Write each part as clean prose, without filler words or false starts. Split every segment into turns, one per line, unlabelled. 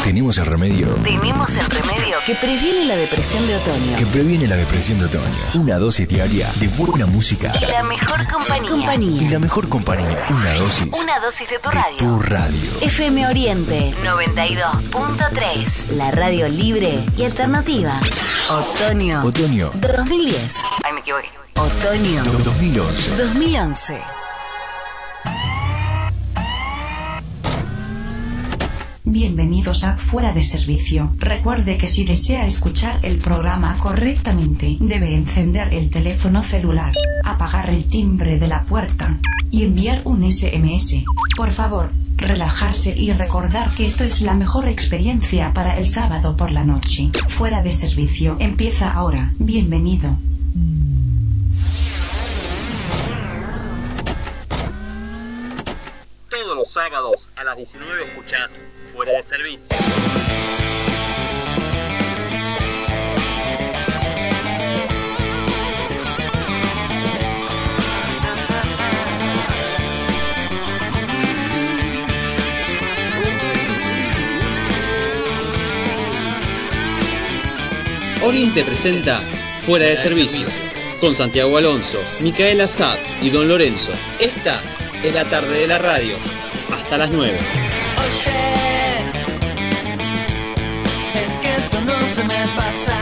Tenemos el remedio.
Tenemos el remedio que previene la depresión de otoño.
Que previene la depresión de otoño. Una dosis diaria de buena música.
Y la mejor compañía.
Y la mejor compañía. Una dosis.
Una dosis de tu radio.
Tu radio.
FM Oriente 92.3. La radio libre y alternativa. Otoño. 2010. Ay, me equivoqué. Otoño 2011.
Bienvenidos a Fuera de Servicio. Recuerde que si desea escuchar el programa correctamente, debe encender el teléfono celular, apagar el timbre de la puerta y enviar un SMS. Por favor, relajarse y recordar que esto es la mejor experiencia para el sábado por la noche. Fuera de Servicio empieza ahora. Bienvenido.
Todos los sábados a las 19 escuchás Fuera de Servicio. Oriente presenta Fuera de Servicio con Santiago Alonso, Micaela Sad y Don Lorenzo. Esta es la tarde de la radio, hasta las 9.
Oye, es que esto no se me pasa.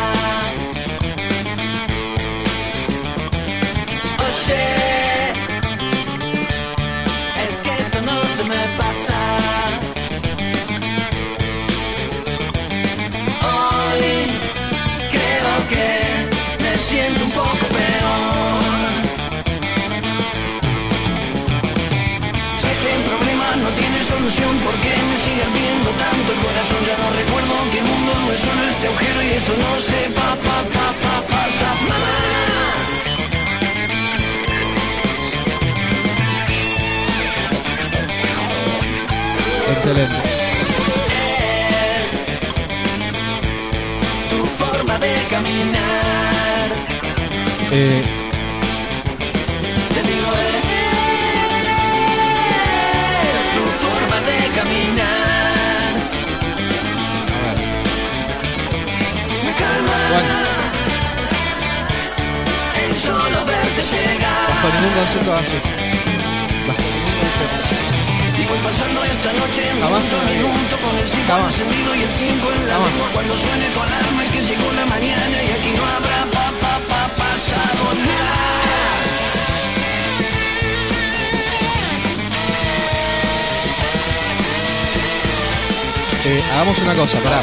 Oye, es que esto no se me pasa. Hoy creo que me siento un poco peor. No tiene solución porque me sigue ardiendo tanto el corazón. Ya no recuerdo que el mundo no es solo este agujero y esto no se pasa más.
Excelente.
Es tu forma de caminar. Te digo de caminar. Me calma el solo verte llegar.
Bajo ningún concepto haces. Bajo ningún concepto.
Y voy pasando esta noche minuto a minuto con el 5 encendido y el 5 en la lengua. Cuando suene tu alarma es que llegó la mañana y aquí no habrá pasado nada.
Hagamos una cosa, pará.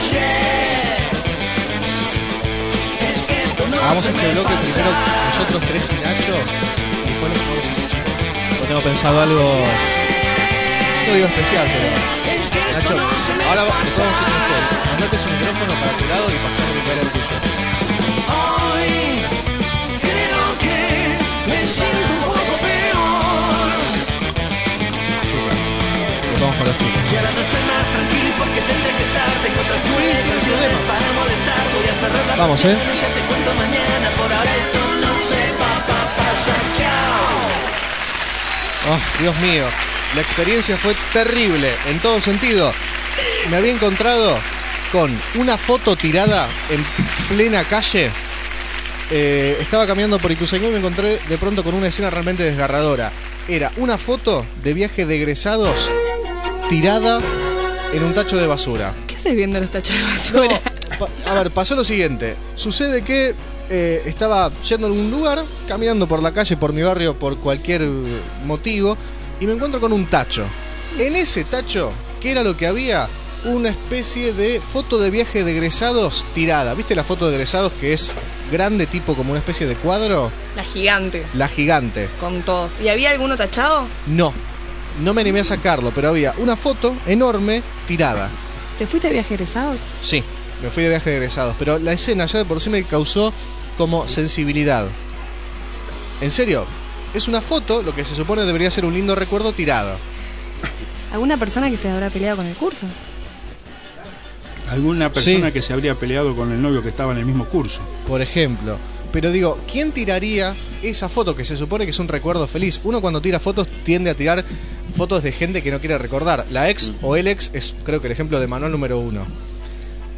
Hagamos este bloque primero nosotros tres y Nacho. Y después nos vamos a escuchar. Yo tengo pensado algo. No digo especial, pero. Nacho, ahora vamos a hacer esto. Andate su micrófono para tu lado y pasar a recuperar el tuyo.
Hoy creo que me siento un poco peor.
Y vamos con los chicos.
Y ahora no estoy más tranquilo porque tendré que estar. Tengo otras nueve canciones para molestar. Voy a cerrar la
vamos,
ya te cuento mañana. Por ahora esto no se va a pasar. Chao.
Oh, Dios mío. La experiencia fue terrible en todo sentido. Me había encontrado con una foto tirada en plena calle. Estaba caminando por Ituzaingó y me encontré de pronto con una escena realmente desgarradora. Era una foto de viaje de egresados tirada en un tacho de basura.
¿Qué haces viendo los tachos de basura?
No, a ver, pasó lo siguiente. Sucede que estaba yendo a algún lugar, caminando por la calle, por mi barrio, por cualquier motivo, y me encuentro con un tacho. En ese tacho, ¿qué era lo que había? Una especie de foto de viaje de egresados tirada. ¿Viste la foto de egresados que es grande, tipo como una especie de cuadro?
La gigante.
La gigante.
Con todos. ¿Y había alguno tachado?
No me animé a sacarlo, pero había una foto enorme tirada.
¿Te fuiste de viaje egresados?
Sí, me fui de viaje de egresados, pero la escena ya de por sí me causó como sensibilidad. En serio, es una foto, lo que se supone debería ser un lindo recuerdo, tirado.
¿Alguna persona que se habrá peleado con el curso?
Alguna persona que se habría peleado con el novio que estaba en el mismo curso.
Por ejemplo. Pero digo, ¿quién tiraría esa foto que se supone que es un recuerdo feliz? Uno cuando tira fotos tiende a tirar fotos de gente que no quiere recordar. La ex o el ex es creo que el ejemplo de Manuel número 1.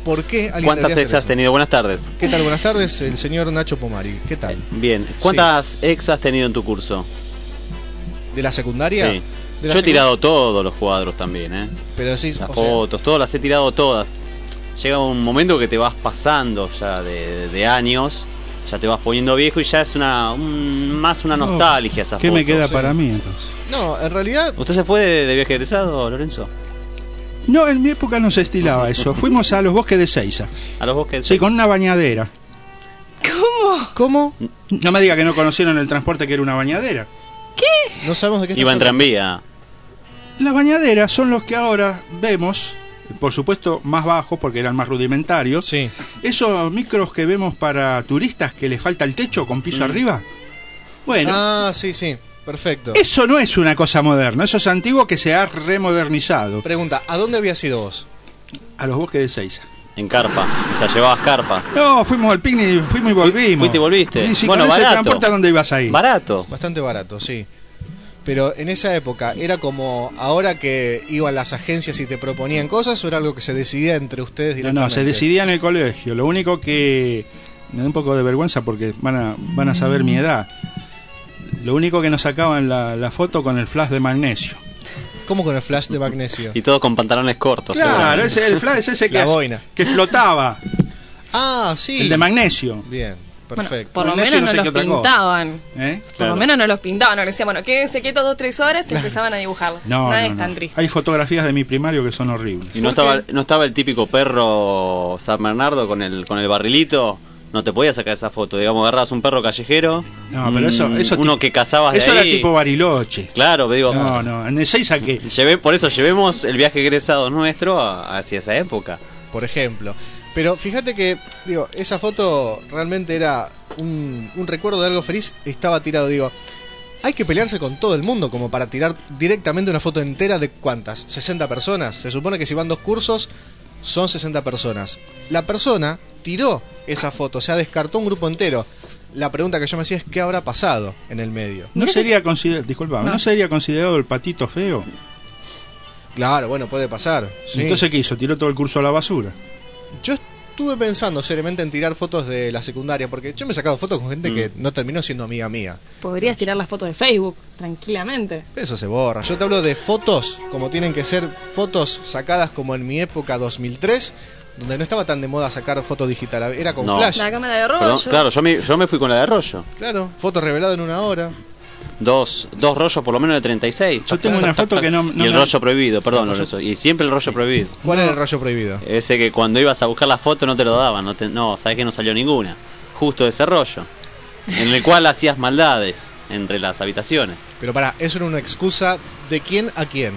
por qué alguien
¿Cuántas
debería
ex
hacer
has
eso.
tenido? Buenas tardes.
¿Qué tal? Buenas tardes, el señor Nacho Pomari. ¿Qué tal?
Bien. ¿Cuántas ex has tenido en tu curso?
¿De la secundaria?
Sí.
De la
Yo he tirado todos los cuadros también, ¿eh?
Pero decís,
Las
o sea,
fotos, todas las he tirado todas. Llega un momento que te vas pasando ya de años, ya te vas poniendo viejo y ya es más una nostalgia esa
¿Qué
foto.
me queda
sí.
para mí entonces?
no, en realidad,
¿Usted se fue de viaje egresado, Lorenzo?
No, en mi época no se estilaba eso. Fuimos a los bosques de Seiza.
A los bosques.
Sí, con una bañadera.
¿cómo?
No me diga que no conocieron el transporte que era una bañadera.
No sabemos de qué
Iba en
estás hablando.
tranvía.
Las bañaderas son los que ahora vemos, por supuesto más bajos porque eran más rudimentarios.
Sí.
Esos micros que vemos para turistas que les falta el techo con piso arriba. Bueno,
Ah, sí, sí. Perfecto.
eso no es una cosa moderna, eso es antiguo que se ha remodernizado.
Pregunta, ¿a dónde habías ido vos?
A los bosques de Seiza.
En carpa. O sea, llevabas carpa.
No, fuimos al picnic, fuimos y volvimos.
Fuiste y volviste.
Sí, sí,
Bueno,
con ese
barato.
transporte, ¿a dónde ibas ahí?
Barato.
Bastante barato, sí. Pero en esa época, ¿era como ahora que iban las agencias y te proponían cosas o era algo que se decidía entre ustedes
No,
directamente?
no, se decidía en el colegio. Lo único que me da un poco de vergüenza porque van a saber mi edad. Lo único que nos sacaban la foto con el flash de magnesio.
¿Cómo con el flash de magnesio?
Y todos con pantalones cortos.
Claro,
seguro.
el flash es ese
La boina.
que flotaba.
Ah, sí.
El de magnesio.
Bien, perfecto.
Por lo
Magnesio
menos
no
no
sé
los
qué otra cosa.
pintaban.
¿Eh?
Por
Claro.
lo menos no los pintaban. No le decían, bueno, quédense quietos 2-3 horas y empezaban a dibujarlo.
No,
Nada
no,
es
no.
tan triste.
Hay fotografías de mi primario que son horribles.
Y no estaba el típico perro San Bernardo con el barrilito. No te podías sacar esa foto. Digamos, agarrabas un perro callejero.
No, pero eso
uno
tipo-
que cazabas de
Eso
ahí.
era tipo Bariloche.
Claro, digo.
No, no, en el Seiza que
Por eso llevemos el viaje egresado nuestro hacia esa época.
Por ejemplo. Pero fíjate que, digo, esa foto realmente era un recuerdo de algo feliz. Estaba tirado, digo, hay que pelearse con todo el mundo como para tirar directamente una foto entera de ¿cuántas? 60 personas. Se supone que si van 2 cursos son 60 personas. La persona tiró esa foto, o sea, descartó un grupo entero. La pregunta que yo me hacía es ¿qué habrá pasado en el medio?
no sería considerado, disculpame, no sería considerado el patito feo.
Claro, bueno, puede pasar. Sí.
Entonces, ¿qué hizo? Tiró todo el curso a la basura.
Yo estuve pensando seriamente en tirar fotos de la secundaria, porque yo me he sacado fotos con gente que no terminó siendo amiga mía.
Podrías tirar las fotos de Facebook, tranquilamente.
Eso se borra. Yo te hablo de fotos como tienen que ser fotos sacadas como en mi época 2003, donde no estaba tan de moda sacar foto digital, era con
No.
flash.
La cámara de rollo.
Perdón, claro, yo me fui con la de rollo.
Claro, foto revelada en 1 hora.
Dos rollos por lo menos de 36.
Yo tengo una foto que no
Y el
me-
rollo prohibido, perdón, Lorenzo. Y siempre el rollo prohibido.
¿Cuál era el rollo prohibido?
Ese que cuando ibas a buscar la foto no te lo daban. No, sabes que no salió ninguna. Justo ese rollo. En el cual hacías maldades entre las habitaciones.
Pero pará, eso era una excusa de quién a quién.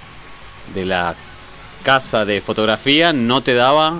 De la casa de fotografía no te daba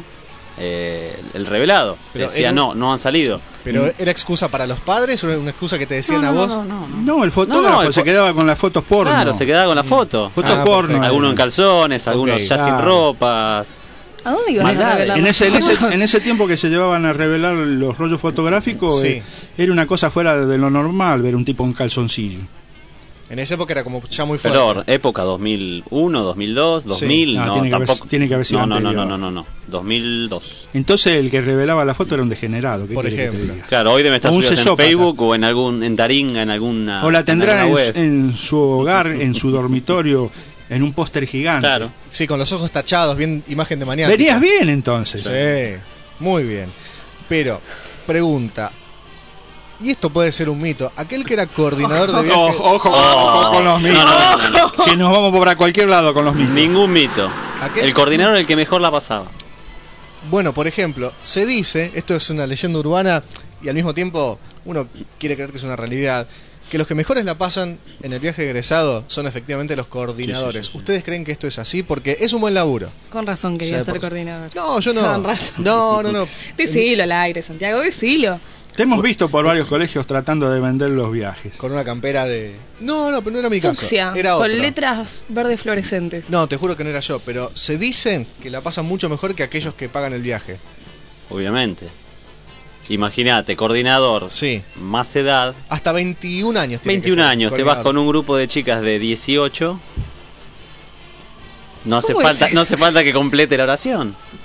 el revelado.
Pero
Decía,
era un-
no han salido.
Pero ¿era excusa para los padres o era una excusa que te decían a vos?
No, el fotógrafo
No, el
se quedaba con las fotos porno.
Claro, se quedaba con la foto.
Fotos
Ah,
porno.
perfecto.
Algunos en calzones, algunos ya sin
claro.
ropas.
¿A dónde ibas a
Maldades.
revelar
En
las
ese,
fotos?
en ese tiempo que se llevaban a revelar los rollos fotográficos,
Sí.
era una cosa fuera de lo normal ver un tipo en calzoncillo.
En esa época era como ya muy fuerte.
Perdón, época 2001, 2002, 2000,
No,
no,
tiene que haber-
tampoco.
tiene que haber sido
no,
anterior.
no, 2002.
Entonces el que revelaba la foto era un degenerado. ¿Qué
Por
querés que te
ejemplo.
diga?
Claro, hoy debe estar
O un
subido en
sesópata.
Facebook o en Taringa, en alguna.
O la tendrá
alguna
en,
web.
en su hogar, en su dormitorio, en un póster gigante.
Claro.
Sí, con los ojos tachados, bien imagen de mañana.
Venías bien entonces.
Sí, muy bien. Pero, pregunta. Y esto puede ser un mito. Aquel que era coordinador de viajes...
Ojo con los mitos.
No.
Que nos vamos por a cualquier lado con los mitos.
Ningún mito.
Aquel-
El coordinador era el que mejor la pasaba.
Bueno, por ejemplo, se dice, esto es una leyenda urbana y al mismo tiempo uno quiere creer que es una realidad, que los que mejores la pasan en el viaje egresado son efectivamente los coordinadores. ¿Ustedes creen que esto es así? Porque es un buen laburo.
Con razón quería
Sí,
ser
por-
coordinador.
No, yo no.
Con razón.
No.
Decilo al aire, Santiago, decilo.
Te hemos visto por varios colegios tratando de vender los viajes.
Con una campera de... No, pero no era mi caso.
Fucsia,
Era otro.
con letras verdes fluorescentes.
No, te juro que no era yo, pero se dicen que la pasan mucho mejor que aquellos que pagan el viaje.
Obviamente. Imagínate, coordinador,
Sí.
más edad,
Hasta 21 años tiene
21
que ser
años, te vas
coordinador.
con un grupo de chicas de 18. No hace
¿Cómo es
falta,
eso?
no hace falta que complete la oración.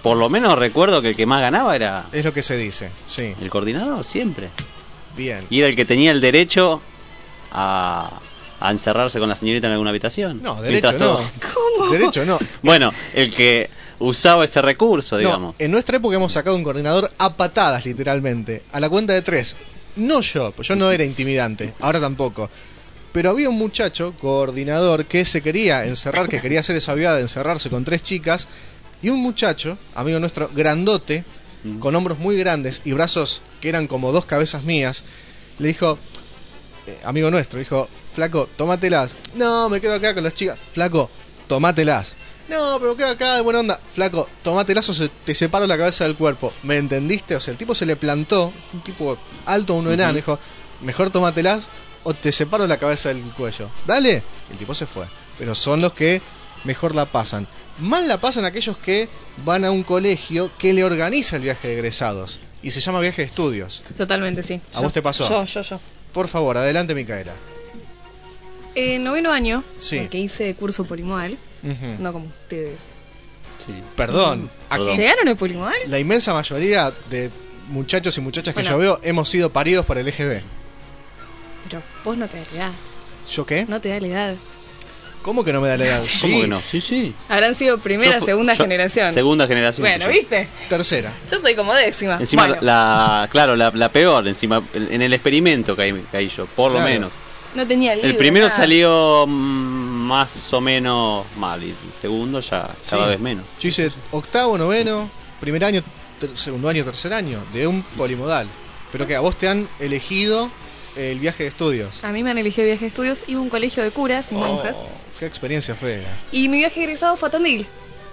por lo menos recuerdo que el que más ganaba era
Es lo que se dice, sí.
el coordinador, siempre.
Bien.
Y era el que tenía el derecho a encerrarse con la señorita en alguna habitación.
No, derecho
Mientras
no.
todo-
¿Cómo?
Derecho no.
Bueno, el que usaba ese recurso, digamos.
No, en nuestra época hemos sacado un coordinador a patadas, literalmente. A la cuenta de 3. No yo, pues yo no era intimidante. Ahora tampoco. Pero había un muchacho, coordinador, que se quería encerrar, que quería hacer esa viada de encerrarse con 3 chicas. Y un muchacho, amigo nuestro, grandote, con hombros muy grandes y brazos que eran como 2 cabezas mías, le dijo, amigo nuestro, dijo, flaco, tómatelas. No, me quedo acá con las chicas. Flaco, tómatelas. No, pero queda acá de buena onda. Flaco, tómatelas o te separo la cabeza del cuerpo. ¿Me entendiste? O sea, el tipo se le plantó, un tipo alto, uno enano, dijo, mejor tómatelas o te separo la cabeza del cuello. Dale. El tipo se fue. Pero son los que mejor la pasan. Mal la pasan aquellos que van a un colegio que le organiza el viaje de egresados. Y se llama viaje de estudios.
Totalmente, sí.
¿A vos te pasó?
Yo.
Por favor, adelante, Micaela.
Noveno año,
Sí.
porque hice curso polimodal,
Ujú.
no como ustedes.
Sí.
Perdón.
Perdón.
Aquí
¿Llegaron al polimodal?
la inmensa mayoría de muchachos y muchachas que
Bueno.
yo veo hemos sido paridos por el EGB.
Pero vos no te da la edad.
¿Yo qué?
No te da la edad.
¿Cómo que no me da la edad?
¿Cómo
Sí,
que no? Sí, sí.
Habrán sido primera,
Yo-
segunda
yo-
generación.
Segunda generación.
Bueno,
yo.
¿viste?
tercera.
Yo soy como décima.
Encima,
Bueno,
la peor, encima, en el experimento caí yo, por
Claro.
lo menos.
no tenía libro.
El primero
nada.
salió más o menos mal, y el segundo ya cada
Sí.
vez menos.
Yo hice octavo, noveno, primer año, segundo año, tercer año, de un polimodal. Pero que a vos te han elegido el viaje de estudios.
A mí me han elegido viaje de estudios, iba a un colegio de curas y monjas.
Qué experiencia fea.
Y mi viaje egresado fue a Tandil.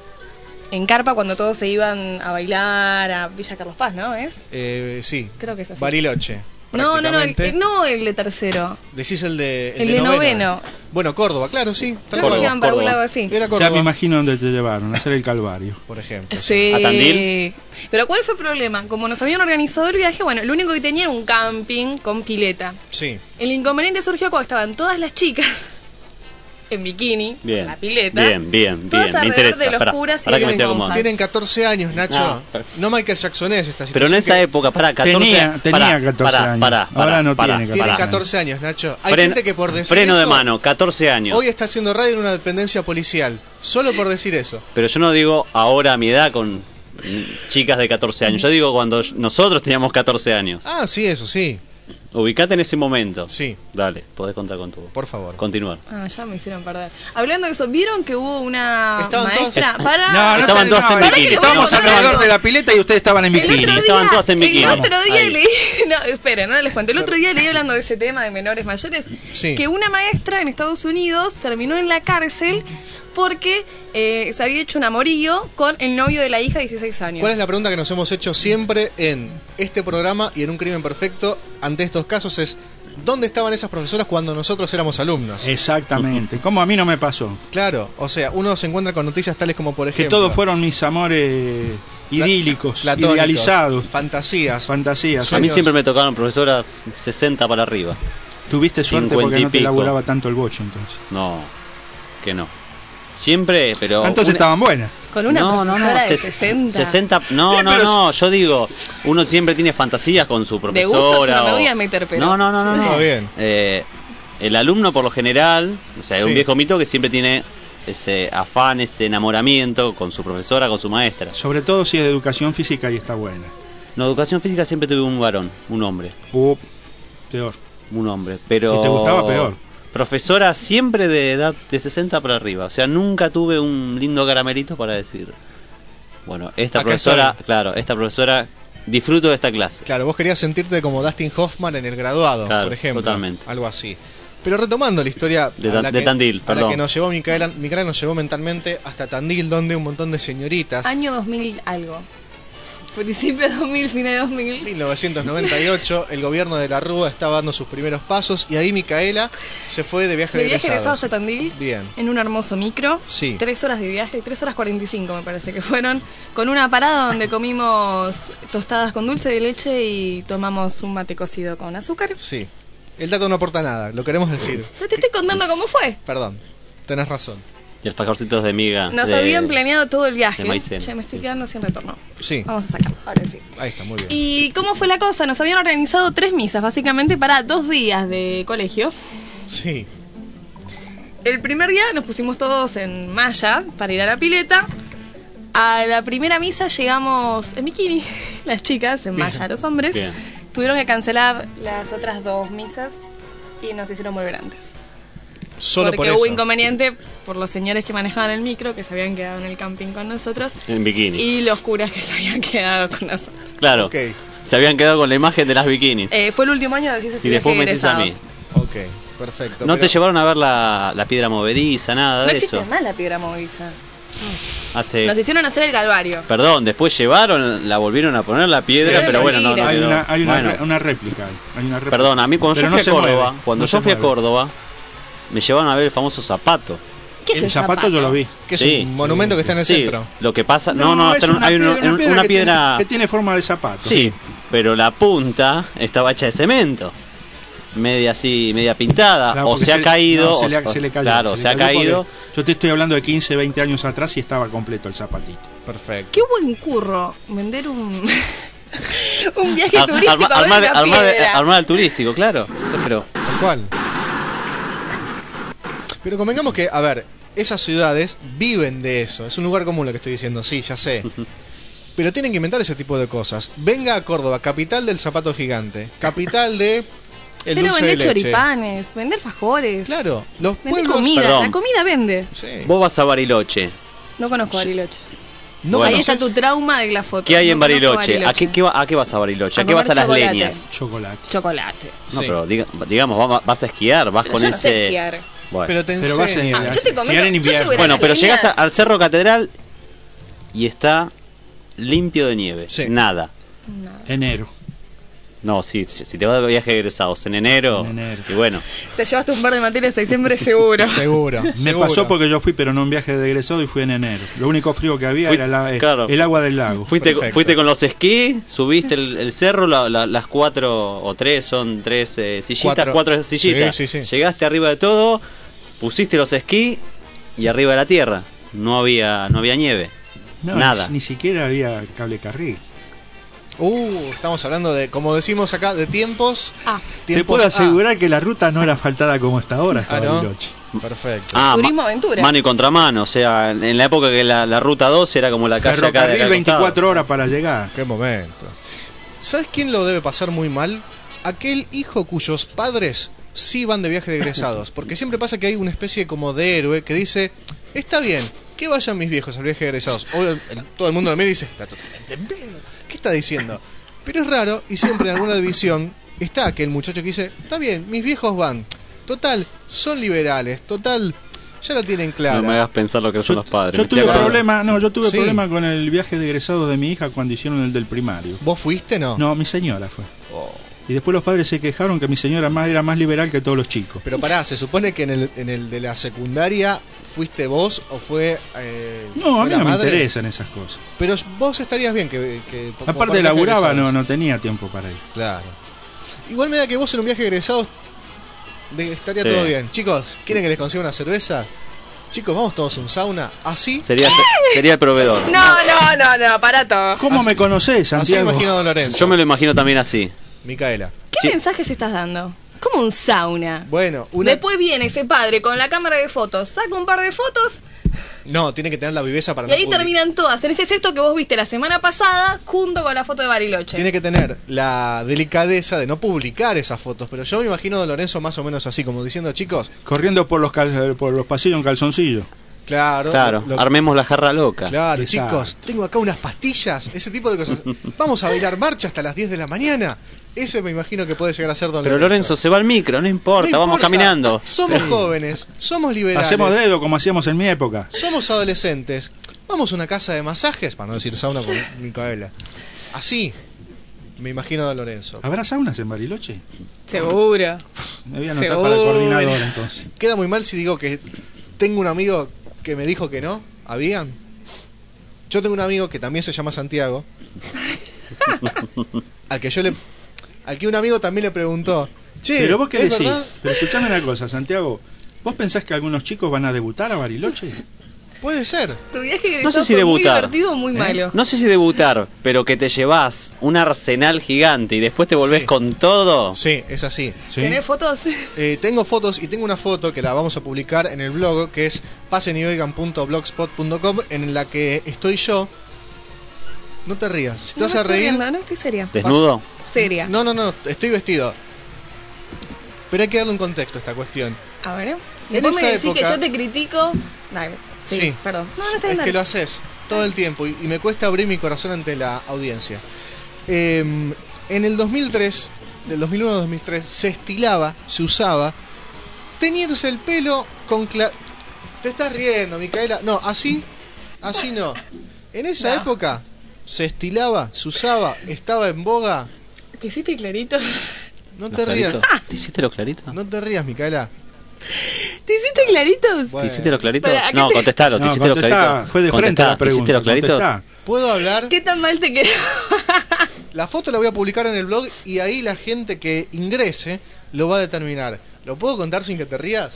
En carpa cuando todos se iban a bailar a Villa Carlos Paz, ¿no? ¿Es?
Sí.
Creo que es así.
Bariloche.
No,
prácticamente.
no el de tercero.
Decís el de
El de noveno.
Bueno, Córdoba, claro, sí. Tal
Creo que
cual.
iban para un
Córdoba.
lado así.
Era
Ya
Córdoba,
me imagino dónde te llevaron, a hacer el Calvario.
por ejemplo.
Sí.
¿A Tandil?
Pero ¿cuál fue el problema? Como nos habían organizado el viaje, bueno, lo único que tenía era un camping con pileta.
Sí.
El inconveniente surgió cuando estaban todas las chicas en bikini,
Bien.
en la pileta.
Bien,
Todas
me
alrededor
interesa.
de los
Pará,
curas y
pará que
de
me
los
estoy acomodando.
monjas.
Tienen 14 años, Nacho.
No,
No, Michael Jackson es esta situación.
Pero en esa
que
época, para 14
Tenía 14 años. Ahora no tiene 14
tienen
años.
14 años, Nacho. Hay gente que por decir
freno
eso,
de mano, 14 años.
hoy está haciendo radio en una dependencia policial. Solo por decir eso.
Pero yo no digo ahora a mi edad con chicas de 14 años. Yo digo cuando nosotros teníamos 14 años.
Ah, sí, eso sí.
Ubicate en ese momento.
Sí,
Dale, podés contar con tu.
por favor.
Continuar.
Ah, ya me hicieron perder. Hablando de eso, ¿vieron que hubo una
Estaban
maestra?
todas-
Para.
No, no
Estaban todas en
no,
bikini.
Estábamos
Para que
alrededor
lo
de la pileta y ustedes estaban en
El
bikini.
otro día,
Estaban todas en bikini.
El otro día
Ahí.
leí, no, esperen, no les cuento. El otro día leí hablando de ese tema de menores mayores,
Sí.
que una maestra en Estados Unidos terminó en la cárcel porque se había hecho un amorío con el novio de la hija de 16 años.
¿Cuál es la pregunta que nos hemos hecho siempre en este programa y en Un Crimen Perfecto ante estos casos? Es ¿dónde estaban esas profesoras cuando nosotros éramos alumnos?
Exactamente. Como a mí no me pasó.
Claro, o sea, uno se encuentra con noticias tales como, por
Que
ejemplo,
todos fueron mis amores idílicos,
platónicos,
idealizados,
fantasías.
fantasías.
A mí
Sueños.
siempre me tocaron profesoras 60 para arriba.
Tuviste suerte
50
porque
y
no te
pico.
laburaba tanto el bocho entonces.
No, que no. Siempre, pero...
Entonces estaban buenas.
Con una profesora de 60.
60 no,
Bien,
no,
pero
no, yo digo, uno siempre tiene fantasías con su
De
profesora.
gustos no me
o-
voy a meter, pero...
No.
Está bien.
El alumno por lo general, o sea, es
Sí.
un viejo mito que siempre tiene ese afán, ese enamoramiento con su profesora, con su maestra.
Sobre todo si es de educación física y está buena.
En educación física siempre tuve un varón, un hombre,
Peor.
un hombre, pero...
Si te gustaba, peor.
Profesora siempre de edad de 60 para arriba, o sea, nunca tuve un lindo caramelito para decir, bueno, esta
Acá
profesora,
estoy.
claro, esta profesora, disfruto de esta clase.
Claro, vos querías sentirte como Dustin Hoffman en el graduado,
Claro,
por ejemplo.
totalmente.
Algo así. Pero retomando la historia
De
a la
de
que-
Tandil,
a la
perdón.
que nos llevó Micaela nos llevó mentalmente hasta Tandil, donde un montón de señoritas,
Año 2000 algo. Principio de 2000, fines de 2000.
1998, el gobierno de la Rúa estaba dando sus primeros pasos y ahí Micaela se fue de viaje
De
de
viaje
egresados.
egresados a Tandil.
Bien.
En un hermoso micro.
Sí.
3 horas de viaje, 3 horas 45 me parece que fueron. Con una parada donde comimos tostadas con dulce de leche y tomamos un mate cocido con azúcar.
Sí. El dato no aporta nada, lo queremos decir.
No te estoy contando cómo fue.
Perdón, tenés razón.
Y alfajorcitos de miga.
Nos habían planeado todo el viaje.
de maicena.
Che, me estoy quedando sin retorno.
Sí.
Vamos a sacar, ahora sí.
Ahí está, muy bien.
¿Y cómo fue la cosa? Nos habían organizado 3 misas, básicamente para 2 días de colegio.
Sí.
El primer día nos pusimos todos en malla para ir a la pileta. A la primera misa llegamos en bikini, las chicas, en malla los hombres.
Bien.
Tuvieron que cancelar las otras 2 misas y nos hicieron volver antes.
Solo por
Porque
eso.
hubo inconveniente por los señores que manejaban el micro, que se habían quedado en el camping con nosotros,
En bikini.
y los curas que se habían quedado con nosotros.
Claro.
Ok,
Se habían quedado con la imagen de las bikinis.
Fue el último año de Ciencias
Y después me decís a mí.
egresados.
ok, perfecto.
¿No
pero-
te llevaron a ver la piedra movediza, nada
No
de
existe
eso?
más la piedra movediza.
Hace...
Nos hicieron hacer el Calvario.
Perdón, después llevaron, la volvieron a poner la piedra,
Sí,
pero bueno, no,
mentira.
no
Hay
quedó.
una
Bueno,
réplica. Hay una réplica.
perdón, a mí cuando
Pero
yo fui
se
a Córdoba,
mueve,
cuando
no
yo
se
fui a
mueve.
Córdoba, me llevaron a ver el famoso zapato.
¿Qué es
El zapato yo lo vi.
Que es
Sí.
un monumento que está en el
Sí,
centro.
lo que pasa, no,
es
está en- hay una
que
piedra,
tiene forma de zapato.
sí, pero la punta estaba hecha de cemento, media así, media pintada,
Claro,
o
porque
se ha caído,
no, se
o-
le cayó.
claro, se ha
cayó
caído.
porque Yo te estoy hablando de 15, 20 años atrás y estaba completo el zapatito.
Perfecto.
Qué buen curro vender un un viaje
Ar-
turístico a ver una piedra.
armar el turístico, claro, pero
Tal cual. Pero convengamos que, a ver, esas ciudades viven de eso. Es un lugar común lo que estoy diciendo, sí, ya sé. Pero tienen que inventar ese tipo de cosas. Venga a Córdoba, capital del zapato gigante, capital de el
Pero
dulce de
vender
leche.
choripanes, vender fajores.
Claro, los
Vender
pueblos...
comida,
Perdón.
la comida vende.
Sí.
vos vas a Bariloche.
No conozco Bariloche.
No
Bueno.
Ahí está
conoces-
tu trauma de la foto.
¿Qué hay
No
en
conozco
Bariloche? ¿A qué vas a Bariloche?
A
¿A qué vas a
comer
las
chocolate.
leñas?
Chocolate.
Chocolate.
No,
Sí.
pero digamos, vas a esquiar, vas
Pero
con
yo no sé
ese...
esquiar.
Bueno,
Pero te
Pero vas
enseñan.
en-
Yo te comento,
Esquiar en
yo
invierno.
llevo
bueno,
las
pero
leñas.
llegás al Cerro Catedral y está limpio de nieve.
Sí.
Nada.
Enero.
No, si te vas de viaje de egresados en enero,
En enero.
y bueno,
Te llevaste un par de materias de diciembre seguro.
Seguro.
Me
seguro.
pasó porque yo fui, pero no en viaje de egresado y fui en enero. Lo único frío que había era
claro.
el agua del lago.
Perfecto.
fuiste con los esquí, subiste el cerro, las 4 o 3, son 3 sillitas, 4 sillitas.
Sí, sí, sí.
Llegaste arriba de todo, pusiste los esquí y arriba de la tierra. No había nieve.
No,
nada.
Ni siquiera había cable carril.
Estamos hablando de, como decimos acá, de tiempos.
Ah,
Te
tiempos
puedo asegurar que la ruta no era asfaltada como está ahora hasta
Ah, ¿no?
Bariloche.
Perfecto.
Turismo aventura.
Mano y contramano, o sea, en la época que la ruta 2 era como la calle acá de
Ferrocarril
acá al
24
costado.
horas para llegar.
Qué momento. ¿Sabes quién lo debe pasar muy mal? Aquel hijo cuyos padres sí van de viaje de egresados. Porque siempre pasa que hay una especie como de héroe que dice, está bien, que vayan mis viejos al viaje de egresados. Todo el mundo lo mira y dice, está totalmente en pedo. ¿Qué está diciendo? Pero es raro y siempre en alguna división está aquel muchacho que dice, está bien, mis viejos van. Total, son liberales. Total, ya la tienen clara.
No me hagas pensar lo que son los padres.
Yo
me
tuve
estoy acordando.
problema,
Sí.
problema con el viaje de egresados de mi hija cuando hicieron el del primario.
¿Vos fuiste, no?
No, mi señora fue.
Oh.
Y después los padres se quejaron que mi señora era más liberal que todos los chicos.
Pero pará, se supone que en el de la secundaria fuiste vos o fue.
No,
fue
a mí
la
no me
madre?
interesan esas cosas.
Pero vos estarías bien que como
Aparte
para
laburaba,
viaje egresados.
no tenía tiempo para ir.
Claro. Igual me da que vos en un viaje egresado estaría
Sí.
todo bien. Chicos, ¿quieren que les consiga una cerveza? Chicos, vamos todos a un sauna. Así.
Sería el proveedor.
No, para todo.
¿Cómo me conocés,
Así me
Santiago?
imagino a Don Lorenzo.
Yo me lo imagino también así.
Micaela.
¿Qué
Sí.
mensajes estás dando? Como un sauna.
Bueno, una.
Después viene ese padre con la cámara de fotos, saca un par de fotos
No, tiene que tener la viveza para
y
no
ahí terminan todas en ese sexto que vos viste la semana pasada junto con la foto de Bariloche.
Tiene que tener la delicadeza de no publicar esas fotos. Pero yo me imagino a Don Lorenzo más o menos así, como diciendo, chicos,
Corriendo por los pasillos en calzoncillo.
claro.
Claro, armemos la jarra loca.
Claro,
Exacto.
chicos, tengo acá unas pastillas, ese tipo de cosas. Vamos a bailar marcha hasta las 10 de la mañana. Ese me imagino que puede llegar a ser Don
Pero Lorenzo, se va al micro, no importa,
No
vamos
importa,
caminando.
Somos jóvenes, somos liberales.
Hacemos dedo como hacíamos en mi época.
Somos adolescentes. Vamos a una casa de masajes, para no decir sauna con Micaela. Así, me imagino a Don Lorenzo.
¿Habrá saunas en Bariloche?
Seguro.
Me voy a anotar
Seguro.
para el coordinador entonces.
Queda muy mal si digo que tengo un amigo que me dijo que no. ¿Habían? Yo tengo un amigo que también se llama Santiago. al que un amigo también le preguntó, che,
Pero vos qué
¿es
decís.
verdad?
Pero escuchame una cosa, Santiago. ¿Vos pensás que algunos chicos van a debutar a Bariloche?
Puede ser.
Tu viaje egresado
No sé si
fue muy
debutar.
divertido o muy malo.
No sé si debutar, pero que te llevas un arsenal gigante y después te volvés
Sí.
con todo.
Sí, es así.
¿Sí?
¿Tenés fotos?
Tengo fotos y tengo una foto que la vamos a publicar en el blog, que es pasenyoigan.blogspot.com, en la que estoy yo. No te rías. Si te
No
vas
me
a
estoy
reír...
riendo, no estoy seria.
¿Desnudo?
Seria.
No, estoy vestido. Pero hay que darle un contexto a esta cuestión.
A ver.
En
Después me
esa
decís que
época-
yo te critico. Dale. Sí, perdón. No, no estoy
es
bien.
que lo haces todo el tiempo y me cuesta abrir mi corazón ante la audiencia. En el 2003, del 2001 al 2003, se estilaba, se usaba teñirse el pelo con Te estás riendo, Micaela. No, así no. En esa
No.
época se estilaba, se usaba, estaba en boga.
¿Te hiciste clarito?
No
¿Los
te rías.
claritos? ¿Te hiciste los claritos?
No te rías, Micaela.
¿Te hiciste claritos?
Bueno,
¿Te hiciste los claritos?
Para, ¿a qué
No,
te-
contestalo. ¿Te
No,
hiciste los
contestá,
claritos?
fue de frente la
Contestá, ¿te hiciste
pregunta.
los claritos?
Contestá.
¿puedo hablar?
¿Qué tan mal te quedó?
La foto la voy a publicar en el blog y ahí la gente que ingrese lo va a determinar. ¿Lo puedo contar sin que te rías?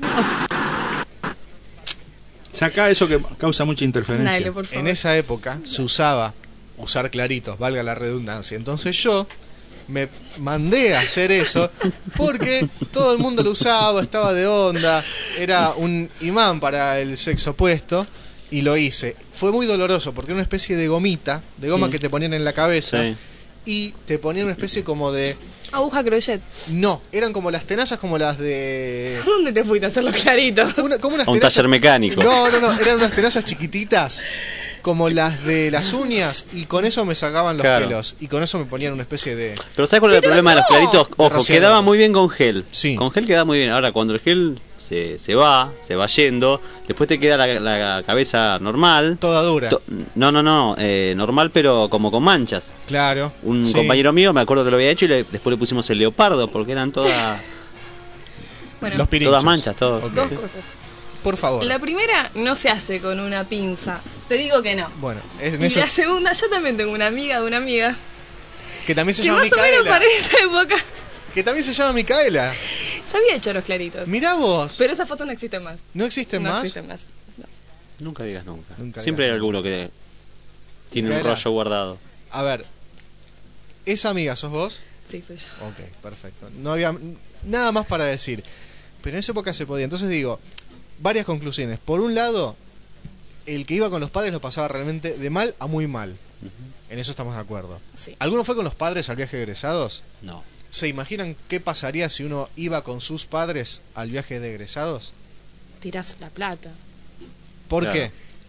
Sacá eso que causa mucha interferencia.
Dale, por favor.
En esa época se usaba usar claritos, valga la redundancia. Entonces yo me mandé a hacer eso porque todo el mundo lo usaba, estaba de onda, era un imán para el sexo opuesto y lo hice. Fue muy doloroso porque era una especie de gomita, de goma que te ponían en la cabeza
Sí.
y te ponían una especie como de...
Aguja crochet.
No, eran como las tenazas como las de...
¿Dónde te fuiste a hacer los claritos?
Como unas
A un
tenazas-
taller mecánico.
No, eran unas tenazas chiquititas, como las de las uñas, y con eso me sacaban los
Claro.
pelos, y con eso me ponían una especie de...
Pero ¿sabes cuál es el problema de los claritos? Ojo,
Rociador.
quedaba muy bien con gel.
Sí.
Con gel queda muy bien. Ahora, cuando el gel se va yendo, después te queda la cabeza normal.
Toda dura.
No, normal, pero como con manchas.
Claro.
Un
sí.
compañero mío, me acuerdo que lo había hecho y después le pusimos el leopardo, porque eran todas
Bueno,
Los pirinchos.
todas manchas, todo.
Ok.
dos cosas.
Por favor.
La primera no se hace con una pinza. Te digo que no.
Bueno, en
Y
eso,
la segunda, yo también tengo una amiga de una amiga
que también se
que
llama
más o menos
Micaela.
para esa época
Que también se llama Micaela.
se había hecho los claritos.
Mirá vos.
Pero esa foto no existe más.
¿No existen
No
más?
existen más.
Nunca digas nunca.
Nunca
Siempre hay
digas
alguno que tiene un
Micaela.
rollo guardado.
A ver. ¿Esa amiga sos vos?
Sí, soy yo.
Ok, perfecto. No había nada más para decir. Pero en esa época se podía. Entonces digo, varias conclusiones. Por un lado, el que iba con los padres lo pasaba realmente de mal a muy mal. En eso estamos de acuerdo.
Sí.
¿Alguno fue con los padres al viaje de egresados?
No.
¿Se imaginan qué pasaría si uno iba con sus padres al viaje de egresados?
Tirás la plata.
¿Por
Claro.
qué?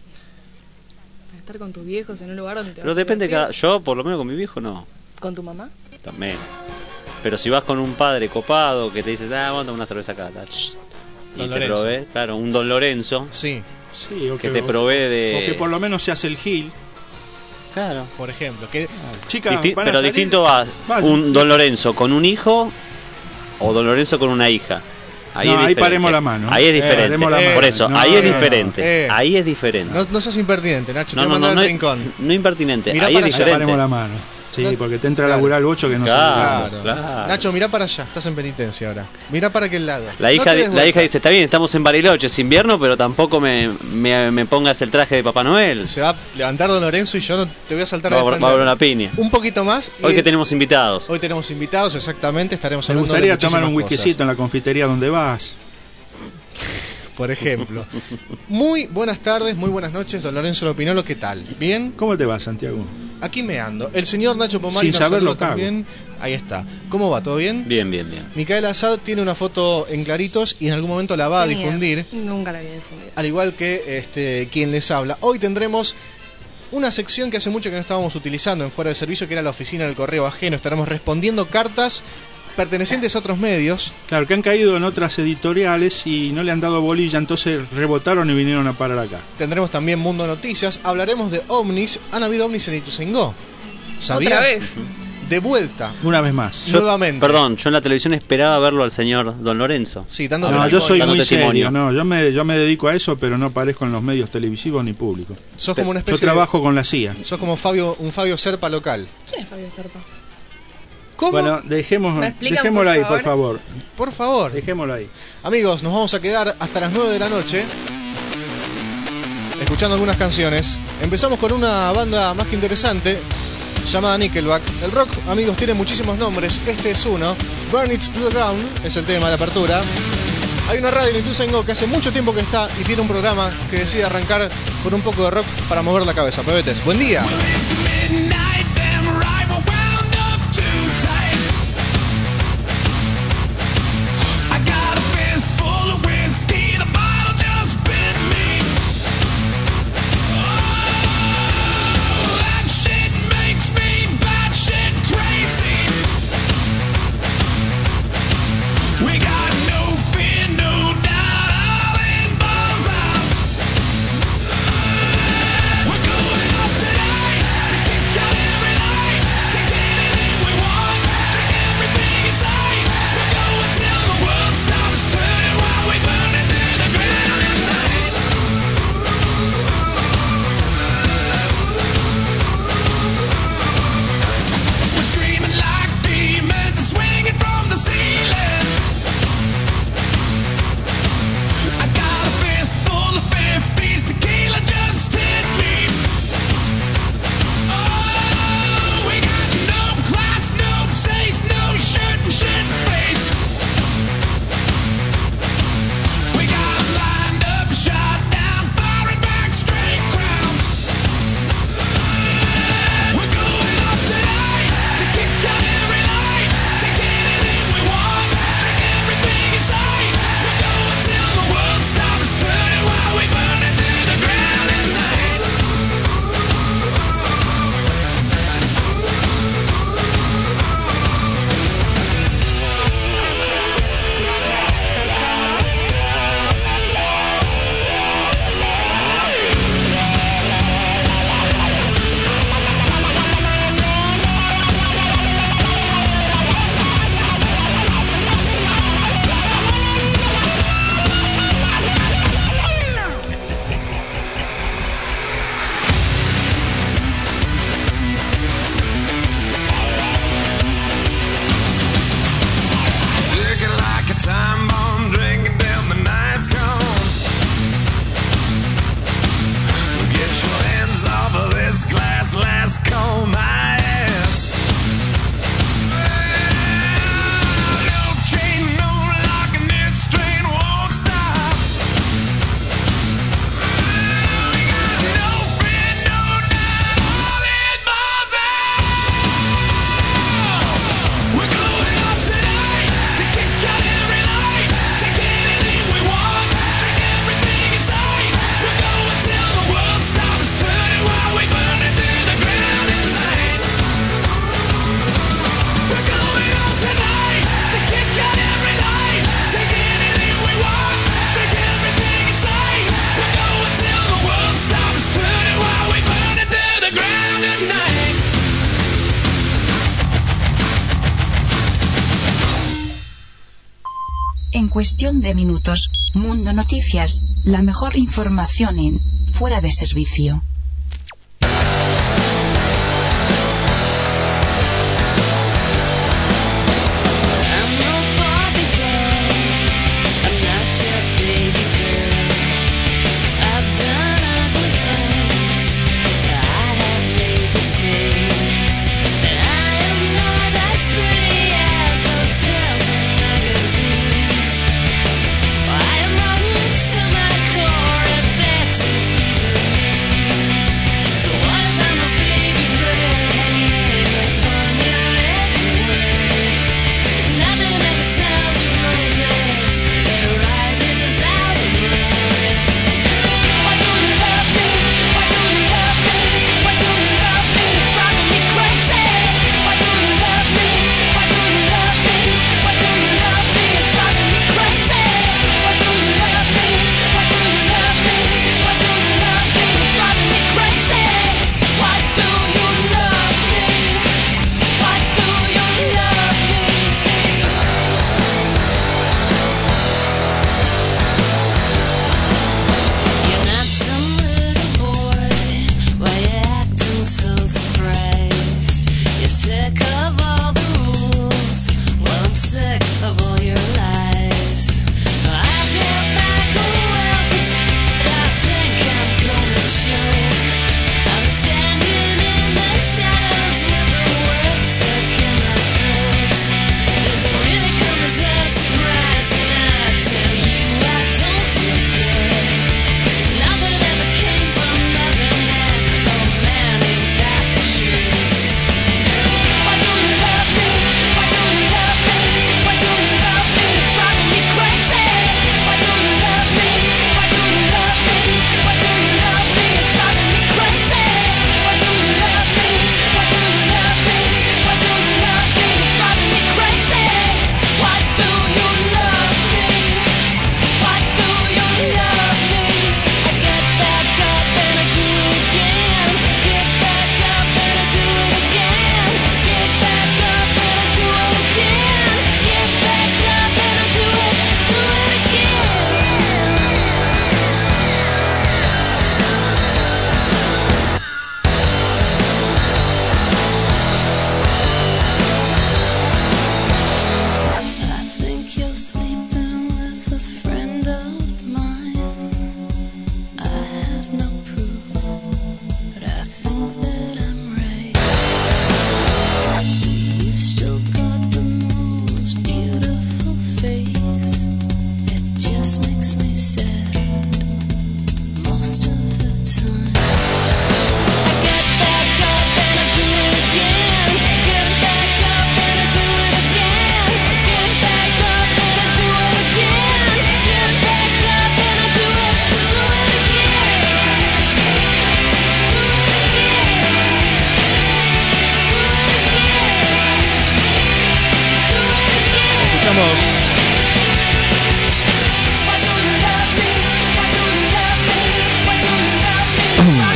Para estar con tus viejos en un lugar donde te
Pero
vas a
depende,
divertir.
yo por lo menos con mi viejo no.
¿Con tu mamá?
También. Pero si vas con un padre copado que te dice, vamos a tomar una cerveza acá. Y
Don
te
Lorenzo.
provee, claro, un Don Lorenzo
Sí,
Sí, o
que te provee de...
O que por lo menos se hace el gil.
Claro.
por ejemplo. Que
Chicas, van a
Pero
salir.
distinto va
Vaya.
un Don Lorenzo con un hijo o Don Lorenzo con una hija.
No,
es
ahí
diferente.
paremos la mano.
Ahí es diferente.
Paremos la mano.
Por eso,
No,
ahí es
no, no.
diferente. Ahí es diferente.
no seas impertinente, Nacho.
No,
te voy a
no,
mandar
no,
al
no,
rincón.
no impertinente.
Mirá
Ahí
para
es
allá,
diferente.
Paremos la mano. Sí,
No-
porque te entra a
claro.
laburar el bocho que no
Claro.
sabe.
Claro.
Nacho, mirá para allá. Estás en penitencia ahora. Mirá para aquel lado.
La
No
hija,
te des
la
vuelta.
hija dice, está bien, estamos en Bariloche, es invierno, pero tampoco me pongas el traje de Papá Noel.
Se va a levantar Don Lorenzo y yo no te voy a saltar
Va
a
a
defender.
haber una piña.
Un poquito más. y
Hoy que tenemos invitados.
hoy tenemos invitados, exactamente. Estaremos
Me
hablando
gustaría
de
tomar un
muchísimas
whiskycito en la confitería donde vas.
cosas, por ejemplo. Muy buenas tardes, muy buenas noches, Don Lorenzo Lopinolo. ¿Qué tal? ¿Bien?
¿Cómo te va, Santiago?
Aquí me ando. El señor Nacho Pomari
Sin
nos
saberlo
saluda
cago.
también. Ahí está. ¿Cómo va? ¿Todo bien?
Bien, bien, bien.
Micaela Assad tiene una foto en claritos y en algún momento la va a
Tenía.
difundir.
Nunca la había difundido.
Al igual que quien les habla. Hoy tendremos una sección que hace mucho que no estábamos utilizando en Fuera de Servicio, que era la oficina del correo ajeno. Estaremos respondiendo cartas pertenecientes a otros medios.
Claro, que han caído en otras editoriales y no le han dado bolilla, entonces rebotaron y vinieron a parar acá.
Tendremos también Mundo Noticias. Hablaremos de ovnis. Han habido ovnis en Ituzaingó. ¿Sabías?
Otra vez.
De vuelta.
Una vez más.
Nuevamente.
Perdón, yo en la televisión esperaba verlo al señor Don Lorenzo.
Sí, dando
No, yo
testimonio.
soy
Dando
muy
testimonio.
serio. No, yo me dedico a eso, pero no aparezco en los medios televisivos ni públicos.
Sos como una
Yo
especie
trabajo con la CIA.
Sos como un Fabio Serpa local.
¿Quién es Fabio Serpa?
¿Cómo?
Bueno, dejémoslo ahí, por favor.
Por favor.
Dejémoslo ahí.
Amigos, nos vamos a quedar hasta las 9 de la noche escuchando algunas canciones. Empezamos con una banda más que interesante llamada Nickelback. El rock, amigos, tiene muchísimos nombres. Este es uno. Burn It to the Ground es el tema de apertura. Hay una radio en Ituzaingó que hace mucho tiempo que está y tiene un programa que decide arrancar con un poco de rock para mover la cabeza. Pebetes, buen día.
En cuestión de minutos, Mundo Noticias, la mejor información en Fuera de Servicio.
I am rotten to my core, I bet to people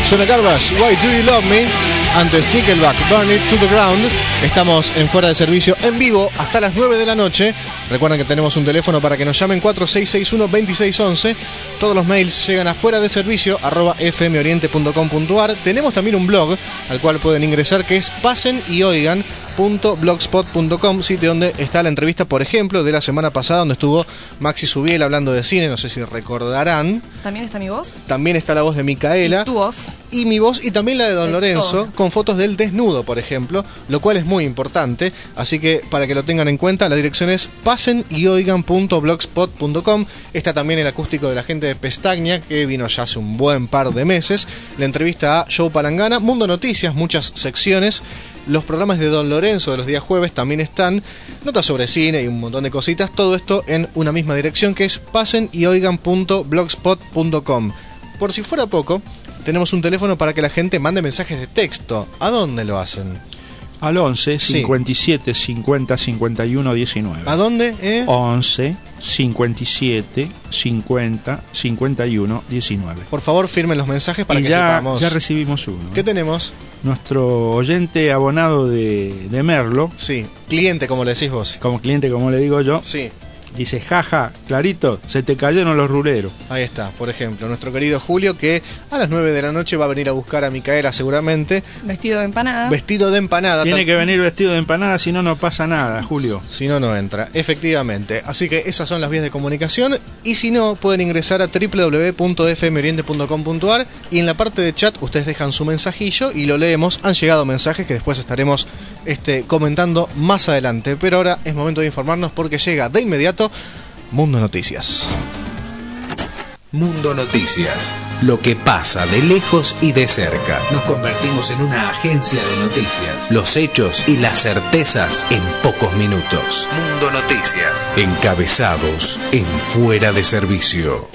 Suena Garbage, Why Do You Love Me. Antes Nickelback, Burn It to the Ground. Estamos en Fuera de Servicio en vivo hasta las 9 de la noche. Recuerden que tenemos un teléfono para que nos llamen, 4661-2611. Todos los mails llegan a fuera de servicio @fmoriente.com.ar. Tenemos también un blog al cual pueden ingresar, que es pasenoyoigan.blogspot.com, sitio donde está la entrevista, por ejemplo, de la semana pasada, donde estuvo Maxi Subiel hablando de cine. No sé si recordarán.
¿También está mi voz?
También está la voz de Micaela.
¿Y tu voz?
Y mi voz, y también la de Don Lorenzo,
todo.
con fotos del desnudo, por ejemplo, lo cual es muy importante. Así que para que lo tengan en cuenta, la dirección es pasenoyoigan.blogspot.com. Está también el acústico de la gente de Pestaña, que vino ya hace un buen par de meses. La entrevista a Joe Palangana, Mundo Noticias, muchas secciones. Los programas de Don Lorenzo de los días jueves también están. Notas sobre cine y un montón de cositas. Todo esto en una misma dirección, que es pasenoyoigan.blogspot.com. Por si fuera poco, tenemos un teléfono para que la gente mande mensajes de texto. ¿A dónde lo hacen?
Al 11 57 50 51 19.
¿A dónde?
11 57 50 51 19.
Por favor, firmen los mensajes para que sepamos.
Ya recibimos uno.
¿Qué tenemos?
Nuestro oyente abonado de Merlo.
Sí, cliente, como le decís vos.
Como cliente, como le digo yo.
Sí.
Dice, jaja, Clarito, se te cayeron los ruleros.
Ahí está, por ejemplo, nuestro querido Julio, que a las 9 de la noche va a venir a buscar a Micaela seguramente.
Vestido de empanada.
Vestido de empanada.
Tiene que venir vestido de empanada, si no, no pasa nada, Julio.
Si no, no entra, efectivamente. Así que esas son las vías de comunicación. Y si no, pueden ingresar a www.fmoriente.com.ar y en la parte de chat ustedes dejan su mensajillo y lo leemos. Han llegado mensajes que después estaremos comentando más adelante. Pero ahora es momento de informarnos, porque llega de inmediato Mundo Noticias.
Mundo Noticias. Lo que pasa de lejos y de cerca. Nos convertimos en una agencia de noticias. Los hechos y las certezas en pocos minutos. Mundo Noticias. Encabezados en Fuera de Servicio.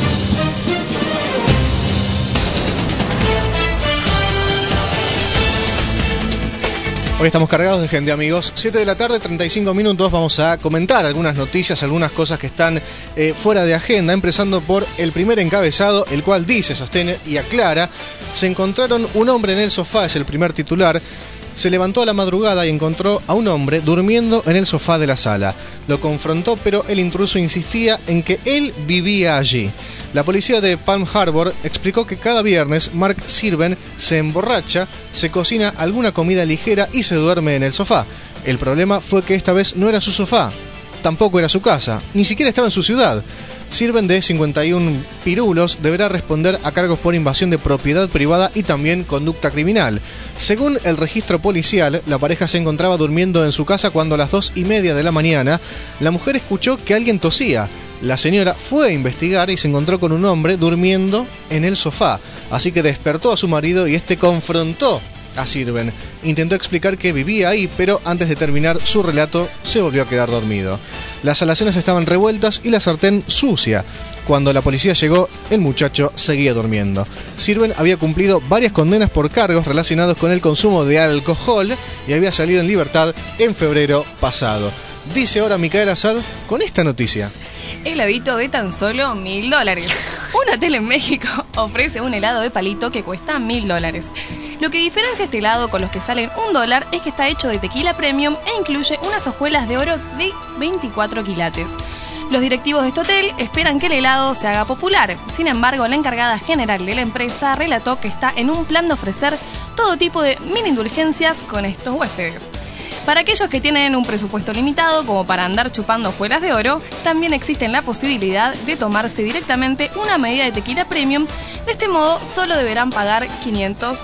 Hoy estamos cargados de gente, amigos. 7 de la tarde, 35 minutos. Vamos a comentar algunas noticias, algunas cosas que están fuera de agenda. Empezando por el primer encabezado, el cual dice, sostiene y aclara: se encontraron un hombre en el sofá, es el primer titular. Se levantó a la madrugada y encontró a un hombre durmiendo en el sofá de la sala. Lo confrontó, pero el intruso insistía en que él vivía allí. La policía de Palm Harbor explicó que cada viernes Mark Sirven se emborracha, se cocina alguna comida ligera y se duerme en el sofá. El problema fue que esta vez no era su sofá, tampoco era su casa, ni siquiera estaba en su ciudad. Sirven, de 51 pirulos, deberá responder a cargos por invasión de propiedad privada y también conducta criminal. Según el registro policial, la pareja se encontraba durmiendo en su casa cuando a las 2:30 de la mañana la mujer escuchó que alguien tosía. La señora fue a investigar y se encontró con un hombre durmiendo en el sofá, así que despertó a su marido y confrontó a Sirven. Intentó explicar que vivía ahí, pero antes de terminar su relato se volvió a quedar dormido. Las alacenas estaban revueltas y la sartén sucia. Cuando la policía llegó, el muchacho seguía durmiendo. Sirven había cumplido varias condenas por cargos relacionados con el consumo de alcohol y había salido en libertad en febrero pasado. Dice ahora Micaela Assad con esta noticia.
Heladito de tan solo $1.000. Un hotel en México ofrece un helado de palito que cuesta $1.000. Lo que diferencia este helado con los que salen $1 es que está hecho de tequila premium e incluye unas hojuelas de oro de 24 quilates. Los directivos de este hotel esperan que el helado se haga popular. Sin embargo, la encargada general de la empresa relató que está en un plan de ofrecer todo tipo de mini indulgencias con estos huéspedes. Para aquellos que tienen un presupuesto limitado, como para andar chupando hojuelas de oro, también existe la posibilidad de tomarse directamente una medida de tequila premium. De este modo, solo deberán pagar $500.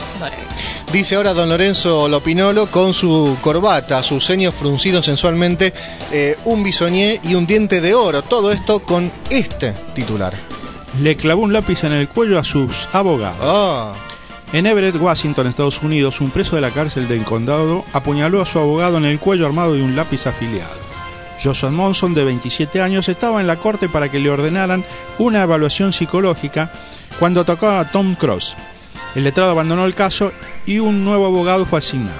Dice ahora don Lorenzo Lopinolo con su corbata, su ceño fruncido sensualmente, un bisoñé y un diente de oro. Todo esto con este titular.
Le clavó un lápiz en el cuello a sus abogados.
Oh.
En Everett, Washington, Estados Unidos, un preso de la cárcel del condado apuñaló a su abogado en el cuello armado de un lápiz afiliado. Joshua Monson, de 27 años, estaba en la corte para que le ordenaran una evaluación psicológica cuando atacó a Tom Cross. El letrado abandonó el caso y un nuevo abogado fue asignado.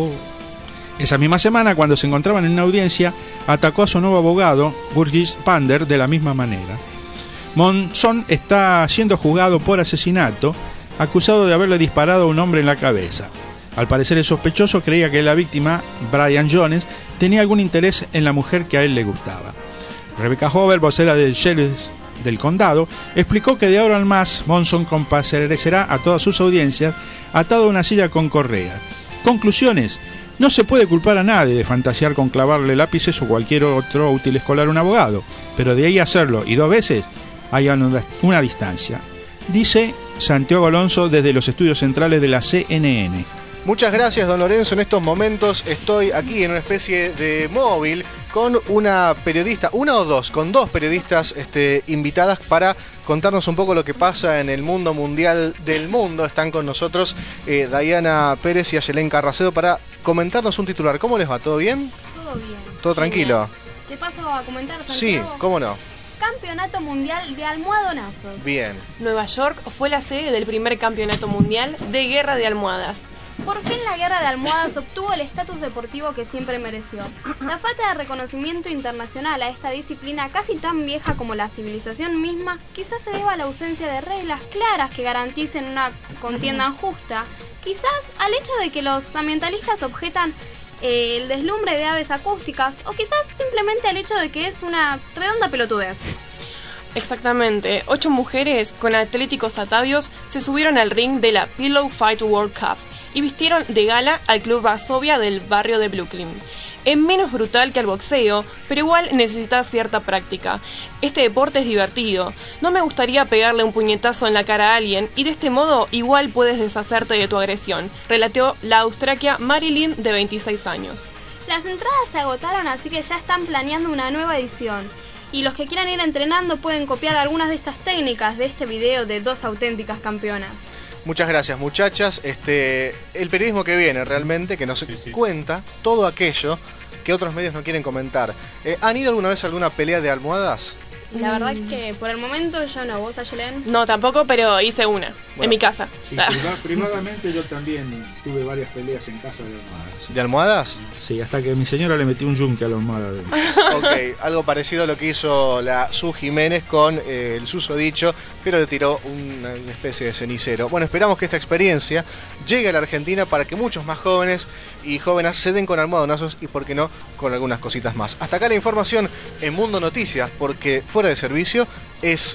Esa misma semana, cuando se encontraban en una audiencia, atacó a su nuevo abogado, Burgess Pander, de la misma manera. Monson está siendo juzgado por asesinato acusado de haberle disparado a un hombre en la cabeza. Al parecer el sospechoso creía que la víctima, Brian Jones, tenía algún interés en la mujer que a él le gustaba. Rebecca Hoover, vocera del sheriff del condado, explicó que de ahora en más Monson comparecerá a todas sus audiencias atado a una silla con correa. Conclusiones: no se puede culpar a nadie de fantasear con clavarle lápices o cualquier otro útil escolar a un abogado, pero de ahí a hacerlo y 2 veces hay una distancia, dice Santiago Alonso desde los estudios centrales de la CNN.
Muchas gracias, don Lorenzo. En estos momentos estoy aquí en una especie de móvil con una periodista, una o dos, con 2 periodistas invitadas para contarnos un poco lo que pasa en el mundo mundial del mundo. Están con nosotros Diana Pérez y Ayelén Carracedo para comentarnos un titular. ¿Cómo les va? ¿Todo bien?
Todo bien.
¿Todo tranquilo?
¿Te paso a comentar, Santiago?
Sí, ¿cómo no?
Campeonato Mundial de Almohadonazos.
Bien.
Nueva York fue la sede del primer campeonato mundial de guerra de almohadas.
Por fin la guerra de almohadas obtuvo el estatus deportivo que siempre mereció. La falta de reconocimiento internacional a esta disciplina, casi tan vieja como la civilización misma, quizás se deba a la ausencia de reglas claras que garanticen una contienda justa. Quizás al hecho de que los ambientalistas objetan el deslumbre de aves acústicas, o quizás simplemente al hecho de que es una redonda pelotudez.
Exactamente, 8 mujeres con atléticos atavios se subieron al ring de la Pillow Fight World Cup y vistieron de gala al Club Varsovia del barrio de Brooklyn. Es menos brutal que el boxeo, pero igual necesita cierta práctica. Este deporte es divertido. No me gustaría pegarle un puñetazo en la cara a alguien y de este modo igual puedes deshacerte de tu agresión, relató la austriaca Marilyn, de 26 años.
Las entradas se agotaron, así que ya están planeando una nueva edición. Y los que quieran ir entrenando pueden copiar algunas de estas técnicas de este video de 2 auténticas campeonas.
Muchas gracias, muchachas. El periodismo que viene realmente, que nos cuenta todo aquello que otros medios no quieren comentar. ¿Han ido alguna vez a alguna pelea de almohadas?
La verdad es que por el momento yo no. ¿Vos, Ayelén?
No, tampoco, pero hice una, en mi casa.
Sí, privadamente yo también tuve varias peleas en casa de almohadas.
¿De almohadas?
Sí, hasta que mi señora le metió un yunque a la almohada.
Ok, algo parecido a lo que hizo la Su Jiménez con el susodicho, pero le tiró una especie de cenicero. Bueno, esperamos que esta experiencia llegue a la Argentina para que muchos más jóvenes y jóvenes se den con almohadonazos y, por qué no, con algunas cositas más. Hasta acá la información en Mundo Noticias, porque fuera de servicio es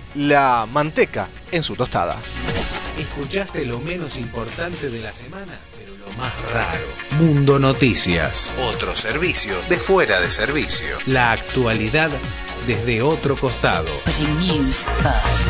la manteca en su tostada.
Escuchaste lo menos importante de la semana, pero lo más raro. Mundo Noticias, otro servicio de fuera de servicio. La actualidad desde otro costado.
Putting news first.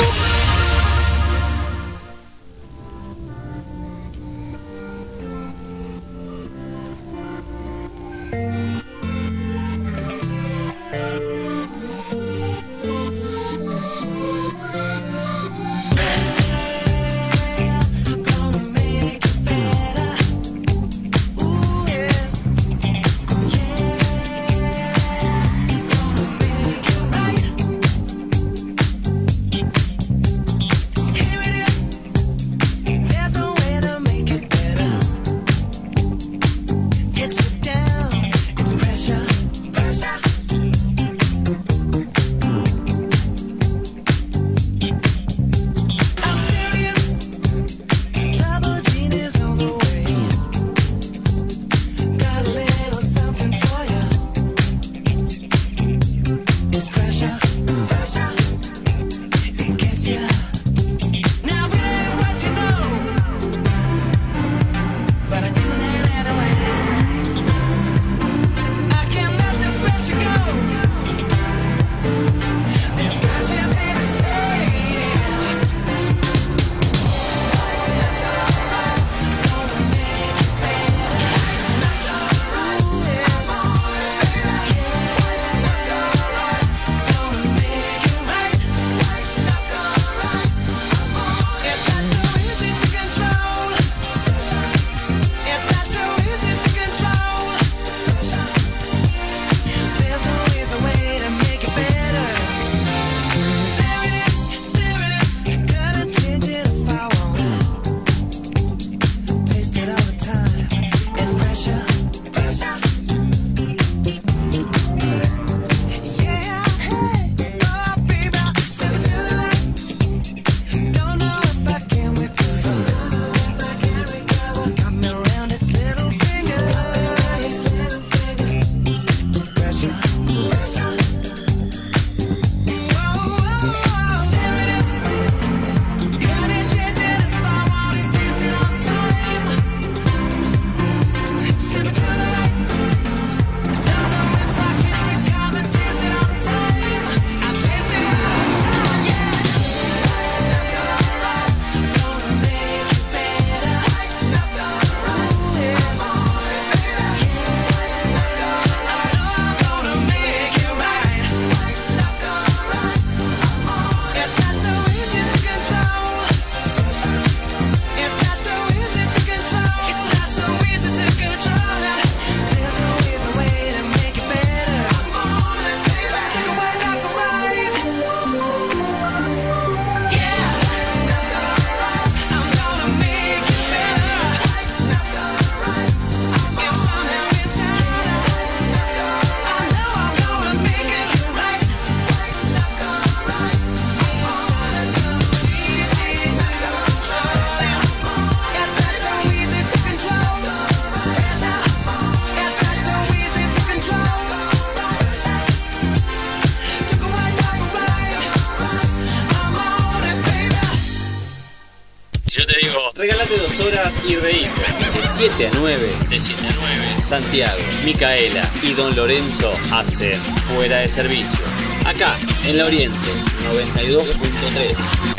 horas y reír. De 7 a 9. Santiago, Micaela y Don Lorenzo hacen Fuera de Servicio. Acá, en La Oriente, 92.3.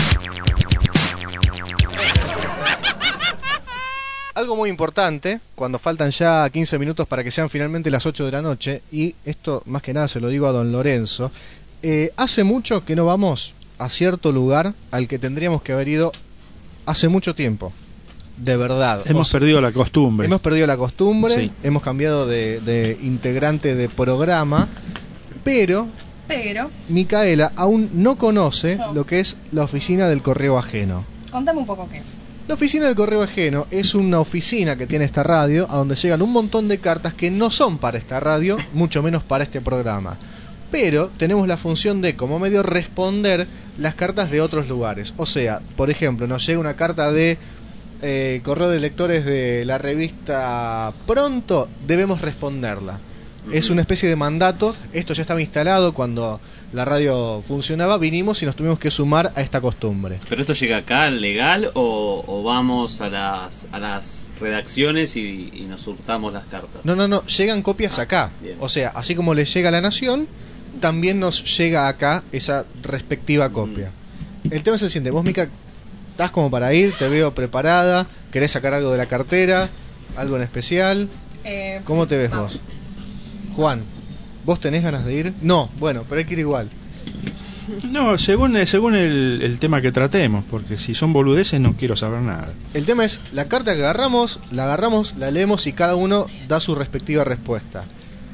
Algo muy importante, cuando faltan ya 15 minutos para que sean finalmente las 8 de la noche, y esto más que nada se lo digo a Don Lorenzo, hace mucho que no vamos a cierto lugar al que tendríamos que haber ido hace mucho tiempo. De verdad.
Hemos perdido la costumbre.
Hemos perdido la costumbre,
Sí.
hemos cambiado de integrante de programa, pero Micaela aún no conoce lo que es la oficina del correo ajeno.
Contame un poco qué es.
La oficina del correo ajeno es una oficina que tiene esta radio, a donde llegan un montón de cartas que no son para esta radio, mucho menos para este programa. Pero tenemos la función de, como medio, responder las cartas de otros lugares. O sea, por ejemplo, nos llega una carta de correo de lectores de la revista Pronto, debemos responderla. Es una especie de mandato. Esto ya estaba instalado cuando la radio funcionaba, vinimos y nos tuvimos que sumar a esta costumbre.
¿Pero esto llega acá legal o vamos a las redacciones y nos hurtamos las cartas?
No, llegan copias acá.
Bien.
O sea, así como le llega a La Nación, también nos llega acá esa respectiva copia. El tema es el siguiente: vos, Mica, estás como para ir, te veo preparada, querés sacar algo de la cartera, algo en especial. ¿Cómo
sí,
te ves
vamos.
vos? Juan, ¿vos tenés ganas de ir? No, bueno, pero hay que ir igual.
No, según el tema que tratemos, porque si son boludeces no quiero saber nada.
El tema es, la carta que agarramos, la leemos y cada uno da su respectiva respuesta.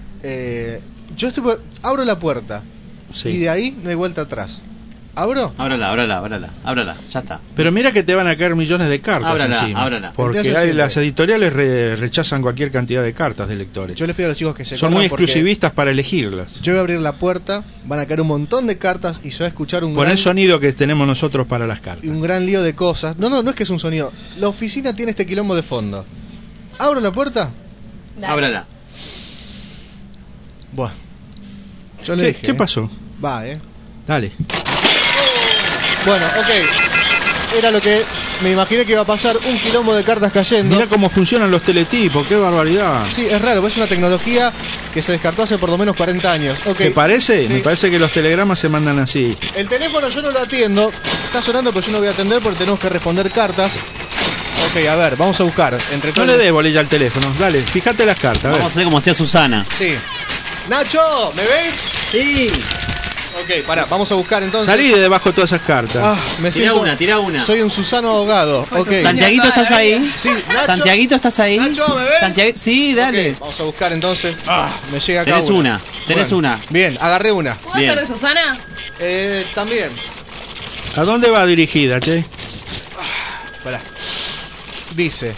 Yo abro la puerta,
Sí.
y de ahí no hay vuelta atrás. ¿Abro?
Ábrala, ya está.
Pero mira que te van a caer millones de cartas encima.
Ábrala.
Porque
Entonces,
las editoriales rechazan cualquier cantidad de cartas de lectores.
Yo les pido a los chicos que se
Son muy
corran porque
exclusivistas para elegirlas.
yo voy a abrir la puerta, van a caer un montón de cartas y se va a escuchar
Con el sonido que tenemos nosotros para las cartas.
un gran lío de cosas. No es que es un sonido. La oficina tiene este quilombo de fondo. ¿Abro la puerta?
Dale.
Ábrala.
Bueno. Yo le dije.
¿Qué pasó?
Va,
Dale.
Bueno, ok. Era lo que me imaginé que iba a pasar, un quilombo de cartas cayendo.
Mira cómo funcionan los teletipos, qué barbaridad.
Sí, es raro, es una tecnología que se descartó hace por lo menos 40 años. Okay.
¿Te parece?
Sí.
Me parece que los telegramas se mandan así.
El teléfono yo no lo atiendo, está sonando pero yo no voy a atender porque tenemos que responder cartas. Ok, a ver, vamos a buscar. Entre
No
todos-
le des bolilla al teléfono. Dale, fíjate las cartas. A ver.
Vamos a hacer como hacía Susana.
Sí. Nacho, ¿me ves?
Sí.
Ok, pará, vamos a buscar entonces.
Salí de debajo de todas esas cartas.
Ah, me
Tira
siento...
tira una.
Soy un Susano ahogado. Ok.
Santiaguito, ¿estás ahí?
Sí, Nacho.
Santiaguito, ¿estás ahí?
Nacho, ¿me ves?
Sí, dale.
Ok, vamos a buscar entonces. Me llega acá
Tenés una.
Bueno, bien, agarré una.
¿Puedo ser de Susana?
También.
¿A dónde va dirigida, che?
Pará. Dice.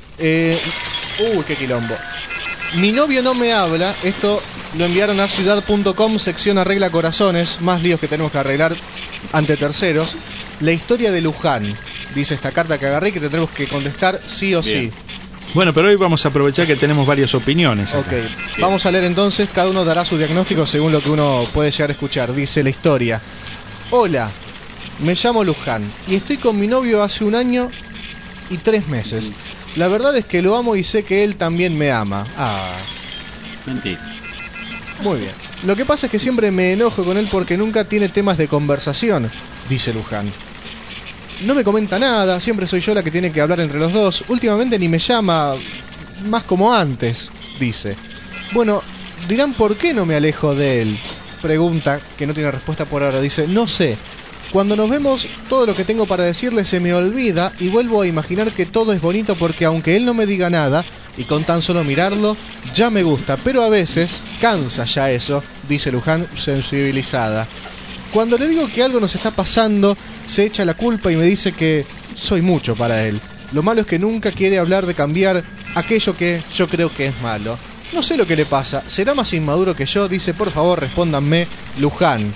Uy, qué quilombo. Mi novio no me habla. Esto lo enviaron a ciudad.com, sección arregla corazones. Más líos que tenemos que arreglar ante terceros. La historia de Luján. Dice esta carta que agarré que tendremos que contestar sí o
Bien.
sí.
Bueno, pero hoy vamos a aprovechar que tenemos varias opiniones.
Ok, vamos a leer entonces, cada uno dará su diagnóstico según lo que uno puede llegar a escuchar. Dice la historia. Hola, me llamo Luján y estoy con mi novio hace 1 año y 3 meses. La verdad es que lo amo y sé que él también me ama.
Mentira.
Muy bien. Lo que pasa es que siempre me enojo con él porque nunca tiene temas de conversación, dice Luján. No me comenta nada, siempre soy yo la que tiene que hablar entre los dos. Últimamente ni me llama, más como antes, dice. Bueno, dirán por qué no me alejo de él. Pregunta que no tiene respuesta por ahora. Dice, no sé. Cuando nos vemos, todo lo que tengo para decirle se me olvida y vuelvo a imaginar que todo es bonito porque aunque él no me diga nada, y con tan solo mirarlo, ya me gusta. Pero a veces cansa ya eso, dice Luján, sensibilizada. Cuando le digo que algo nos está pasando, se echa la culpa y me dice que soy mucho para él. Lo malo es que nunca quiere hablar de cambiar aquello que yo creo que es malo. No sé lo que le pasa. ¿Será más inmaduro que yo? Dice, por favor, respóndanme, Luján.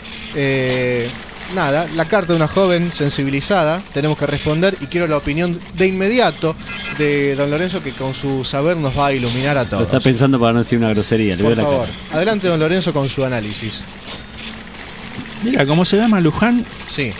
Nada, la carta de una joven sensibilizada. Tenemos que responder y quiero la opinión de inmediato de don Lorenzo, que con su saber nos va a iluminar a todos.
Lo está pensando para no decir una grosería. Le
Por
veo la
favor,
cara.
adelante don Lorenzo con su análisis.
Mira, ¿cómo se llama Luján?
Sí.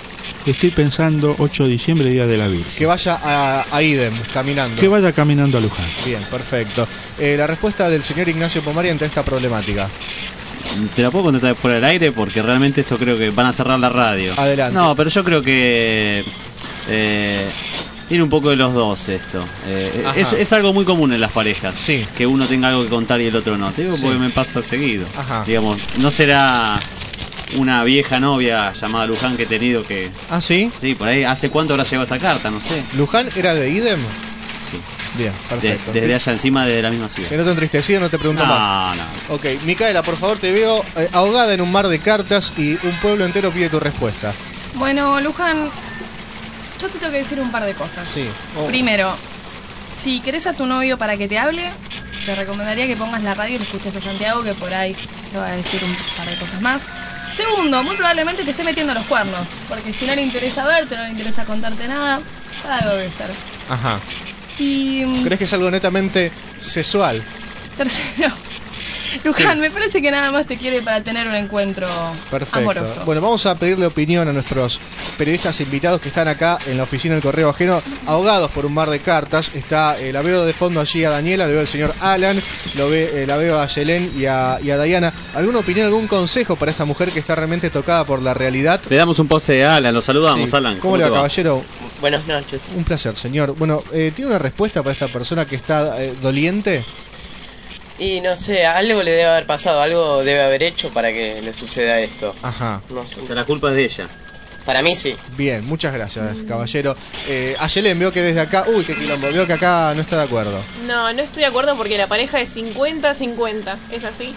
Estoy pensando 8 de diciembre, Día de la Virgen.
Que vaya a Idem, caminando.
Que vaya caminando a Luján.
Bien, perfecto. La respuesta del señor Ignacio Pomari ante esta problemática.
Te la puedo contestar por el aire porque realmente esto creo que van a cerrar la radio.
Adelante.
No, pero yo creo que tiene un poco de los dos esto. Es algo muy común en las parejas.
Sí.
Que uno tenga algo que contar y el otro no. Te digo porque me pasa seguido. Digamos, no será una vieja novia llamada Luján que he tenido que...
¿Ah, sí?
Sí, por ahí. ¿Hace cuánto habrá llegado esa carta? No sé.
¿Luján era de Idem?
Sí.
Bien, perfecto.
Desde allá encima de la misma ciudad.
Que no te entristecido, no te pregunto más.
No.
Ok, Micaela, por favor, te veo ahogada en un mar de cartas y un pueblo entero pide tu respuesta.
Bueno, Luján, yo te tengo que decir un par de cosas.
Sí.
Primero, si querés a tu novio para que te hable, te recomendaría que pongas la radio y lo escuches a Santiago, que por ahí te va a decir un par de cosas más. Segundo, muy probablemente te esté metiendo los cuernos, porque si no le interesa verte, no le interesa contarte nada, para algo debe ser.
Ajá.
Y...
¿crees que es algo netamente sexual?
Tercero, Luján, me parece que nada más te quiere para tener un encuentro amoroso.
Bueno, vamos a pedirle opinión a nuestros periodistas invitados que están acá en la oficina del Correo Ajeno, ahogados por un mar de cartas. La veo de fondo allí a Daniela, la veo al señor Alan, la veo a Yelén y a Diana. ¿Alguna opinión, algún consejo para esta mujer que está realmente tocada por la realidad?
Le damos un pose de Alan, lo saludamos, sí. Alan.
¿Cómo le va, caballero?
Buenas noches.
Un placer, señor. Bueno, ¿tiene una respuesta para esta persona que está doliente?
Y no sé, algo le debe haber pasado, algo debe haber hecho para que le suceda esto.
Ajá.
No sé.
O sea, la culpa es de ella.
Para mí sí.
Bien, muchas gracias, caballero. A Yelén, veo que desde acá... Uy, qué quilombo, veo que acá no está de acuerdo.
No estoy de acuerdo porque la pareja es 50-50, ¿es así?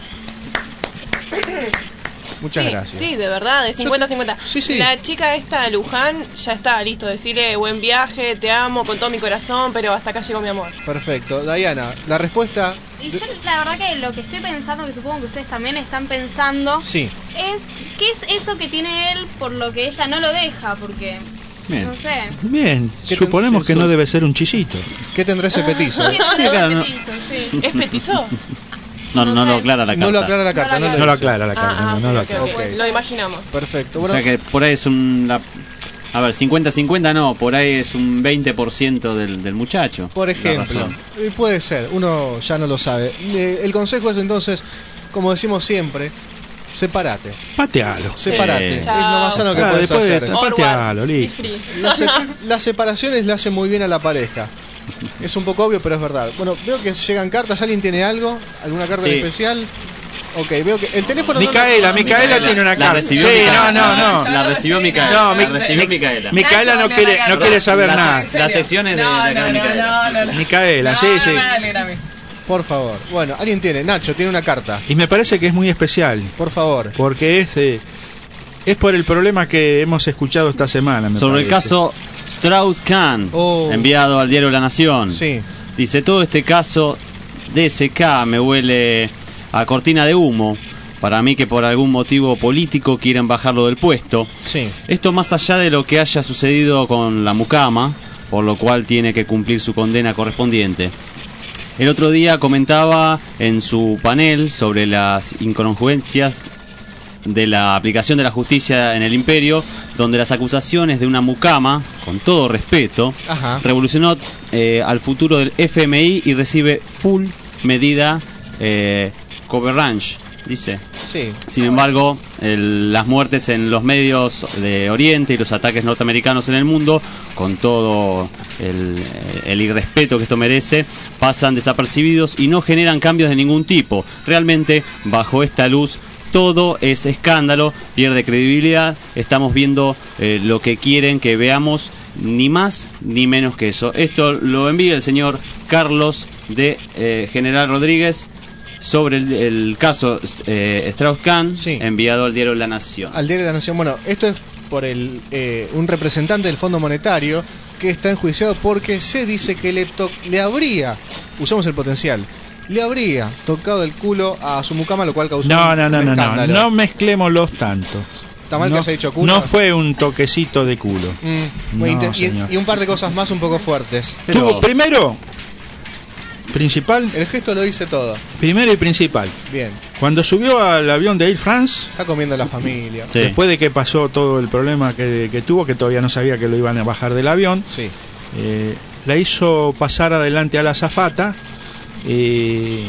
Muchas gracias.
Sí, de verdad, de 50-50.
Sí.
La chica esta, Luján, ya está, listo. Decirle buen viaje, te amo con todo mi corazón, pero hasta acá llegó mi amor.
Perfecto. Diana, la respuesta...
Y yo la verdad que lo que estoy pensando, que supongo que ustedes también están pensando,
sí,
es qué es eso que tiene él por lo que ella no lo deja, porque...
Bien.
No sé.
Bien, suponemos que no debe ser un chisito.
¿Qué tendrá ese petizo?
Sí, claro, sí. ¿Es petizo?
No lo aclara la carta.
No lo aclara la carta.
No lo aclara la carta.
Okay. Lo imaginamos.
Perfecto.
Bueno. O sea que por ahí es a ver, 50-50 no, por ahí es un 20% del muchacho.
Por ejemplo. Puede ser, uno ya no lo sabe. El consejo es entonces, como decimos siempre, sepárate.
Patealo.
Sepárate. Es lo más sano que puedes hacer.
Patealo, listo.
Las separaciones le hacen muy bien a la pareja. Es un poco obvio, pero es verdad. Bueno, veo que llegan cartas. ¿Alguien tiene algo? ¿Alguna carta en especial? Ok, veo que el teléfono...
Micaela tiene una carta.
Sí, no. La recibió Micaela.
No, Micaela. Micaela no quiere saber nada.
Las secciones de Micaela.
Micaela, sí.
Por favor. Bueno, alguien tiene. Nacho tiene una carta.
Y me parece que es muy especial.
Por favor.
Porque es por el problema que hemos escuchado esta semana.
Sobre el caso Strauss-Kahn, enviado al diario La Nación.
Sí.
Dice, todo este caso DSK me huele a cortina de humo. Para mí que por algún motivo político quieren bajarlo del puesto.
Sí.
Esto más allá de lo que haya sucedido con la mucama, por lo cual tiene que cumplir su condena correspondiente. El otro día comentaba en su panel sobre las incongruencias de la aplicación de la justicia en el imperio, donde las acusaciones de una mucama, con todo respeto, revolucionó al futuro del FMI y recibe full medida coverage, dice.
Sí.
Sin embargo, las muertes en los medios de Oriente y los ataques norteamericanos en el mundo, con todo el irrespeto que esto merece, pasan desapercibidos y no generan cambios de ningún tipo. Realmente, bajo esta luz, todo es escándalo, pierde credibilidad. Estamos viendo lo que quieren que veamos, ni más ni menos que eso. Esto lo envía el señor Carlos de General Rodríguez sobre el caso Strauss-Kahn, enviado al diario La Nación.
Al diario La Nación. Bueno, esto es por un representante del Fondo Monetario que está enjuiciado porque se dice que le habría, usamos el potencial, le habría tocado el culo a su mucama, lo cual causó un escándalo.
No mezclémoslos tanto.
Está mal que haya dicho culo.
No fue un toquecito de culo.
Y un par de cosas más un poco fuertes.
Primero, principal.
El gesto lo dice todo.
Primero y principal.
Bien.
Cuando subió al avión de Air France,
está comiendo la familia.
Sí.
Después de que pasó todo el problema que tuvo, que todavía no sabía que lo iban a bajar del avión,
sí.
La hizo pasar adelante a la azafata y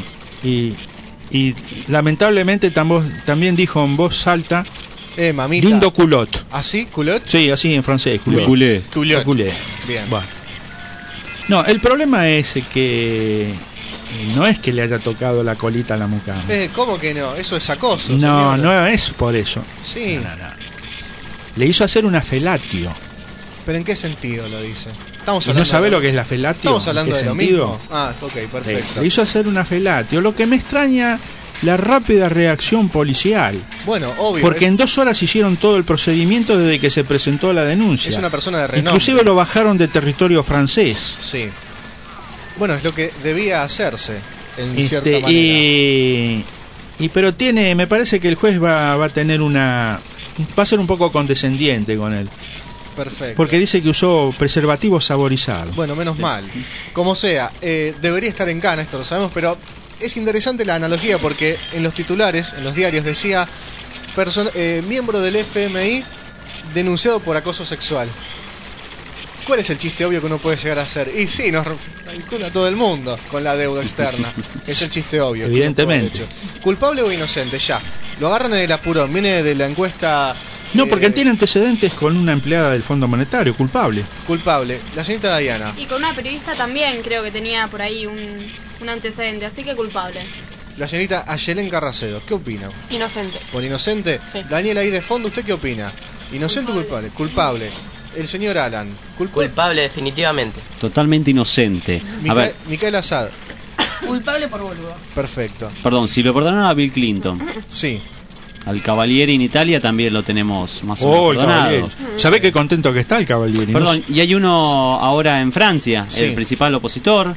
lamentablemente también dijo en voz alta,
mamita.
lindo culot.
¿Así? ¿Culot?
Sí, así en francés.
Culé.
Culot. Bien.
Bueno. No, el problema es que no es que le haya tocado la colita a la mucama.
¿Cómo que no? Eso es acoso.
No,
señor.
no es por eso.
Sí.
No. Le hizo hacer una felatio.
¿Pero en qué sentido lo dice?
¿Y no sabe lo que es la felatio?
¿Estamos hablando de
sentido?
lo mismo? Ah, ok, perfecto.
Sí, le hizo hacer una felatio. Lo que me extraña, la rápida reacción policial.
Bueno, obvio.
Porque en 2 horas hicieron todo el procedimiento desde que se presentó la denuncia.
Es una persona de renombre.
Inclusive lo bajaron de territorio francés.
Sí. Bueno, es lo que debía hacerse, en cierta manera.
Pero me parece que el juez va a tener va a ser un poco condescendiente con él.
Perfecto.
Porque dice que usó preservativo saborizado.
Bueno, menos mal. Como sea, debería estar en cana, esto lo sabemos, pero es interesante la analogía porque en los titulares, en los diarios decía miembro del FMI denunciado por acoso sexual. ¿Cuál es el chiste obvio que uno puede llegar a hacer? Y sí, nos vincula a todo el mundo con la deuda externa. Es el chiste obvio.
Evidentemente.
¿Culpable o inocente? Ya. Lo agarran en el apurón. Viene de la encuesta...
No, porque tiene antecedentes con una empleada del Fondo Monetario. Culpable.
Culpable. La señorita Diana.
Y con una periodista también creo que tenía por ahí un antecedente. Así que culpable.
La señorita Ayelén Carracedo. ¿Qué opina?
Inocente.
¿Por inocente?
Sí.
Daniela, ahí de fondo, ¿usted qué opina? ¿Inocente o culpable? Culpable. El señor Alan.
Culpable, definitivamente.
Totalmente inocente. A ver,
Micael Assad.
Culpable por boludo.
Perfecto.
perdón, si lo perdonaron a Bill Clinton,
Sí.
al Cavalieri en Italia también lo tenemos más o menos
El Cavalieri.
perdonado.
¿Sabe qué contento que está el Cavalieri?
Perdón, y hay uno ahora en Francia,
Sí.
el principal opositor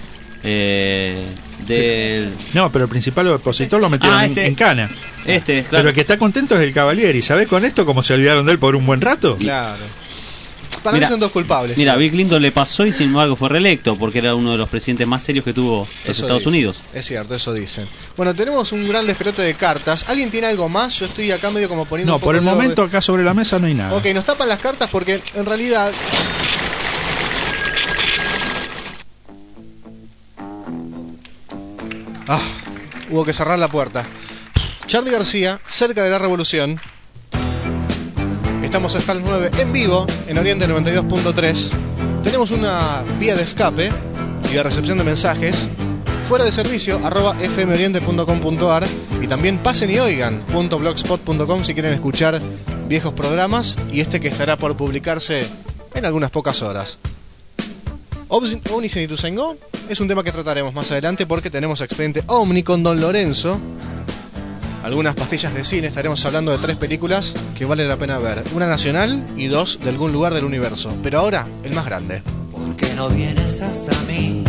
No, pero el principal opositor lo metieron en cana.
Claro.
Pero el que está contento es el Cavalieri. ¿Sabés con esto cómo se olvidaron de él por un buen rato?
Claro. Para mí son dos culpables.
Mira,
¿sí?
Bill Clinton le pasó y sin embargo fue reelecto porque era uno de los presidentes más serios que tuvo los Estados
dicen.
Unidos.
Es cierto, eso dicen. Bueno, tenemos un gran despelote de cartas. ¿Alguien tiene algo más? Yo estoy acá medio como poniendo
No,
un poco
por el
dedo
momento acá sobre la mesa no hay nada.
Ok, nos tapan las cartas porque en realidad... hubo que cerrar la puerta. Charly García, cerca de la revolución. Estamos hasta las 9 en vivo en Oriente 92.3. Tenemos una vía de escape y de recepción de mensajes. Fuera de servicio @fmoriente.com.ar y también pasen y oigan.blogspot.com si quieren escuchar viejos programas y este que estará por publicarse en algunas pocas horas. Omni Senitusengo es un tema que trataremos más adelante porque tenemos Expediente Omni con Don Lorenzo. Algunas pastillas de cine, estaremos hablando de 3 películas que vale la pena ver. Una nacional y 2 de algún lugar del universo. Pero ahora, el más grande.
¿Por qué no vienes hasta mí?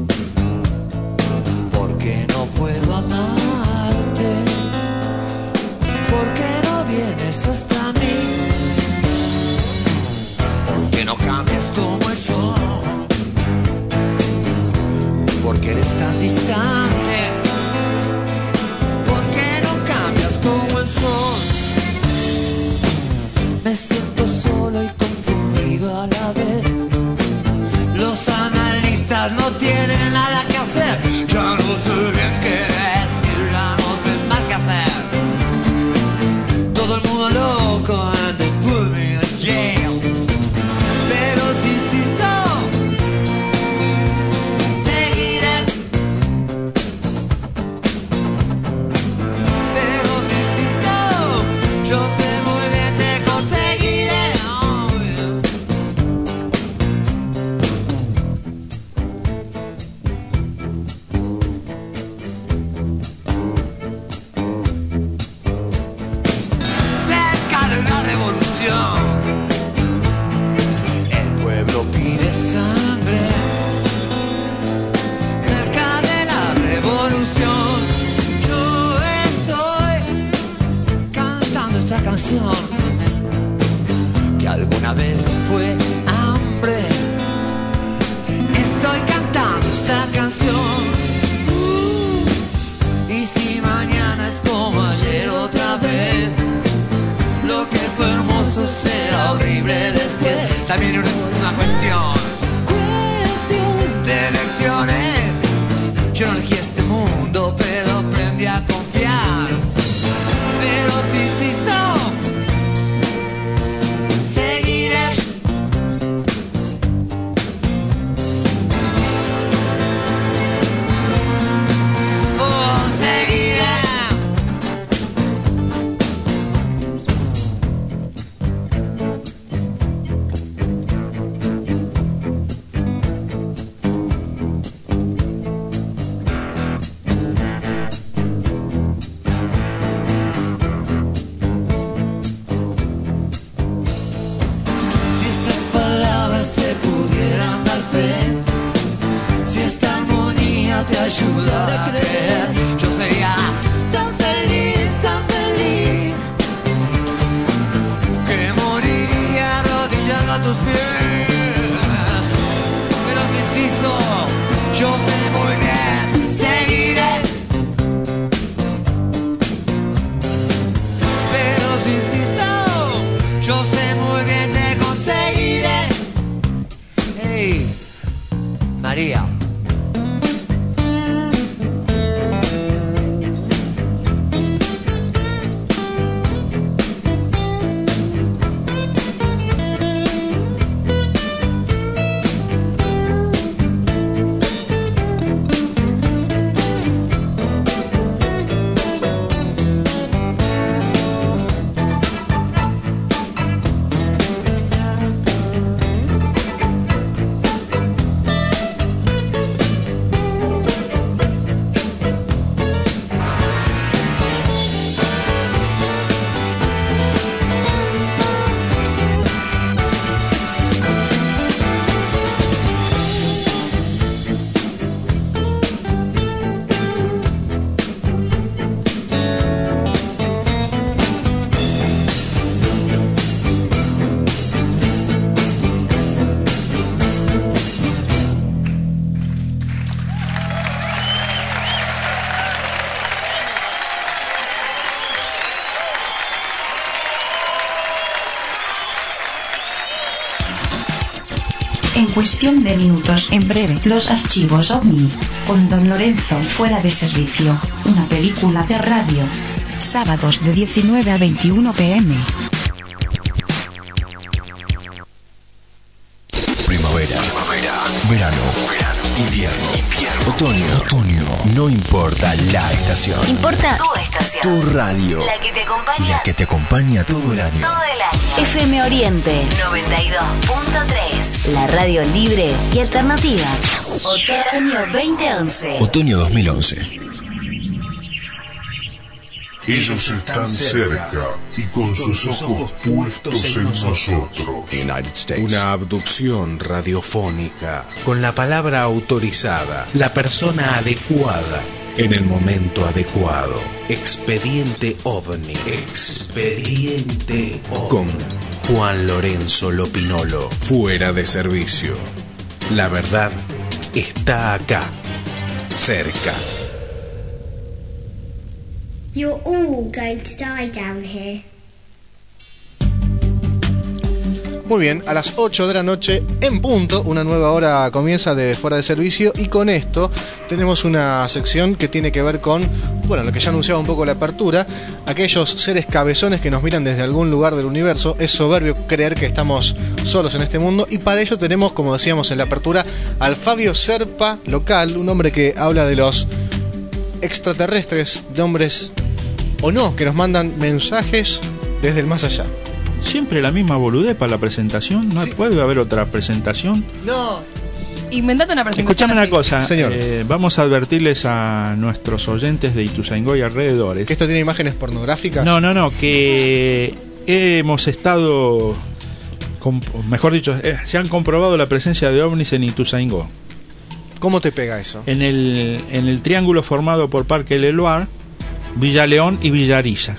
¿Por qué no puedo amarte? ¿Por qué no vienes hasta mí? ¿Por qué no cambias como el sol? ¿Por qué eres tan distante? ¿Por qué no cambias como el sol? Me siento solo y confundido a la vez. Los analistas no tienen nada que hacer. Ya no sé bien qué decir. eso será horrible después. También es una cuestión de elecciones. Yo no elegí este mundo, pero aprendí a confiar. Pero si insisto, seguiré. Te ayuda a creer, yo sería tan feliz, que moriría arrodillado a tus pies. Pero si insisto, yo sé muy bien, seguiré. Pero si insisto, yo sé muy bien, te conseguiré. Hey, María.
En cuestión de minutos, en breve, los archivos OVNI, con Don Lorenzo fuera de servicio, una película de radio. Sábados de 19 a 21 p.m.
Primavera, verano, invierno, otoño, no importa la estación.
Importa tu estación.
Tu radio.
La que te acompaña.
La que te acompaña todo el año.
Todo el año. FM Oriente 92.3. La radio libre y alternativa. Otoño 2011.
Otoño 2011.
Ellos están cerca y con sus ojos puestos en nosotros.
Una abducción radiofónica con la palabra autorizada, la persona adecuada en el momento adecuado. Expediente OVNI. Expediente OVNI. Con Juan Lorenzo Lopinolo. Fuera de servicio. La verdad está acá, cerca.
You're all going to die down here.
Muy bien, a las 8 de la noche en punto, una nueva hora comienza de Fuera de Servicio, y con esto tenemos una sección que tiene que ver con, bueno, lo que ya anunciaba un poco la apertura, aquellos seres cabezones que nos miran desde algún lugar del universo. Es soberbio creer que estamos solos en este mundo, y para ello tenemos, como decíamos en la apertura, al Fabio Serpa local, un hombre que habla de los extraterrestres, de hombres o no, que nos mandan mensajes desde el más allá.
Siempre la misma boludez para la presentación. No puede haber otra presentación.
No.
Inventate una presentación.
Escuchame una
así.
cosa,
señor.
Vamos a advertirles a nuestros oyentes de Ituzaingó y alrededores.
¿Que esto tiene imágenes pornográficas?
No, que hemos estado, mejor dicho, se han comprobado la presencia de ovnis en Ituzaingó.
¿Cómo te pega eso?
En el triángulo formado por Parque Leloir, Villa León y Villarilla.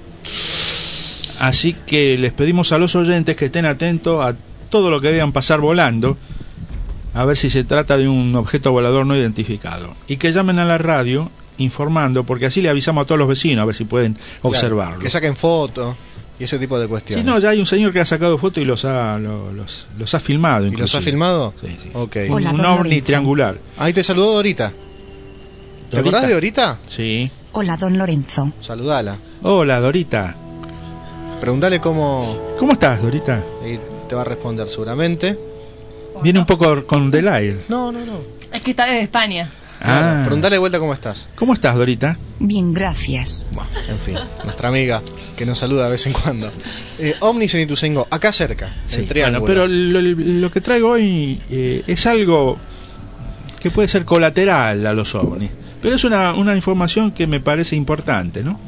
Así que les pedimos a los oyentes que estén atentos a todo lo que vean pasar volando, a ver si se trata de un objeto volador no identificado, y que llamen a la radio informando, porque así le avisamos a todos los vecinos a ver si pueden observarlo.
Que saquen fotos. y ese tipo de cuestiones.
Sí, no, ya hay un señor que ha sacado fotos y los ha filmado.
¿Y los ha filmado?
Sí, sí.
Okay.
Hola,
un ovni triangular.
Ahí te saludó Dorita. ¿Te acordás de Dorita?
Sí.
Hola, don Lorenzo.
Saludala.
Hola, Dorita.
Preguntale cómo
estás, Dorita.
y te va a responder seguramente.
Viene un poco con delay.
No.
Es que está desde España.
Claro, preguntale de vuelta cómo estás.
¿Cómo estás, Dorita?
Bien, gracias.
Bueno, en fin, nuestra amiga que nos saluda de vez en cuando. Ovnis en Ituzaingó, acá cerca,
Sí,
el triángulo.
bueno, pero lo que traigo hoy es algo que puede ser colateral a los ovnis, pero es una información que me parece importante, ¿no?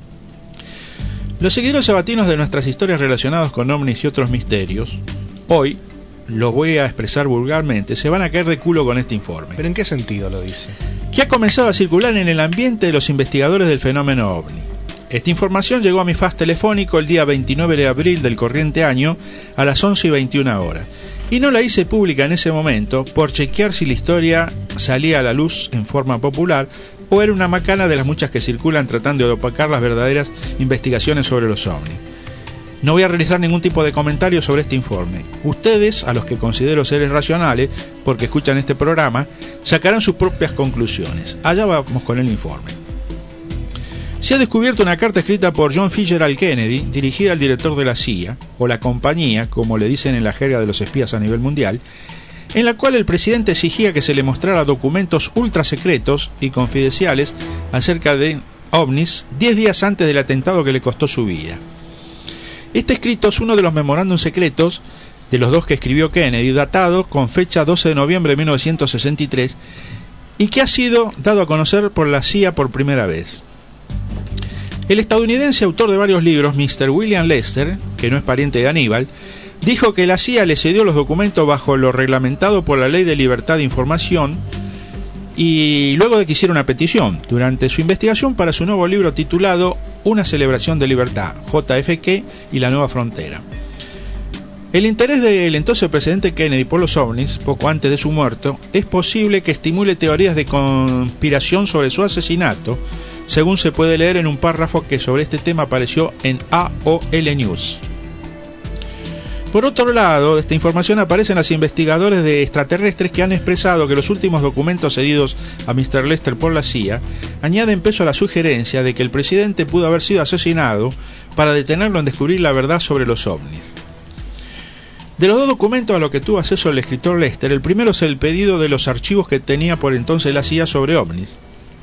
Los seguidores sabatinos de nuestras historias relacionadas con ovnis y otros misterios, hoy, los voy a expresar vulgarmente, se van a caer de culo con este informe.
¿Pero en qué sentido lo dice?
Que ha comenzado a circular en el ambiente de los investigadores del fenómeno ovni. Esta información llegó a mi fax telefónico el día 29 de abril del corriente año a las 11:21 horas. Y no la hice pública en ese momento por chequear si la historia salía a la luz en forma popular o era una macana de las muchas que circulan tratando de opacar las verdaderas investigaciones sobre los ovnis. No voy a realizar ningún tipo de comentario sobre este informe. Ustedes, a los que considero seres racionales, porque escuchan este programa, sacarán sus propias conclusiones. Allá vamos con el informe. Se ha descubierto una carta escrita por John Fitzgerald Kennedy, dirigida al director de la CIA, o la compañía, como le dicen en la jerga de los espías a nivel mundial, en la cual el presidente exigía que se le mostrara documentos ultra secretos y confidenciales acerca de ovnis 10 días antes del atentado que le costó su vida. Este escrito es uno de los memorándums secretos de los dos que escribió Kennedy, datado con fecha 12 de noviembre de 1963, y que ha sido dado a conocer por la CIA por primera vez. El estadounidense autor de varios libros, Mr. William Lester, que no es pariente de Aníbal, dijo que la CIA le cedió los documentos bajo lo reglamentado por la Ley de Libertad de Información y luego de que hiciera una petición durante su investigación para su nuevo libro titulado Una celebración de libertad, JFK y la nueva frontera. El interés del entonces presidente Kennedy por los ovnis, poco antes de su muerte, es posible que estimule teorías de conspiración sobre su asesinato, según se puede leer en un párrafo que sobre este tema apareció en AOL News. Por otro lado, de esta información aparecen los investigadores de extraterrestres que han expresado que los últimos documentos cedidos a Mr. Lester por la CIA añaden peso a la sugerencia de que el presidente pudo haber sido asesinado para detenerlo en descubrir la verdad sobre los ovnis. De los dos documentos a los que tuvo acceso el escritor Lester, el primero es el pedido de los archivos que tenía por entonces la CIA sobre ovnis.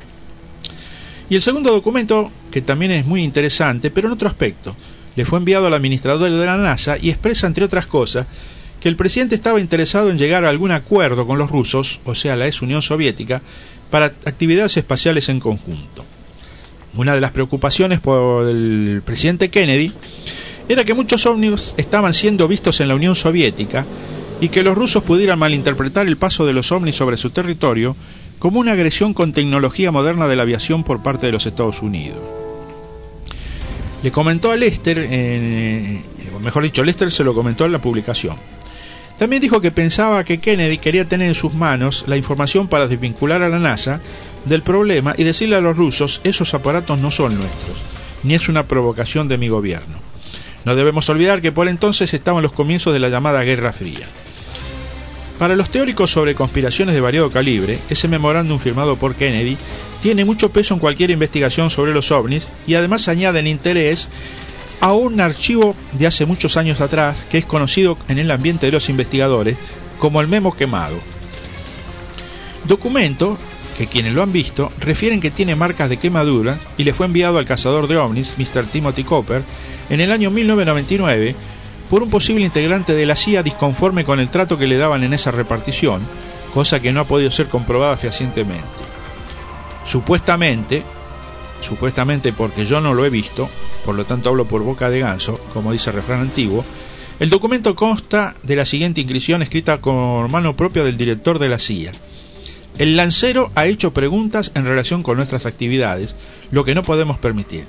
Y el segundo documento, que también es muy interesante, pero en otro aspecto, le fue enviado al administrador de la NASA y expresa, entre otras cosas, que el presidente estaba interesado en llegar a algún acuerdo con los rusos, o sea, la ex Unión Soviética, para actividades espaciales en conjunto. Una de las preocupaciones por el presidente Kennedy era que muchos ovnis estaban siendo vistos en la Unión Soviética y que los rusos pudieran malinterpretar el paso de los ovnis sobre su territorio como una agresión con tecnología moderna de la aviación por parte de los Estados Unidos. Le comentó a Lester, mejor dicho, Lester se lo comentó en la publicación. También dijo que pensaba que Kennedy quería tener en sus manos la información para desvincular a la NASA del problema y decirle a los rusos: esos aparatos no son nuestros, ni es una provocación de mi gobierno. No debemos olvidar que por entonces estaban los comienzos de la llamada Guerra Fría. Para los teóricos sobre conspiraciones de variado calibre, ese memorándum firmado por Kennedy tiene mucho peso en cualquier investigación sobre los ovnis y además añaden interés a un archivo de hace muchos años atrás que es conocido en el ambiente de los investigadores como el memo quemado. Documento que quienes lo han visto refieren que tiene marcas de quemaduras y le fue enviado al cazador de ovnis, Mr. Timothy Cooper, en el año 1999 por un posible integrante de la CIA disconforme con el trato que le daban en esa repartición, cosa que no ha podido ser comprobada fehacientemente. Supuestamente, porque yo no lo he visto, por lo tanto hablo por boca de ganso, como dice el refrán antiguo, el documento consta de la siguiente inscripción escrita con mano propia del director de la CIA. El lancero ha hecho preguntas en relación con nuestras actividades, lo que no podemos permitir.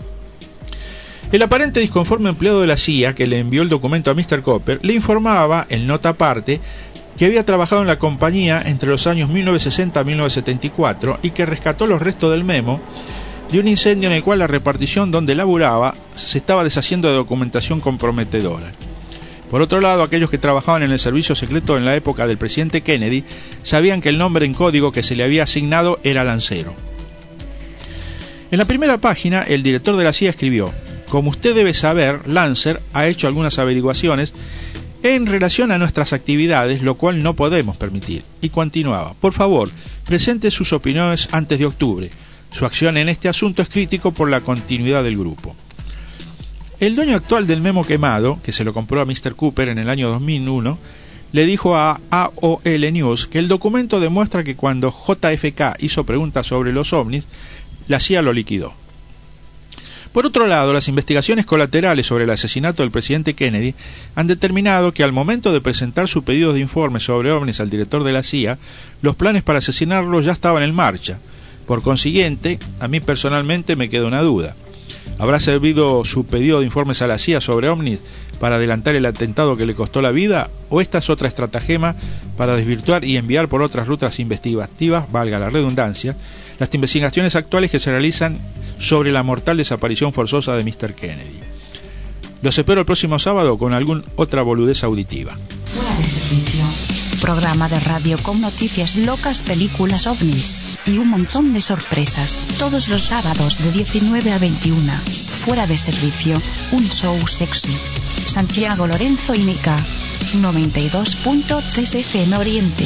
El aparente disconforme empleado de la CIA que le envió el documento a Mr. Cooper le informaba, en nota aparte, que había trabajado en la compañía entre los años 1960 y 1974 y que rescató los restos del memo de un incendio en el cual la repartición donde laburaba se estaba deshaciendo de documentación comprometedora. Por otro lado, aquellos que trabajaban en el servicio secreto en la época del presidente Kennedy sabían que el nombre en código que se le había asignado era Lancero. En la primera página, el director de la CIA escribió: como usted debe saber, Lancer ha hecho algunas averiguaciones en relación a nuestras actividades, lo cual no podemos permitir. Y continuaba: por favor, presente sus opiniones antes de octubre. Su acción en este asunto es crítico por la continuidad del grupo. El dueño actual del memo quemado, que se lo compró a Mr. Cooper en el año 2001, le dijo a AOL News que el documento demuestra que cuando JFK hizo preguntas sobre los ovnis, la CIA lo liquidó. Por otro lado, las investigaciones colaterales sobre el asesinato del presidente Kennedy han determinado que al momento de presentar su pedido de informe sobre ovnis al director de la CIA, los planes para asesinarlo ya estaban en marcha. Por consiguiente, a mí personalmente me queda una duda. ¿Habrá servido su pedido de informes a la CIA sobre ovnis para adelantar el atentado que le costó la vida? ¿O esta es otra estratagema para desvirtuar y enviar por otras rutas investigativas, valga la redundancia, las investigaciones actuales que se realizan sobre la mortal desaparición forzosa de Mr. Kennedy? Los espero el próximo sábado con alguna otra boludez auditiva.
Fuera de servicio. Programa de radio con noticias locas, películas ovnis y un montón de sorpresas. Todos los sábados de 19 a 21. Fuera de servicio. Un show sexy. Santiago Lorenzo y Mica. 92.3 FM Oriente.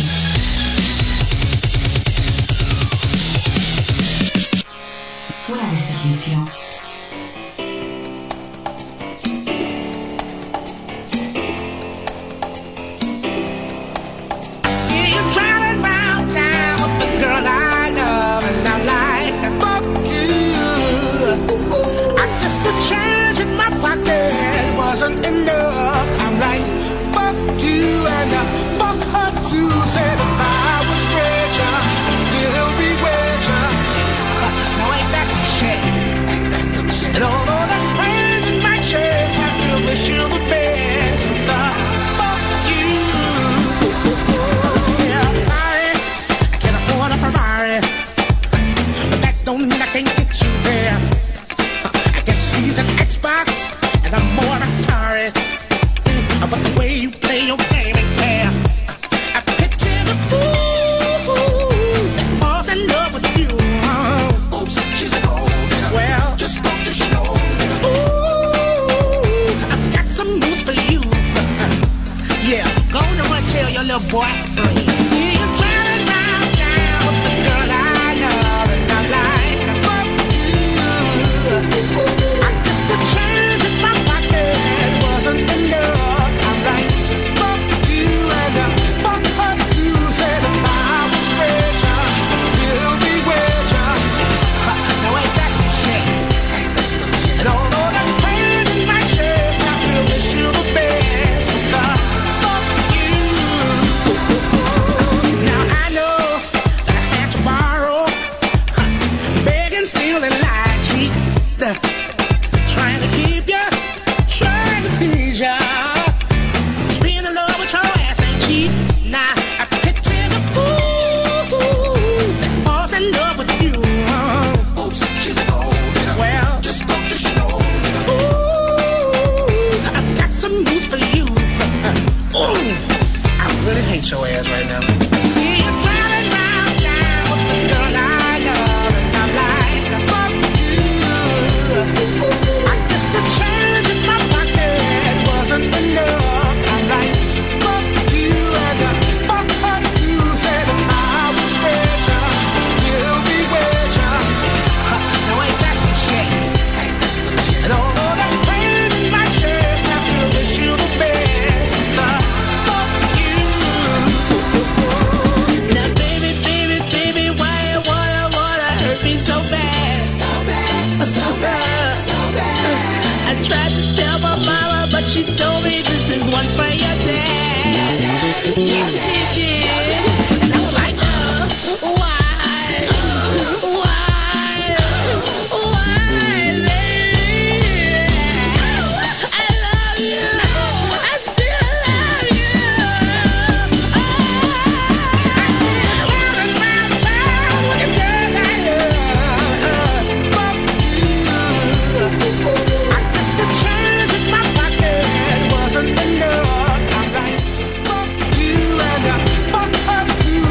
Fuera de servicio.
And although that's pain in my chest, I still wish you the best. Fuck you. Yeah, I'm sorry, I can't afford a Ferrari, but that don't mean I can't get you there. I guess he's an Xbox and I'm more Atari, but the way you play your game ain't fair. I picture the fool that falls in love with you. Oops, she's a gold digger. Well, just don't you know? Ooh, I've got some news for you. Yeah, go on and run tell your little boy free. See you driving round town with the girl I love, and I'm like, fuck you. I guess the change in my pocket wasn't enough. I'm like, fuck you, and fuck her too. Said if I was richer, I'd still be with ya. Now ain't that some shit? And although that's pain in my chest, I still wish you the best. Fuck you. Now I know that I had to borrow, beg and steal and lie, cheat, trying to keep ya, trying to please ya. Just being in love with your ass ain't cheap. Now I picture the fool that falls in love with you. Oops, she's a gold digger. Well, just don't you know? Ooh, I've got some news for you. Ooh, I really hate your ass right now. See you driving round town with the girl I love, and I'm like, fuck you.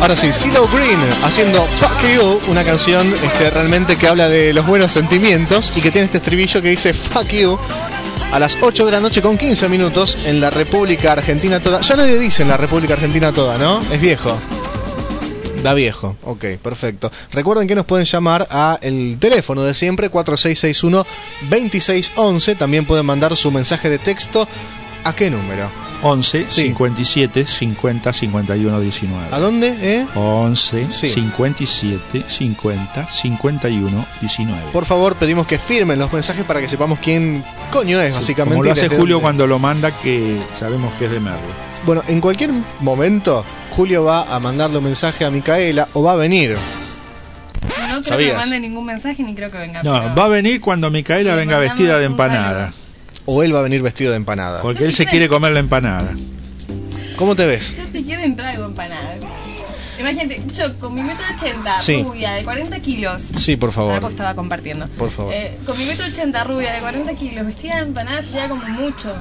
Ahora sí, CeeLo Green haciendo Fuck You, una canción realmente que habla de los buenos sentimientos y que tiene este estribillo que dice Fuck You a las 8 de la noche con 15 minutos en la República Argentina toda. Ya nadie dice en la República Argentina toda, ¿no? Es viejo. Da viejo, ok, perfecto. Recuerden que nos pueden llamar a el teléfono de siempre, 4661-2611. También pueden mandar su mensaje de texto. ¿A qué número?
11 57 50 51 19.
¿A dónde?
11 57 50 51 19.
Por favor, pedimos que firmen los mensajes para que sepamos quién coño es, básicamente.
Como lo hace Julio
dónde.
cuando lo manda, que sabemos que es de Merlo.
Bueno, en cualquier momento Julio va a mandarle un mensaje a Micaela o va a venir.
No creo
¿Sabías?
que mande ningún mensaje ni creo que venga.
No,
pero-
va a venir cuando Micaela venga vestida de empanada.
O él va a venir vestido de empanada.
Porque él se quiere comer la empanada.
¿Cómo te ves?
Yo si quieren traigo empanadas. Imagínate, yo con mi 1,80 m,
Sí.
rubia de 40 kilos.
Sí, por favor.
Porque estaba compartiendo.
Por favor.
Con mi 1,80 m, rubia de 40 kilos, vestida de empanadas sería como mucho.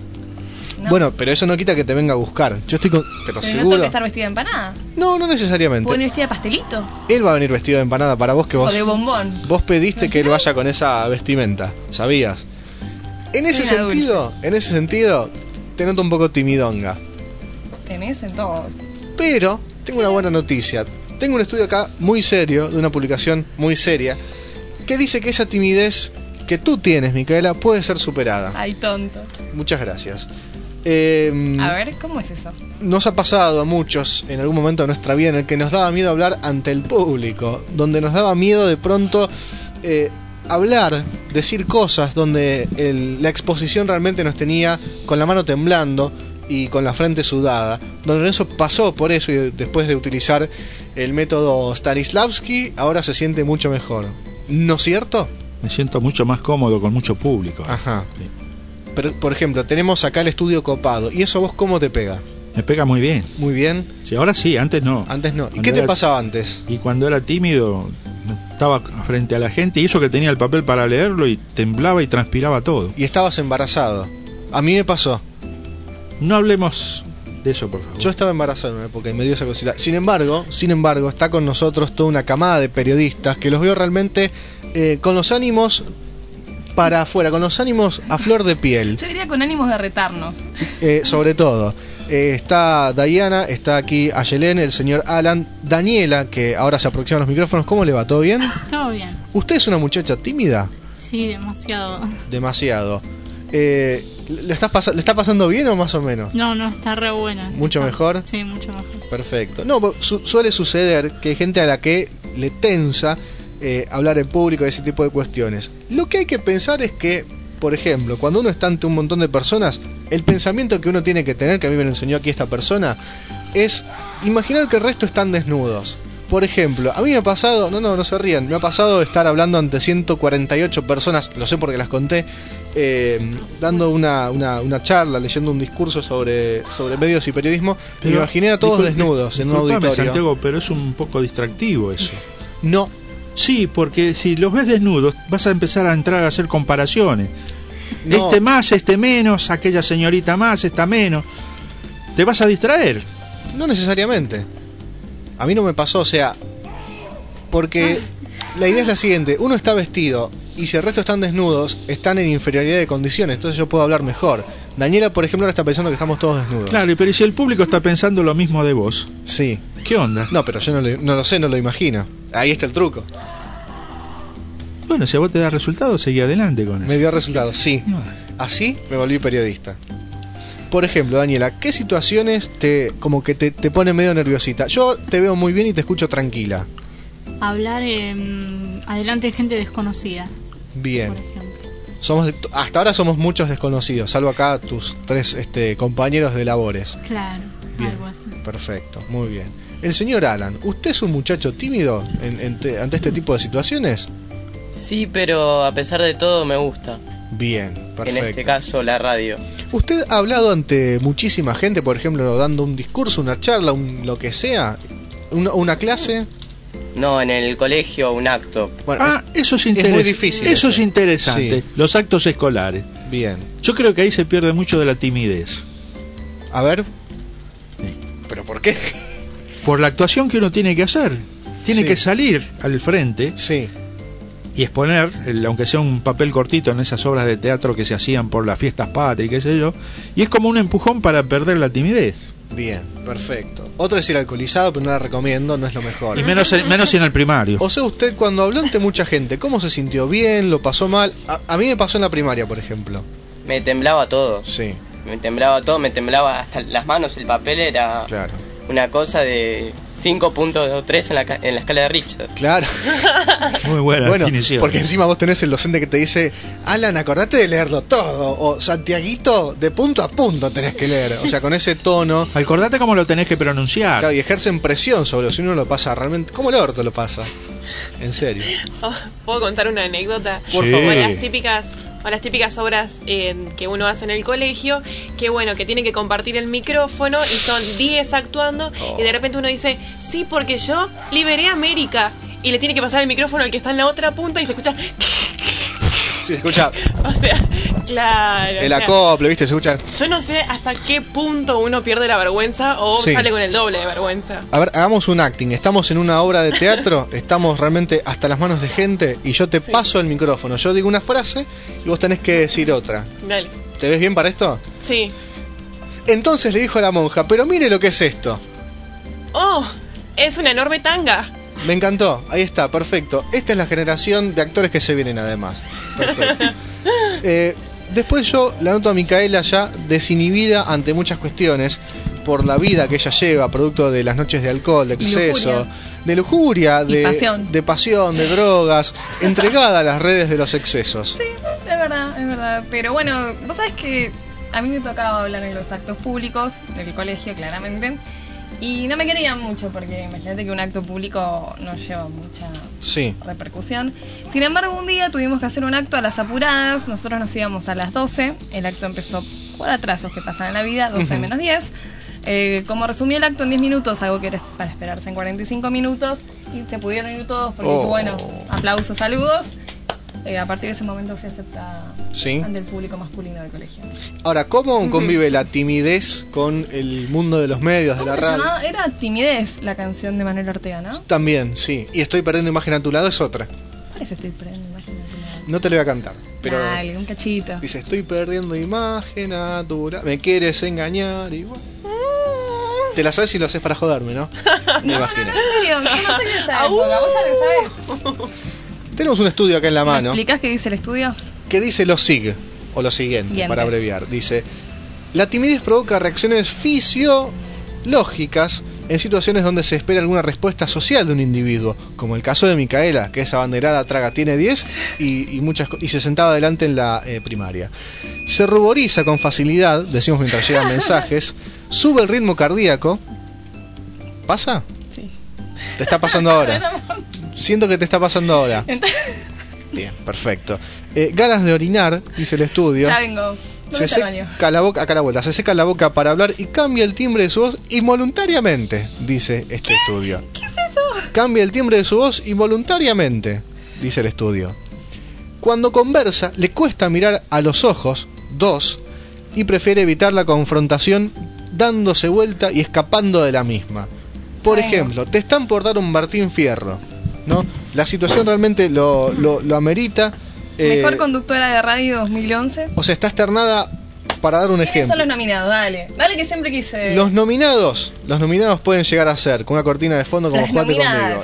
¿No?
Bueno, pero eso no quita que te venga a buscar. Yo estoy con...
Pero
Pero
no
seguro.
tengo que estar vestida de empanada.
No, no necesariamente.
¿Puedo venir vestida de pastelito?
Él va a venir vestido de empanada para vos, que
O
vos...
de bombón.
Vos pediste que él vaya con esa vestimenta, ¿sabías? En ese sentido, te noto un poco timidonga.
Tenés en todos.
Pero tengo una buena noticia. Tengo un estudio acá muy serio, de una publicación muy seria, que dice que esa timidez que tú tienes, Micaela, puede ser superada.
Ay, tonto.
Muchas gracias.
A ver, ¿cómo es eso?
Nos ha pasado a muchos en algún momento de nuestra vida en el que nos daba miedo hablar ante el público, donde nos daba miedo de pronto hablar, decir cosas, donde la exposición realmente nos tenía con la mano temblando y con la frente sudada. Don Lorenzo pasó por eso y después de utilizar el método Stanislavski, ahora se siente mucho mejor. ¿No es cierto?
Me siento mucho más cómodo con mucho público.
Ajá. Pero, por ejemplo, tenemos acá el estudio copado. ¿Y eso a vos cómo te pega?
Me pega muy bien.
Muy bien.
Sí, ahora sí, antes no.
Antes no. ¿Y
Cuando
qué te
era-
pasaba antes?
Y cuando era tímido, estaba frente a la gente y eso que tenía el papel para leerlo y temblaba y transpiraba todo.
Y estabas embarazado. A mí me pasó.
No hablemos de eso, por favor.
Yo estaba embarazado en una época y me dio esa cosita. Sin embargo, está con nosotros toda una camada de periodistas que los veo realmente con los ánimos para afuera, con los ánimos a flor de piel.
Yo diría con ánimos de retarnos.
Sobre todo. Está Diana, está aquí Ayelén, el señor Alan, Daniela, que ahora se aproxima a los micrófonos. ¿Cómo le va? ¿Todo bien?
Todo bien.
¿Usted es una muchacha tímida?
Sí, demasiado.
Demasiado. ¿Le está pasando bien o más o menos?
No, está re buena.
¿Mucho mejor?
Sí, mucho mejor.
Perfecto. No, suele suceder que hay gente a la que le tensa hablar en público de ese tipo de cuestiones. Lo que hay que pensar es que, por ejemplo, cuando uno está ante un montón de personas, el pensamiento que uno tiene que tener, que a mí me lo enseñó aquí esta persona, es imaginar que el resto están desnudos. Por ejemplo, a mí me ha pasado, no se rían, me ha pasado estar hablando ante 148 personas, lo sé porque las conté, dando una charla, leyendo un discurso sobre medios y periodismo, y me imaginé a todos desnudos en un
Disculpame,
auditorio.
Santiago, pero es un poco distractivo eso.
No.
Sí, porque si los ves desnudos, vas a empezar a entrar a hacer comparaciones.
No.
Este más, este menos, aquella señorita más, esta menos. Te vas a distraer.
No necesariamente. A mí no me pasó, o sea, porque la idea es la siguiente: uno está vestido y si el resto están desnudos, están en inferioridad de condiciones, entonces yo puedo hablar mejor. Daniela, por ejemplo, ahora está pensando que estamos todos desnudos.
Claro, pero ¿y si el público está pensando lo mismo de vos?
Sí.
¿Qué onda?
No, pero yo no lo sé, no lo imagino. Ahí está el truco.
Bueno, si a vos te da resultado, seguí adelante con eso.
Me dio resultados, sí. Así me volví periodista. Por ejemplo, Daniela, ¿qué situaciones te ponen medio nerviosita? Yo te veo muy bien y te escucho tranquila.
Hablar adelante de gente desconocida.
Bien. Hasta ahora somos muchos desconocidos, salvo acá tus tres compañeros de labores.
Claro,
Bien.
algo así.
Perfecto, muy bien. El señor Alan, ¿usted es un muchacho tímido ante este tipo de situaciones?
Sí, pero a pesar de todo me gusta.
Bien, perfecto.
En este caso, la radio.
¿Usted ha hablado ante muchísima gente, por ejemplo, dando un discurso, una charla, lo que sea? ¿Una clase?
No, en el colegio, un acto.
Bueno,
eso es
muy
interesante.
difícil.
Eso es interesante.
Sí.
Los actos escolares.
Bien.
Yo creo que ahí se pierde mucho de la timidez.
A ver. ¿Pero por qué?
por la actuación que uno tiene que hacer. Tiene que salir al frente y exponer, aunque sea un papel cortito en esas obras de teatro que se hacían por las fiestas patrias, qué sé yo, y es como un empujón para perder la timidez.
Bien, perfecto. Otro es ir alcoholizado, pero no la recomiendo, no es lo mejor.
Y menos en el primario.
O sea, usted cuando habló ante mucha gente, ¿cómo se sintió? ¿Bien? ¿Lo pasó mal? A mí me pasó en la primaria, por ejemplo.
Me temblaba todo.
Sí.
Me temblaba todo, me temblaba hasta las manos, el papel era una cosa de 5.3 en la escala de Richter.
Claro.
Muy buena definición.
Porque encima vos tenés el docente que te dice, Alan, acordate de leerlo todo. O Santiaguito, de punto a punto tenés que leer. O sea, con ese tono.
Acordate cómo lo tenés que pronunciar.
Claro, y ejercen presión sobre si uno lo pasa realmente. ¿Cómo el orto lo pasa? En serio.
¿Puedo contar una anécdota?
Por favor.
Las típicas obras que uno hace en el colegio, que bueno, que tiene que compartir el micrófono y son 10 actuando y de repente uno dice, sí, porque yo liberé a América, y le tiene que pasar el micrófono al que está en la otra punta y se escucha...
Sí, se escucha...
O sea, claro.
El acople, ¿viste? Se escucha...
Yo no sé hasta qué punto uno pierde la vergüenza o sale con el doble de vergüenza.
A ver, hagamos un acting. Estamos en una obra de teatro, estamos realmente hasta las manos de gente y yo te paso el micrófono. Yo digo una frase y vos tenés que decir otra.
Dale.
¿Te ves bien para esto?
Sí.
Entonces le dijo a la monja, pero mire lo que es esto.
¡Oh! Es una enorme tanga.
Me encantó, ahí está, perfecto. Esta es la generación de actores que se vienen además. Perfecto. Después yo la noto a Micaela ya desinhibida ante muchas cuestiones por la vida que ella lleva, producto de las noches de alcohol, de exceso, de lujuria, de pasión, de drogas, entregada a las redes de los excesos.
Sí, es verdad. Pero bueno, vos sabés que a mí me tocaba hablar en los actos públicos del colegio, claramente. Y no me querían mucho porque imagínate que un acto público no lleva mucha repercusión. Sin embargo, un día tuvimos que hacer un acto a las apuradas. Nosotros nos íbamos a las 12. El acto empezó por atrasos que pasan en la vida, 12 menos 10. Como resumí el acto en 10 minutos, algo que era para esperarse en 45 minutos, y se pudieron ir todos porque bueno, aplausos, saludos. A partir de ese momento fui aceptada ante el público masculino del colegio.
Ahora, ¿cómo convive la timidez con el mundo de los medios, de la radio?
Era Timidez, la canción de Manuel Ortega, ¿no?
También, sí. Y Estoy perdiendo imagen a tu lado es otra.
¿Cuál es Estoy perdiendo imagen a tu lado?
No te lo voy a cantar, pero...
Dale, un cachito.
Dice, estoy perdiendo imagen a tu lado. Me quieres engañar y bueno. Te la sabes si lo haces para joderme, ¿no? Me imagino.
En serio, yo no sé de esa época, vos ya lo sabés.
Tenemos un estudio acá en la mano.
¿Me explicás qué dice el estudio?
Que dice lo siguiente, para abreviar. Dice, la timidez provoca reacciones fisiológicas en situaciones donde se espera alguna respuesta social de un individuo, como el caso de Micaela, que es abanderada traga tiene 10 y se sentaba adelante en la primaria. Se ruboriza con facilidad, decimos mientras llegan mensajes, sube el ritmo cardíaco. ¿Pasa?
Sí.
¿Te está pasando ahora? Siento que te está pasando ahora. Bien, perfecto. Ganas de orinar, dice el estudio.
Ya vengo.
Se seca la boca, acá a la vuelta, se seca la boca para hablar y cambia el timbre de su voz involuntariamente, dice este estudio.
¿Qué es eso?
Cambia el timbre de su voz involuntariamente, dice el estudio. Cuando conversa, le cuesta mirar a los ojos, 2, y prefiere evitar la confrontación dándose vuelta y escapando de la misma. Por ejemplo, te están por dar un Martín Fierro, ¿no? La situación realmente lo amerita.
Mejor conductora de radio 2011.
O sea, está externada, para dar un ejemplo.
Son los nominados, dale que siempre quise.
Los nominados pueden llegar a ser, con una cortina de fondo como Jugate conmigo.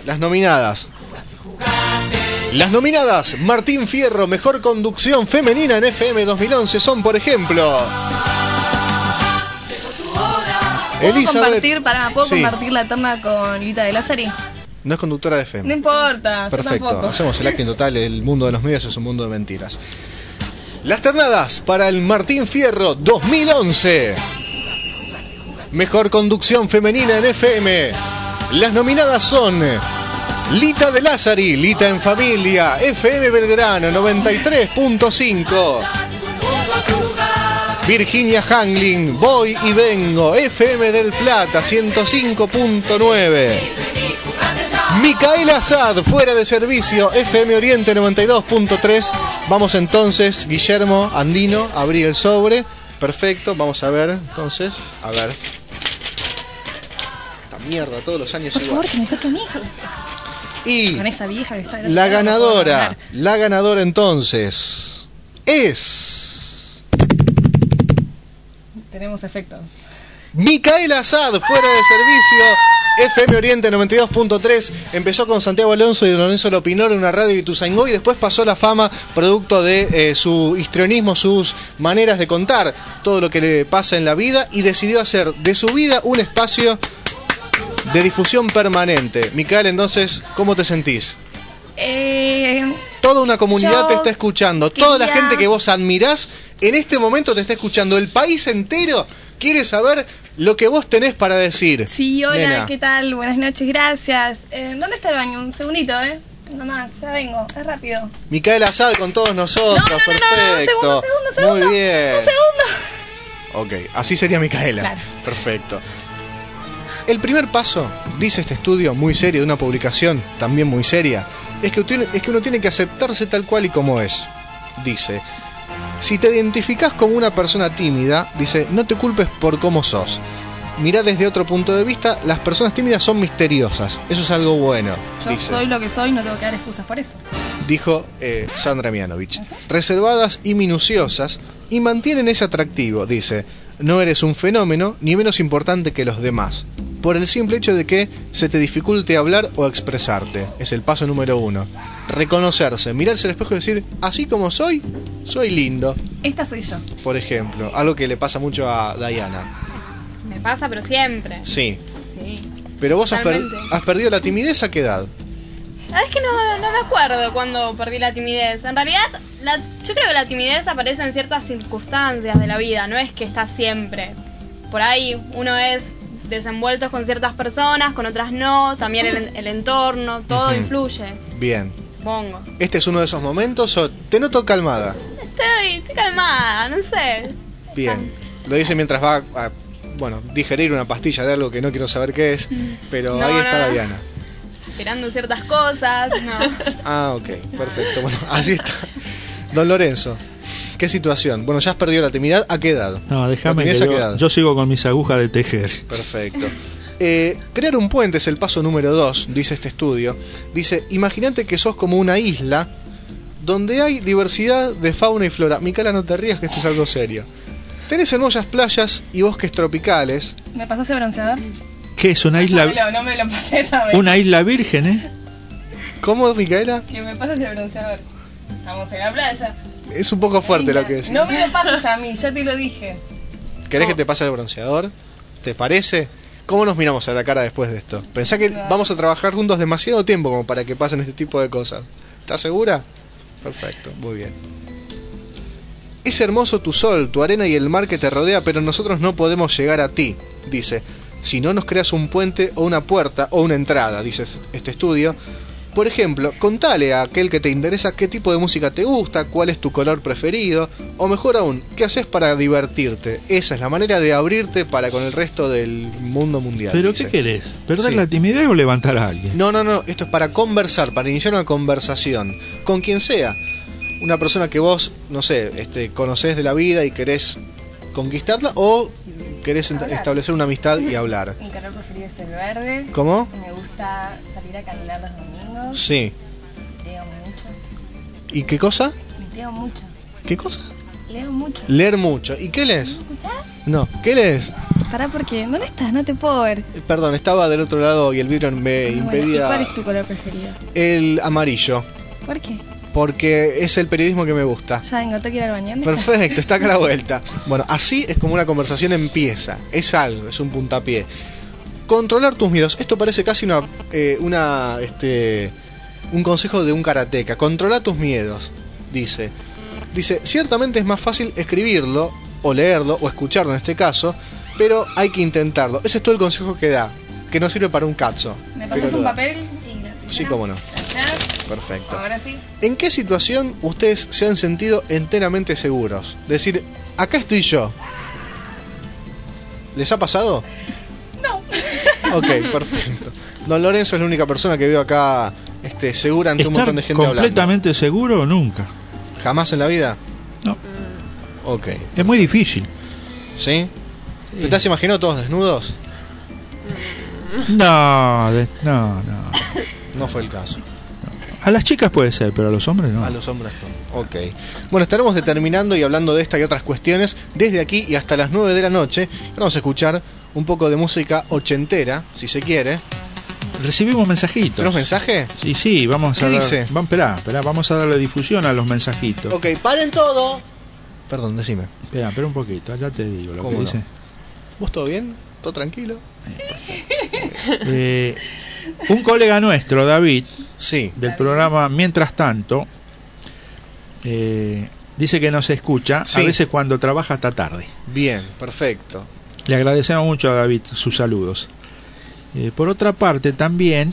Las nominadas Martín Fierro, mejor conducción femenina en FM 2011 son, por ejemplo,
¿Puedo compartir la toma con Lita de Lázari?
No es conductora de FM.
No importa,
perfecto.
Yo tampoco.
Hacemos el acting total, el mundo de los medios es un mundo de mentiras. Las ternadas para el Martín Fierro 2011. Mejor conducción femenina en FM. Las nominadas son Lita de Lázari, Lita en Familia, FM Belgrano 93.5. Virginia Hangling, Voy y Vengo, FM del Plata 105.9. Micaela Sad, fuera de servicio, FM Oriente 92.3. Vamos entonces, Guillermo Andino, abrí el sobre. Perfecto, vamos a ver entonces. A ver. mierda, todos los años
Por
igual.
favor, que me toque a mí.
Y
Con esa vieja que está del
la
otro lado, no puedo
ganadora,
ganar.
la ganadora entonces es
Tenemos efectos.
Micaela Azad, fuera de servicio, FM Oriente 92.3. Empezó con Santiago Alonso y Lorenzo Lopinor en una radio de Ituzaingó y después pasó a la fama producto de su histrionismo, sus maneras de contar todo lo que le pasa en la vida y decidió hacer de su vida un espacio de difusión permanente. Micaela, entonces, ¿cómo te sentís? Toda una comunidad
yo
te está escuchando, toda la
quería-
gente que vos admirás en este momento te está escuchando, el país entero quiere saber lo que vos tenés para decir.
Sí, hola,
Nena.
¿qué tal? Buenas noches, gracias. ¿Dónde está el baño? Un segundito, Nomás, ya vengo, es rápido.
Micaela Azad con todos nosotros, perfecto.
un segundo.
Muy bien.
Un segundo.
Ok, así sería Micaela.
Claro.
Perfecto. El primer paso, dice este estudio muy serio de una publicación también muy seria, es que uno tiene que aceptarse tal cual y como es. Dice, si te identificás como una persona tímida, dice, no te culpes por cómo sos. Mirá desde otro punto de vista, las personas tímidas son misteriosas. Eso es algo bueno.
Yo
dice.
soy lo que soy, no tengo que dar excusas por eso.
Dijo Sandra Mianovich. Reservadas y minuciosas y mantienen ese atractivo, dice. No eres un fenómeno ni menos importante que los demás, por el simple hecho de que se te dificulte hablar o expresarte. Es el paso número 1. Reconocerse, mirarse al espejo y decir, así como soy lindo.
Esta soy yo.
Por ejemplo, algo que le pasa mucho a Diana.
Me pasa, pero siempre.
Sí.
Sí.
Pero vos
Totalmente.
has perdido la timidez, ¿a qué edad?
¿Sabes que no me acuerdo cuando perdí la timidez? En realidad, yo creo que la timidez aparece en ciertas circunstancias de la vida, no es que está siempre. Por ahí uno es desenvuelto con ciertas personas, con otras no, también el entorno, todo
Ujú.
influye,
Bien.
supongo.
¿Este es uno de esos momentos o te noto calmada?
Estoy calmada, no sé.
Bien. Lo dice mientras va a, digerir una pastilla de algo que no quiero saber qué es, pero
No,
ahí está
no.
Diana.
Esperando ciertas cosas, no.
Ah, ok, perfecto. Bueno, así está. Don Lorenzo, ¿qué situación? Bueno, ya has perdido la timidez, ¿a qué edad?
No, déjame
¿La
que
timidez a qué edad?
yo sigo con mis agujas de tejer.
Perfecto. Crear un puente es el paso número 2, dice este estudio. Dice, imagínate que sos como una isla donde hay diversidad de fauna y flora. Micaela, no te rías que esto es algo serio. Tenés hermosas playas y bosques tropicales.
¿Me pasás el bronceador?
¿Qué es una isla?
No me lo pases a ver.
Una isla virgen, ¿eh?
¿Cómo, Micaela?
Que me pases el bronceador. Estamos en la playa.
Es un poco fuerte lo que decís.
No me lo pases a mí, ya te lo dije.
¿Querés que te pase el bronceador? ¿Te parece? ¿Cómo nos miramos a la cara después de esto? Pensá que vamos a trabajar juntos demasiado tiempo como para que pasen este tipo de cosas. ¿Estás segura? Perfecto, muy bien. Es hermoso tu sol, tu arena y el mar que te rodea, pero nosotros no podemos llegar a ti, dice. Si no nos creas un puente o una puerta o una entrada, dice este estudio. Por ejemplo, contale a aquel que te interesa qué tipo de música te gusta, cuál es tu color preferido, o mejor aún, qué haces para divertirte. Esa es la manera de abrirte para con el resto del mundo mundial.
¿Pero
dice.
qué querés? ¿Perder
Sí.
la timidez o levantar a alguien?
No, esto es para conversar, para iniciar una conversación, con quien sea. Una persona que vos, no sé, conocés de la vida y querés conquistarla, o querés establecer una amistad y hablar.
Mi color preferido es el verde.
¿Cómo?
Me gusta salir a caminar los domingos.
Sí.
Leo mucho.
¿Y qué cosa?
Leo mucho.
¿Qué cosa?
Leo mucho.
Leer mucho. ¿Y qué lees?
¿Escuchás?
No, ¿qué lees?
Pará, porque ¿dónde estás? No te puedo ver.
Perdón, estaba del otro lado y el vidrio me
Bueno, ¿y
impedía.
cuál es tu color preferido?
El amarillo,
¿Por qué?
porque es el periodismo que me gusta.
Ya vengo, tengo que ir al baño.
Perfecto, está acá a la vuelta. Bueno, así es como una conversación empieza. Es algo, es un puntapié. Controlar tus miedos. Esto parece casi un consejo de un karateca. Controla tus miedos, dice. Dice, ciertamente es más fácil escribirlo, o leerlo, o escucharlo en este caso, pero hay que intentarlo. Ese es todo el consejo que da, que no sirve para un cazzo.
¿Me
pero
pasas
lo
un
da.
papel? Sí, gracias.
Sí, cómo no.
Gracias.
Perfecto.
Ahora sí.
¿En qué situación ustedes se han sentido enteramente seguros? Decir, acá estoy yo. ¿Les ha pasado?
No.
Ok, perfecto. Don Lorenzo es la única persona que veo acá segura ante un
¿Estar
montón de gente hablando.
completamente seguro nunca?
¿Jamás en la vida?
No.
Ok.
Es muy difícil.
¿Sí? ¿Te has imaginado todos desnudos?
No.
No fue el caso.
A las chicas puede ser, pero a los hombres no.
A los hombres no. Ok. Bueno, estaremos determinando y hablando de esta y otras cuestiones desde aquí y hasta las 9 de la noche. Vamos a escuchar un poco de música ochentera, si se quiere.
Recibimos mensajitos.
¿Tenemos mensaje?
Sí, vamos a
¿Qué
dar...
dice?
Esperá, vamos a darle difusión a los mensajitos.
Ok, paren todo. Perdón, decime.
Espera un poquito, allá te digo lo que
¿Cómo
dice.
no? ¿Vos todo bien? ¿Todo tranquilo?
Un colega nuestro, David,
sí,
del programa Mientras Tanto, dice que nos escucha a veces cuando trabaja hasta tarde.
Bien, perfecto.
Le agradecemos mucho a David sus saludos. Por otra parte, también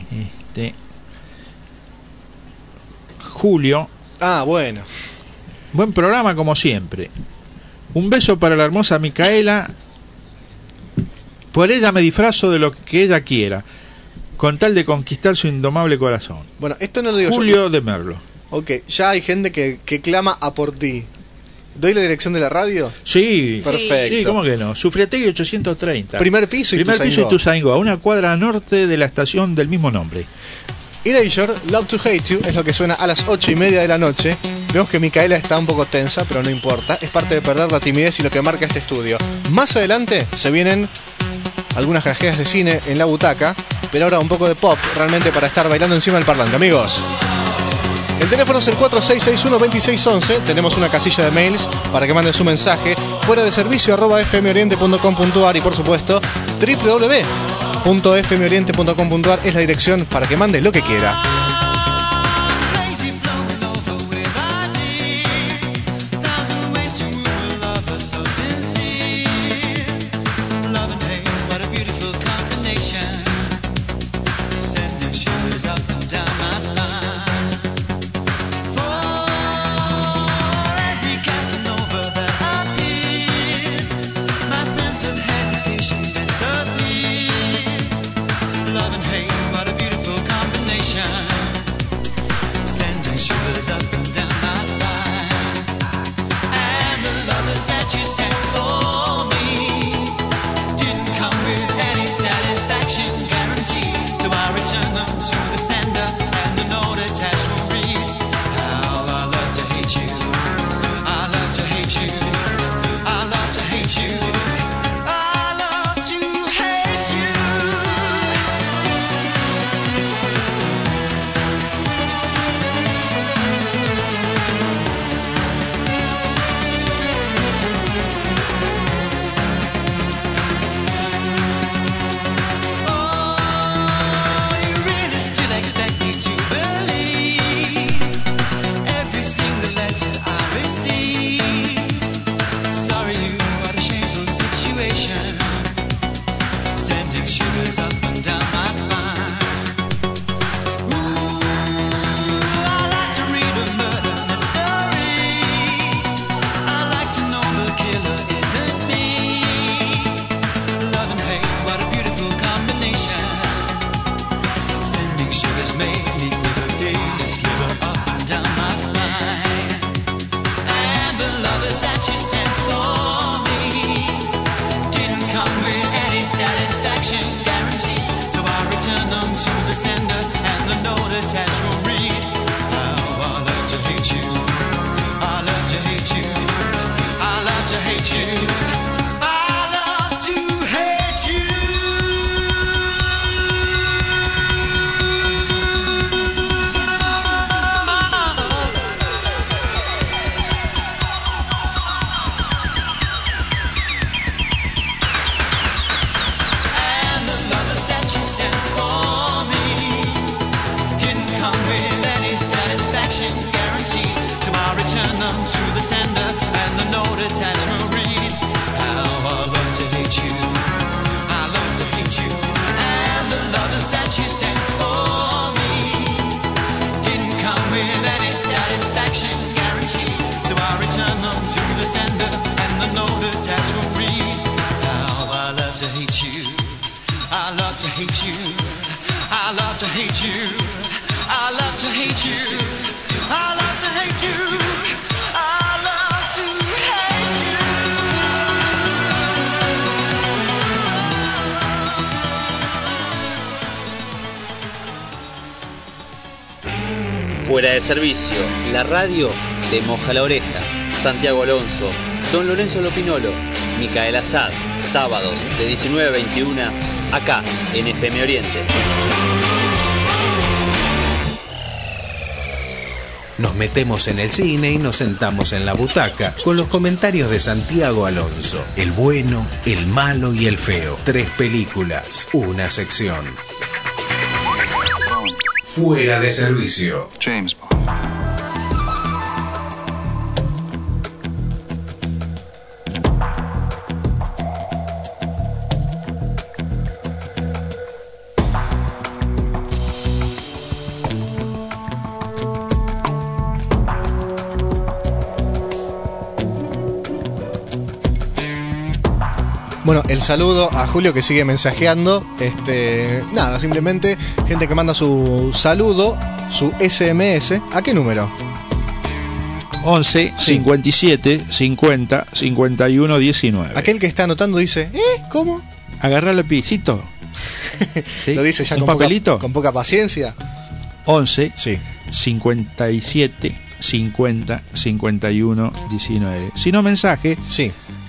Julio.
Bueno.
Buen programa como siempre. Un beso para la hermosa Micaela. Por ella me disfrazo de lo que ella quiera, con tal de conquistar su indomable corazón.
Bueno, esto no lo digo
Julio
yo.
de Merlo.
Ok, ya hay gente que clama a por ti. ¿Doy la dirección de la radio?
Sí.
Perfecto.
Sí, ¿cómo que no? Sufriategui 830.
Primer piso y
Ituzaingó, a una cuadra norte de la estación del mismo nombre.
Erasure, Love to Hate You, es lo que suena a las 8:30 de la noche. Vemos que Micaela está un poco tensa, pero no importa. Es parte de perder la timidez y lo que marca este estudio. Más adelante se vienen algunas grajeas de cine en la butaca, pero ahora un poco de pop, realmente para estar bailando encima del parlante, amigos. El teléfono es el 4661-2611. Tenemos una casilla de mails para que manden su mensaje. Fuera de servicio @fmoriente.com.ar y por supuesto www.fmoriente.com.ar es la dirección para que mande lo que quiera.
I love
Fuera de Servicio, la radio de Moja la Oreja. Santiago Alonso, Don Lorenzo Lopinolo, Micaela Sad, sábados de 19 a 21, acá en FM Oriente.
Nos metemos en el cine y nos sentamos en la butaca con los comentarios de Santiago Alonso. El bueno, el malo y el feo. 3 películas, una sección. Fuera de Servicio.
James Bond.
Bueno, el saludo a Julio que sigue mensajeando. Nada, simplemente gente que manda su saludo, su SMS. ¿A qué número?
11 57 50 51 19.
Aquel que está anotando dice, ¿cómo?
Agarra el lapicito. ¿Sí?
Lo dice ya
¿Un
con
papelito?
Con poca paciencia.
11 57 50 51 19. Si no, mensaje.
Sí.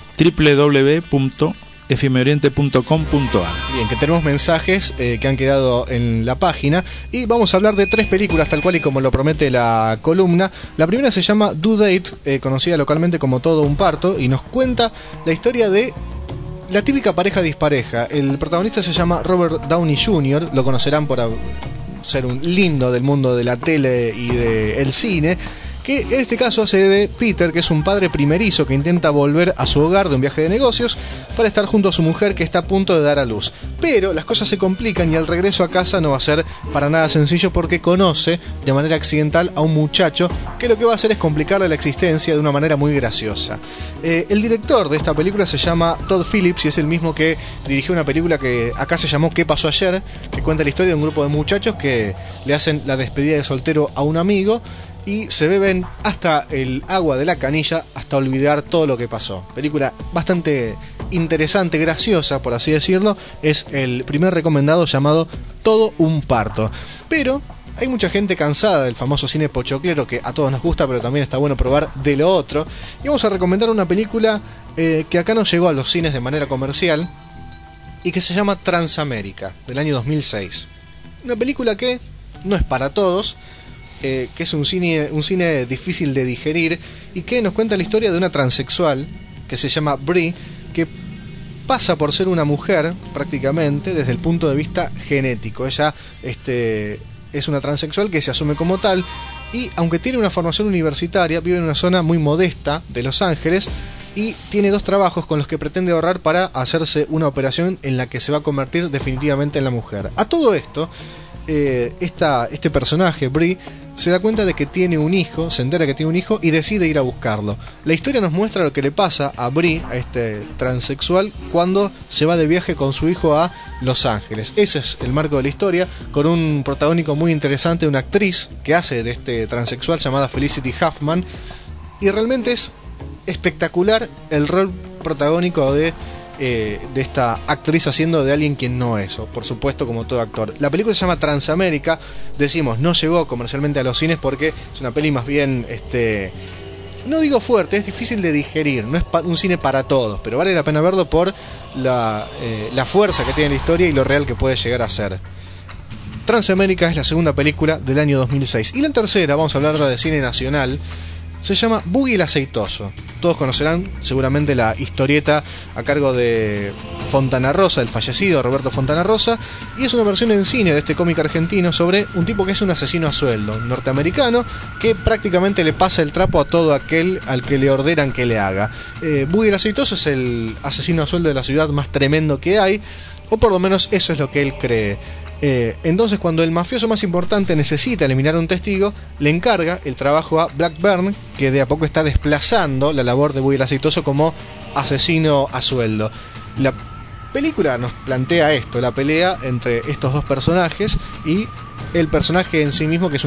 www.fmoriente.com.ar.
Bien, que tenemos mensajes que han quedado en la página y vamos a hablar de 3 películas tal cual y como lo promete la columna. La primera se llama Due Date, conocida localmente como Todo un Parto, y nos cuenta la historia de la típica pareja dispareja. El protagonista se llama Robert Downey Jr., lo conocerán por ser un lindo del mundo de la tele y del cine, que en este caso hace de Peter, que es un padre primerizo que intenta volver a su hogar de un viaje de negocios para estar junto a su mujer que está a punto de dar a luz. Pero las cosas se complican y el regreso a casa no va a ser para nada sencillo porque conoce de manera accidental a un muchacho que lo que va a hacer es complicarle la existencia de una manera muy graciosa. El director de esta película se llama Todd Phillips y es el mismo que dirigió una película que acá se llamó ¿Qué pasó ayer?, que cuenta la historia de un grupo de muchachos que le hacen la despedida de soltero a un amigo y se beben hasta el agua de la canilla hasta olvidar todo lo que pasó. Película bastante interesante, graciosa, por así decirlo. Es el primer recomendado, llamado Todo un Parto. Pero hay mucha gente cansada del famoso cine pochoclero que a todos nos gusta, pero también está bueno probar de lo otro. Y vamos a recomendar una película que acá no llegó a los cines de manera comercial y que se llama Transamérica, del año 2006. Una película que no es para todos, que es un cine difícil de digerir y que nos cuenta la historia de una transexual que se llama Brie, que pasa por ser una mujer prácticamente desde el punto de vista genético. Ella es una transexual que se asume como tal y aunque tiene una formación universitaria vive en una zona muy modesta de Los Ángeles y tiene 2 trabajos con los que pretende ahorrar para hacerse una operación en la que se va a convertir definitivamente en la mujer. A todo esto, este personaje, Brie, se da cuenta de que tiene un hijo, se entera que tiene un hijo y decide ir a buscarlo. La historia nos muestra lo que le pasa a Brie, a este transexual, cuando se va de viaje con su hijo a Los Ángeles. Ese es el marco de la historia, con un protagónico muy interesante, una actriz que hace de este transexual llamada Felicity Huffman, y realmente es espectacular el rol protagónico de esta actriz haciendo de alguien quien no es, o por supuesto como todo actor. La película se llama Transamérica, decimos, no llegó comercialmente a los cines porque es una peli más bien, no digo fuerte, es difícil de digerir, no es un cine para todos, pero vale la pena verlo por la fuerza que tiene la historia y lo real que puede llegar a ser. Transamérica es la segunda película del año 2006. Y la tercera, vamos a hablar de cine nacional, se llama Boogie el Aceitoso. Todos conocerán seguramente la historieta a cargo de Fontana Rosa, el fallecido Roberto Fontana Rosa, y es una versión en cine de este cómic argentino sobre un tipo que es un asesino a sueldo, norteamericano, que prácticamente le pasa el trapo a todo aquel al que le ordenan que le haga. Boogie el Aceitoso es el asesino a sueldo de la ciudad más tremendo que hay, o por lo menos eso es lo que él cree. Entonces, cuando el mafioso más importante necesita eliminar a un testigo, le encarga el trabajo a Blackburn, que de a poco está desplazando la labor de Boogie el Aceitoso como asesino a sueldo. La película nos plantea esto, la pelea entre estos 2 personajes y el personaje en sí mismo, que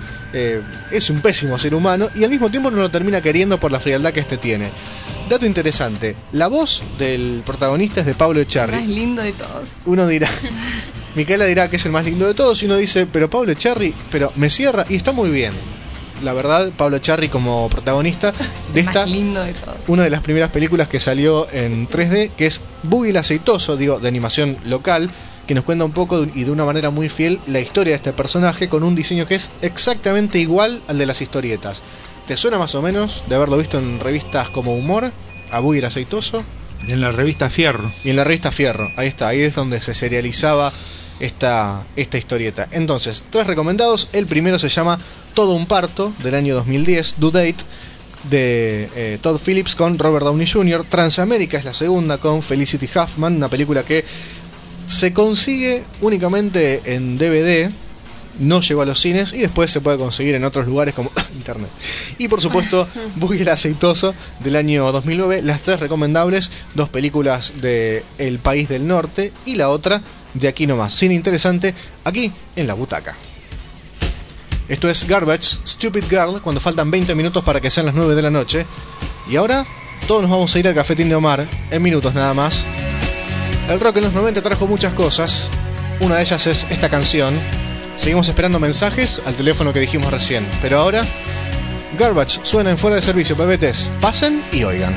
es un pésimo ser humano y al mismo tiempo no lo termina queriendo por la frialdad que tiene. Dato interesante, la voz del protagonista es de Pablo Echarri.
El más lindo de todos.
Uno dirá, Micaela dirá que es el más lindo de todos y uno dice, pero Pablo Echarri, pero me cierra y está muy bien. La verdad, Pablo Echarri como protagonista de esta,
más lindo de todos.
Una de las primeras películas que salió en 3D, que es Boogie el Aceitoso, digo, de animación local, que nos cuenta un poco y de una manera muy fiel la historia de este personaje con un diseño que es exactamente igual al de las historietas. ¿Te suena más o menos de haberlo visto en revistas como Humor, a Boogie el Aceitoso?
En la revista Fierro.
Y en la revista Fierro, ahí está, ahí es donde se serializaba esta historieta. Entonces, 3 recomendados. El primero se llama Todo un parto, del año 2010, Due Date, de Todd Phillips con Robert Downey Jr. Transamérica es la segunda, con Felicity Huffman, una película que se consigue únicamente en DVD, no llegó a los cines y después se puede conseguir en otros lugares como internet. Y por supuesto, Boogie el Aceitoso, del año 2009, las 3 recomendables, 2 películas de El País del Norte y la otra de Aquí Nomás, cine interesante, aquí en la butaca. Esto es Garbage, Stupid Girl, cuando faltan 20 minutos para que sean las 9 de la noche. Y ahora, todos nos vamos a ir al Cafetín de Omar, en minutos nada más. El rock en los 90 trajo muchas cosas, una de ellas es esta canción. Seguimos esperando mensajes al teléfono que dijimos recién, pero ahora Garbage suena en Fuera de Servicio, bebetes. Pasen y oigan.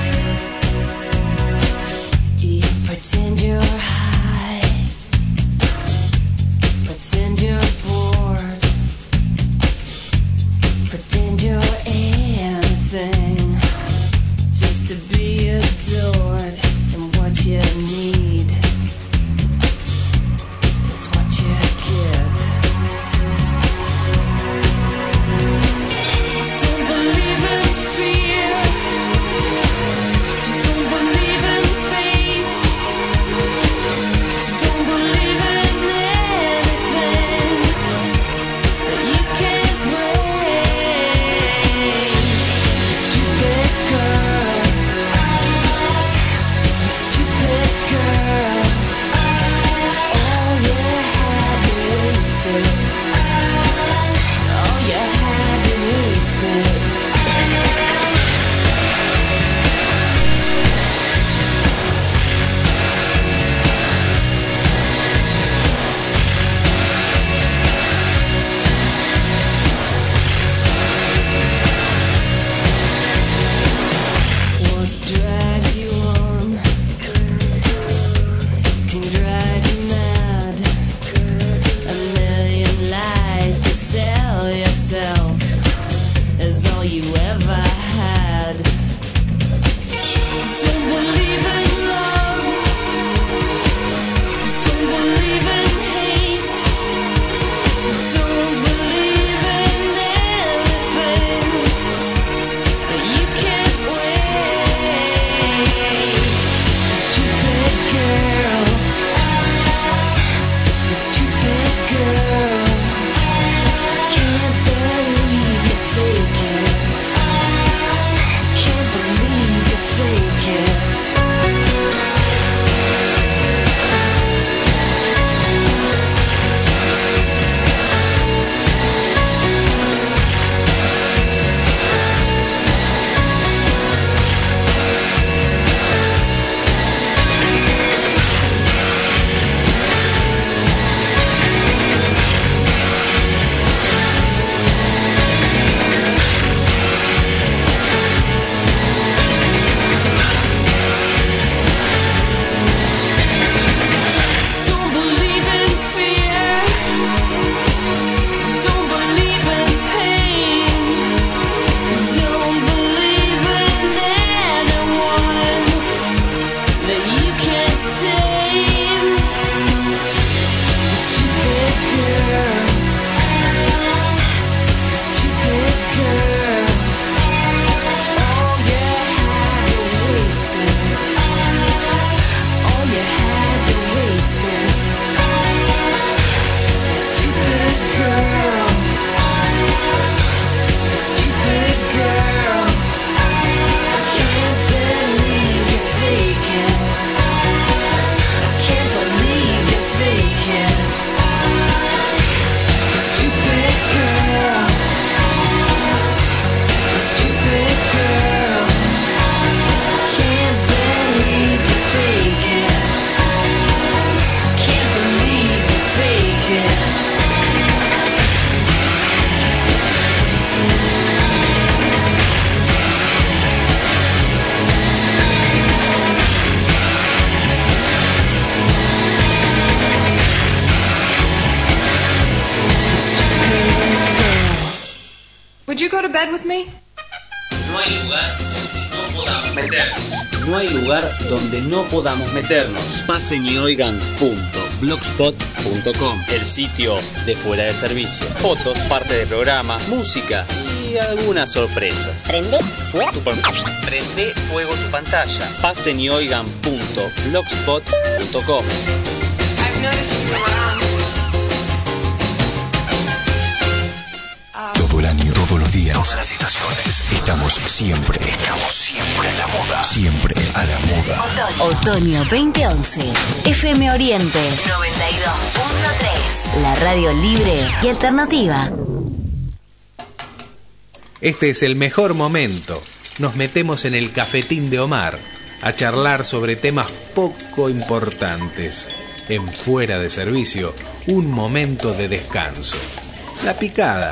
Pretend you're high, pretend you're bored, pretend you're anything, just to be adored. And what you need is what you get. Don't believe in fear, don't believe in faith, don't believe in anything that you can't break. Stupid girl, stupid girl, all you had you wasted, all you had you wasted. What drives you on can drive you mad. A million lies to sell yourself is all you ever had. Don't believe in love, don't believe in hate, don't believe in anything that you can't waste. Stupid girl, stupid girl, can't believe you fake it, can't believe you fake it.
bed with me?
No hay lugar donde no podamos meternos. No hay lugar donde no podamos meternos. Pasen y oigan.blogspot.com, el sitio de Fuera de Servicio. Fotos, parte del programa, música y algunas sorpresas. Prende fuego tu pantalla. Pasen y oigan.blogspot.com.
Todo el año, todos los días, todas las estaciones. Estamos siempre a la moda. Siempre a la moda.
Otoño 2011. FM Oriente 92.3. La radio libre y alternativa.
Este es el mejor momento. Nos metemos en el cafetín de Omar a charlar sobre temas poco importantes. En Fuera de Servicio, un momento de descanso. La picada.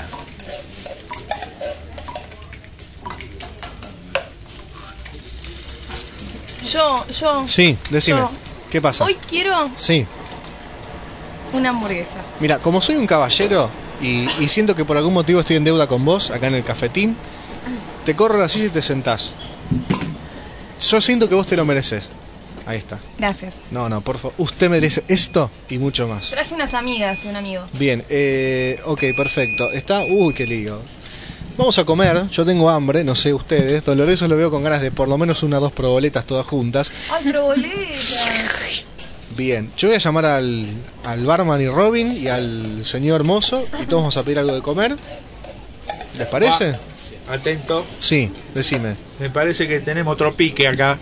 Yo.
Sí, decime.
yo.
¿Qué pasa?
Hoy quiero
Sí.
una hamburguesa.
Mira, como soy un caballero y siento que por algún motivo estoy en deuda con vos, acá en el cafetín, te corro la silla y te sentás. Yo siento que vos te lo mereces. Ahí está.
Gracias.
No, por favor. Usted merece esto y mucho más.
Traje unas amigas y un amigo.
Bien, ok, perfecto. Está... Uy, qué lío. Vamos a comer, yo tengo hambre, no sé ustedes. Doloroso lo veo con ganas de por lo menos 1 o 2 proboletas todas juntas.
¡Ay, proboleta!
Bien, yo voy a llamar al barman y Robin y al señor mozo y todos vamos a pedir algo de comer. ¿Les parece?
Atento.
Sí, decime.
Me parece que tenemos otro pique acá.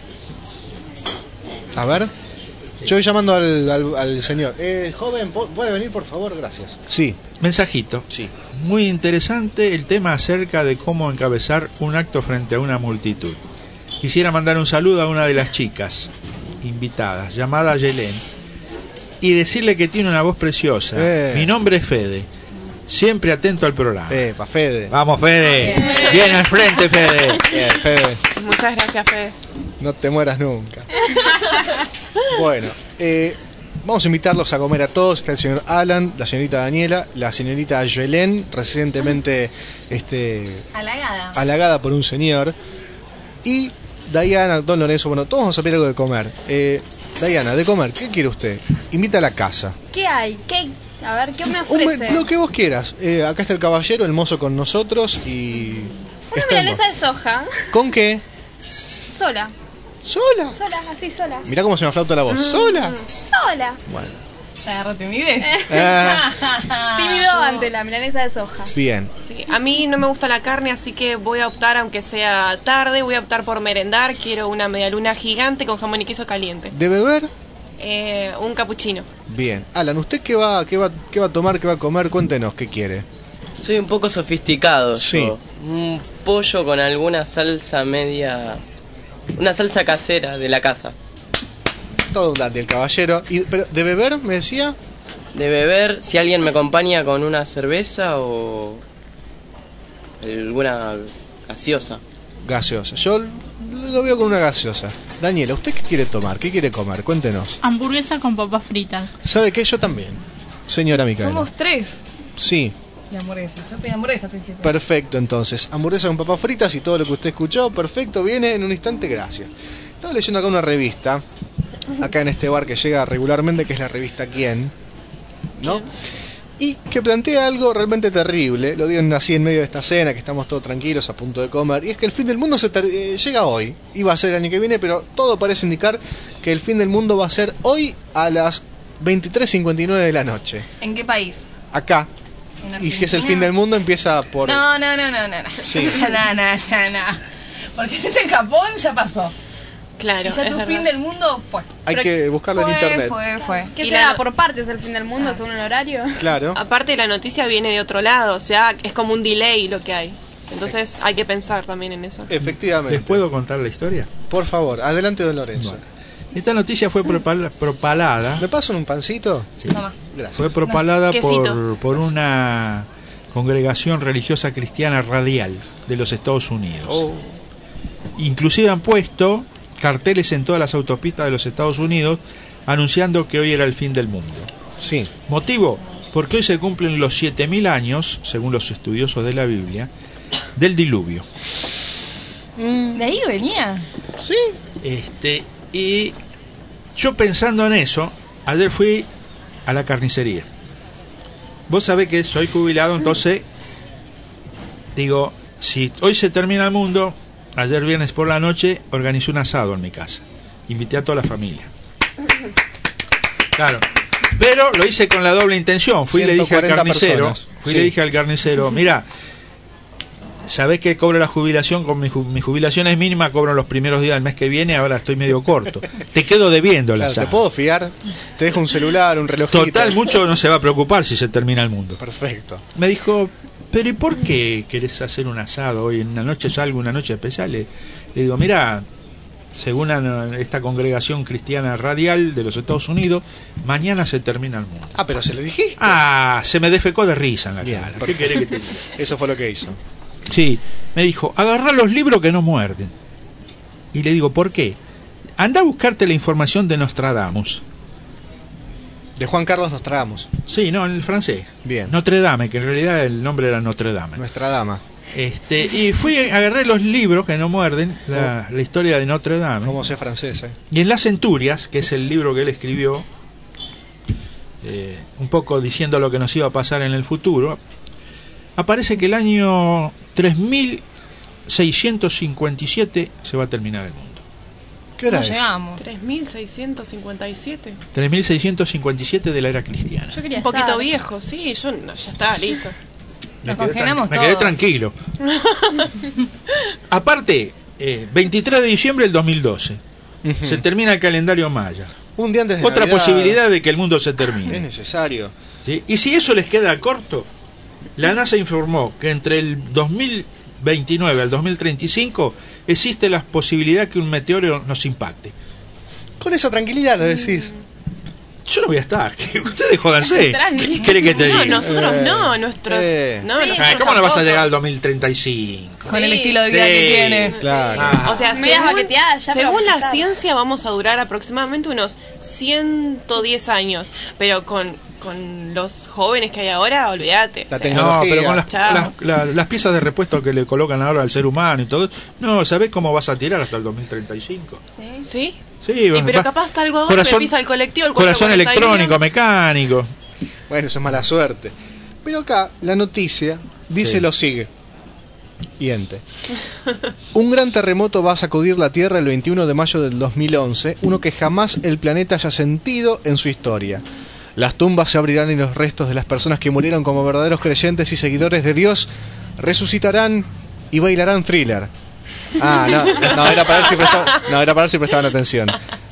A ver. Yo voy llamando al señor. Joven, ¿puede venir por favor? Gracias. Sí.
Mensajito.
Sí.
Muy interesante el tema acerca de cómo encabezar un acto frente a una multitud. Quisiera mandar un saludo a una de las chicas invitadas, llamada Yelén, y decirle que tiene una voz preciosa. Mi nombre es Fede. Siempre atento al programa.
Pa' Fede.
Vamos, Fede. Bien al frente, Fede.
Bien, Fede.
Muchas gracias, Fede.
No te mueras nunca. Bueno, vamos a invitarlos a comer a todos. Está el señor Alan, la señorita Daniela, la señorita Yelén, recientemente halagada por un señor. Y Diana, Don Lorenzo. Bueno, todos vamos a pedir algo de comer. Diana, de comer, ¿qué quiere usted? Invita a la casa.
¿Qué hay? A ver, ¿qué me ofrece?
Lo que vos quieras. Acá está el caballero, el mozo con nosotros y...
Una milanesa de soja.
¿Con qué?
Sola.
¿Sola?
Sola, así sola.
Mirá cómo se me aflauta la voz. ¿Sola?
Sola.
Bueno.
Agarra timidez.
Tímido ante la milanesa de soja.
Bien.
Sí, a mí no me gusta la carne, así que voy a optar, aunque sea tarde, voy a optar por merendar. Quiero una medialuna gigante con jamón y queso caliente.
¿De beber?
Un cappuccino.
Bien. Alan, ¿usted qué va a tomar, qué va a comer? Cuéntenos, ¿qué quiere?
Soy un poco sofisticado.
Sí.
Yo. Un pollo con alguna salsa media... Una salsa casera de la casa.
Todo un dante, el caballero. Pero ¿de beber, me decía?
De beber, si alguien me acompaña con una cerveza o... alguna gaseosa.
Gaseosa. Yo lo veo con una gaseosa. Daniela, ¿usted qué quiere tomar? ¿Qué quiere comer? Cuéntenos.
Hamburguesa con papas fritas.
¿Sabe qué? Yo también. Señora Micaela.
Somos 3
Sí.
de hamburguesa. Yo pedí hamburguesa al principio.
Perfecto, entonces. Hamburguesa con papas fritas y todo lo que usted escuchó. Perfecto, viene en un instante, gracias. Estaba leyendo acá una revista, acá en este bar que llega regularmente, que es la revista ¿Quién? ¿No? Y que plantea algo realmente terrible. Lo digo así en medio de esta cena, que estamos todos tranquilos, a punto de comer. Y es que el fin del mundo llega hoy. Iba a ser el año que viene, pero todo parece indicar que el fin del mundo va a ser hoy a las 23:59 de la noche.
¿En qué país?
Acá. Y si es el fin del mundo, empieza por...
No.
Sí.
No. Porque si es en Japón, ya pasó.
Claro,
Y ya tu fin del mundo fue.
Hay que buscarlo en internet.
Fue.
¿Qué
Y
será? ¿Por partes el fin del mundo según el horario?
Claro.
Aparte, la noticia viene de otro lado, o sea, es como un delay lo que hay. Entonces hay que pensar también en eso.
Efectivamente.
¿Les puedo contar la historia?
Por favor, adelante, don Lorenzo.
Bueno. Esta noticia fue propalada.
¿Me pasan un pancito?
Sí.
Gracias.
Fue propalada
Quesito.
por una congregación religiosa cristiana radial de los Estados Unidos.
Oh.
Inclusive han puesto carteles en todas las autopistas de los Estados Unidos anunciando que hoy era el fin del mundo.
Sí.
Motivo, porque hoy se cumplen los 7.000 años, según los estudiosos de la Biblia, del diluvio.
¿De ahí venía?
Sí.
Y yo pensando en eso, ayer fui a la carnicería. Vos sabés que soy jubilado, entonces digo, si hoy se termina el mundo, ayer viernes por la noche organizé un asado en mi casa. Invité a toda la familia. Claro. Pero lo hice con la doble intención. Fui y le dije al carnicero, le dije al carnicero, mira, ¿sabés que cobro la jubilación? Con mi jubilación es mínima, cobro los primeros días del mes que viene, ahora estoy medio corto. Te quedo debiendo la
¿Te puedo fiar? Te dejo un celular, un relojito.
Total, mucho no se va a preocupar si se termina el mundo.
Perfecto.
Me dijo, pero ¿y por qué querés hacer un asado hoy? En una noche salgo, una noche especial. Le digo, mira, según esta congregación cristiana radial de los Estados Unidos, mañana se termina el mundo.
Ah, pero se lo dijiste.
Ah, se me defecó de risa en la cara. ¿Qué querés que te diga?
Eso fue lo que hizo.
Sí, me dijo, agarrá los libros que no muerden. Y le digo, ¿por qué? Anda a buscarte la información de Nostradamus.
De Juan Carlos Nostradamus.
Sí, no, en el francés.
Bien.
Notre Dame, que en realidad el nombre era Notre Dame.
Nuestra dama.
Y agarré los libros que no muerden, la historia de Notre Dame.
¿Cómo sé francés?
Y en Las Centurias, que es el libro que él escribió, un poco diciendo lo que nos iba a pasar en el futuro, aparece que el año 3657 se va a terminar el mundo.
¿Qué hora
¿Cómo
es?
llegamos? 3657.
3657 de la era cristiana.
Yo quería un poquito viejo, sí, ya está, listo.
Nos congelamos
me quedé
todos.
tranquilo. Aparte, 23 de diciembre del 2012 se termina el calendario maya.
Un día antes de
Otra
Navidad.
posibilidad de que el mundo se termine.
Es necesario.
¿Sí? Y si eso les queda corto, la NASA informó que entre el 2029 al 2035 existe la posibilidad que un meteoro nos impacte.
Con esa tranquilidad lo decís.
Yo no voy a estar. Ustedes jódanse. ¿Qué querés que te diga?
No, nosotros no, nuestros... No,
Ay,
nosotros
¿cómo no vas a
tampoco.
llegar al 2035?
Con el estilo de vida que tiene.
Claro.
O sea,
Medias baqueteadas, ya
según la
provocadas.
ciencia vamos a durar aproximadamente unos 110 años, pero con los jóvenes que hay ahora, olvídate.
La
O sea,
No, pero con
Chao.
las piezas de repuesto que le colocan ahora al ser humano y todo, no, ¿sabés cómo vas a tirar hasta el 2035?
¿Sí?
Sí,
Y pero capaz algo ahora me pisa el colectivo, el
corazón
441.
electrónico, mecánico.
Bueno, eso es mala suerte. Pero acá la noticia dice
Sí.
lo sigue. Un gran terremoto va a sacudir la Tierra el 21 de mayo del 2011, uno que jamás el planeta haya sentido en su historia. Las tumbas se abrirán y los restos de las personas que murieron como verdaderos creyentes y seguidores de Dios resucitarán y bailarán Thriller. Ah, no, era para ver si prestaban atención.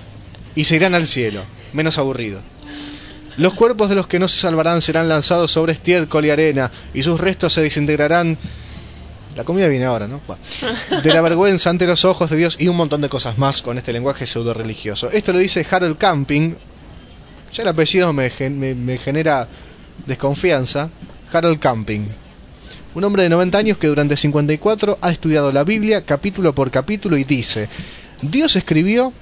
Y se irán al cielo, menos aburrido. Los cuerpos de los que no se salvarán serán lanzados sobre estiércol y arena, y sus restos se desintegrarán. La comida viene ahora, ¿no? Bueno. De la vergüenza ante los ojos de Dios y un montón de cosas más con este lenguaje pseudo religioso. Esto lo dice Harold Camping. Ya el apellido me genera desconfianza. Harold Camping. Un hombre de 90 años que durante 54 ha estudiado la Biblia capítulo por capítulo y dice: Dios escribió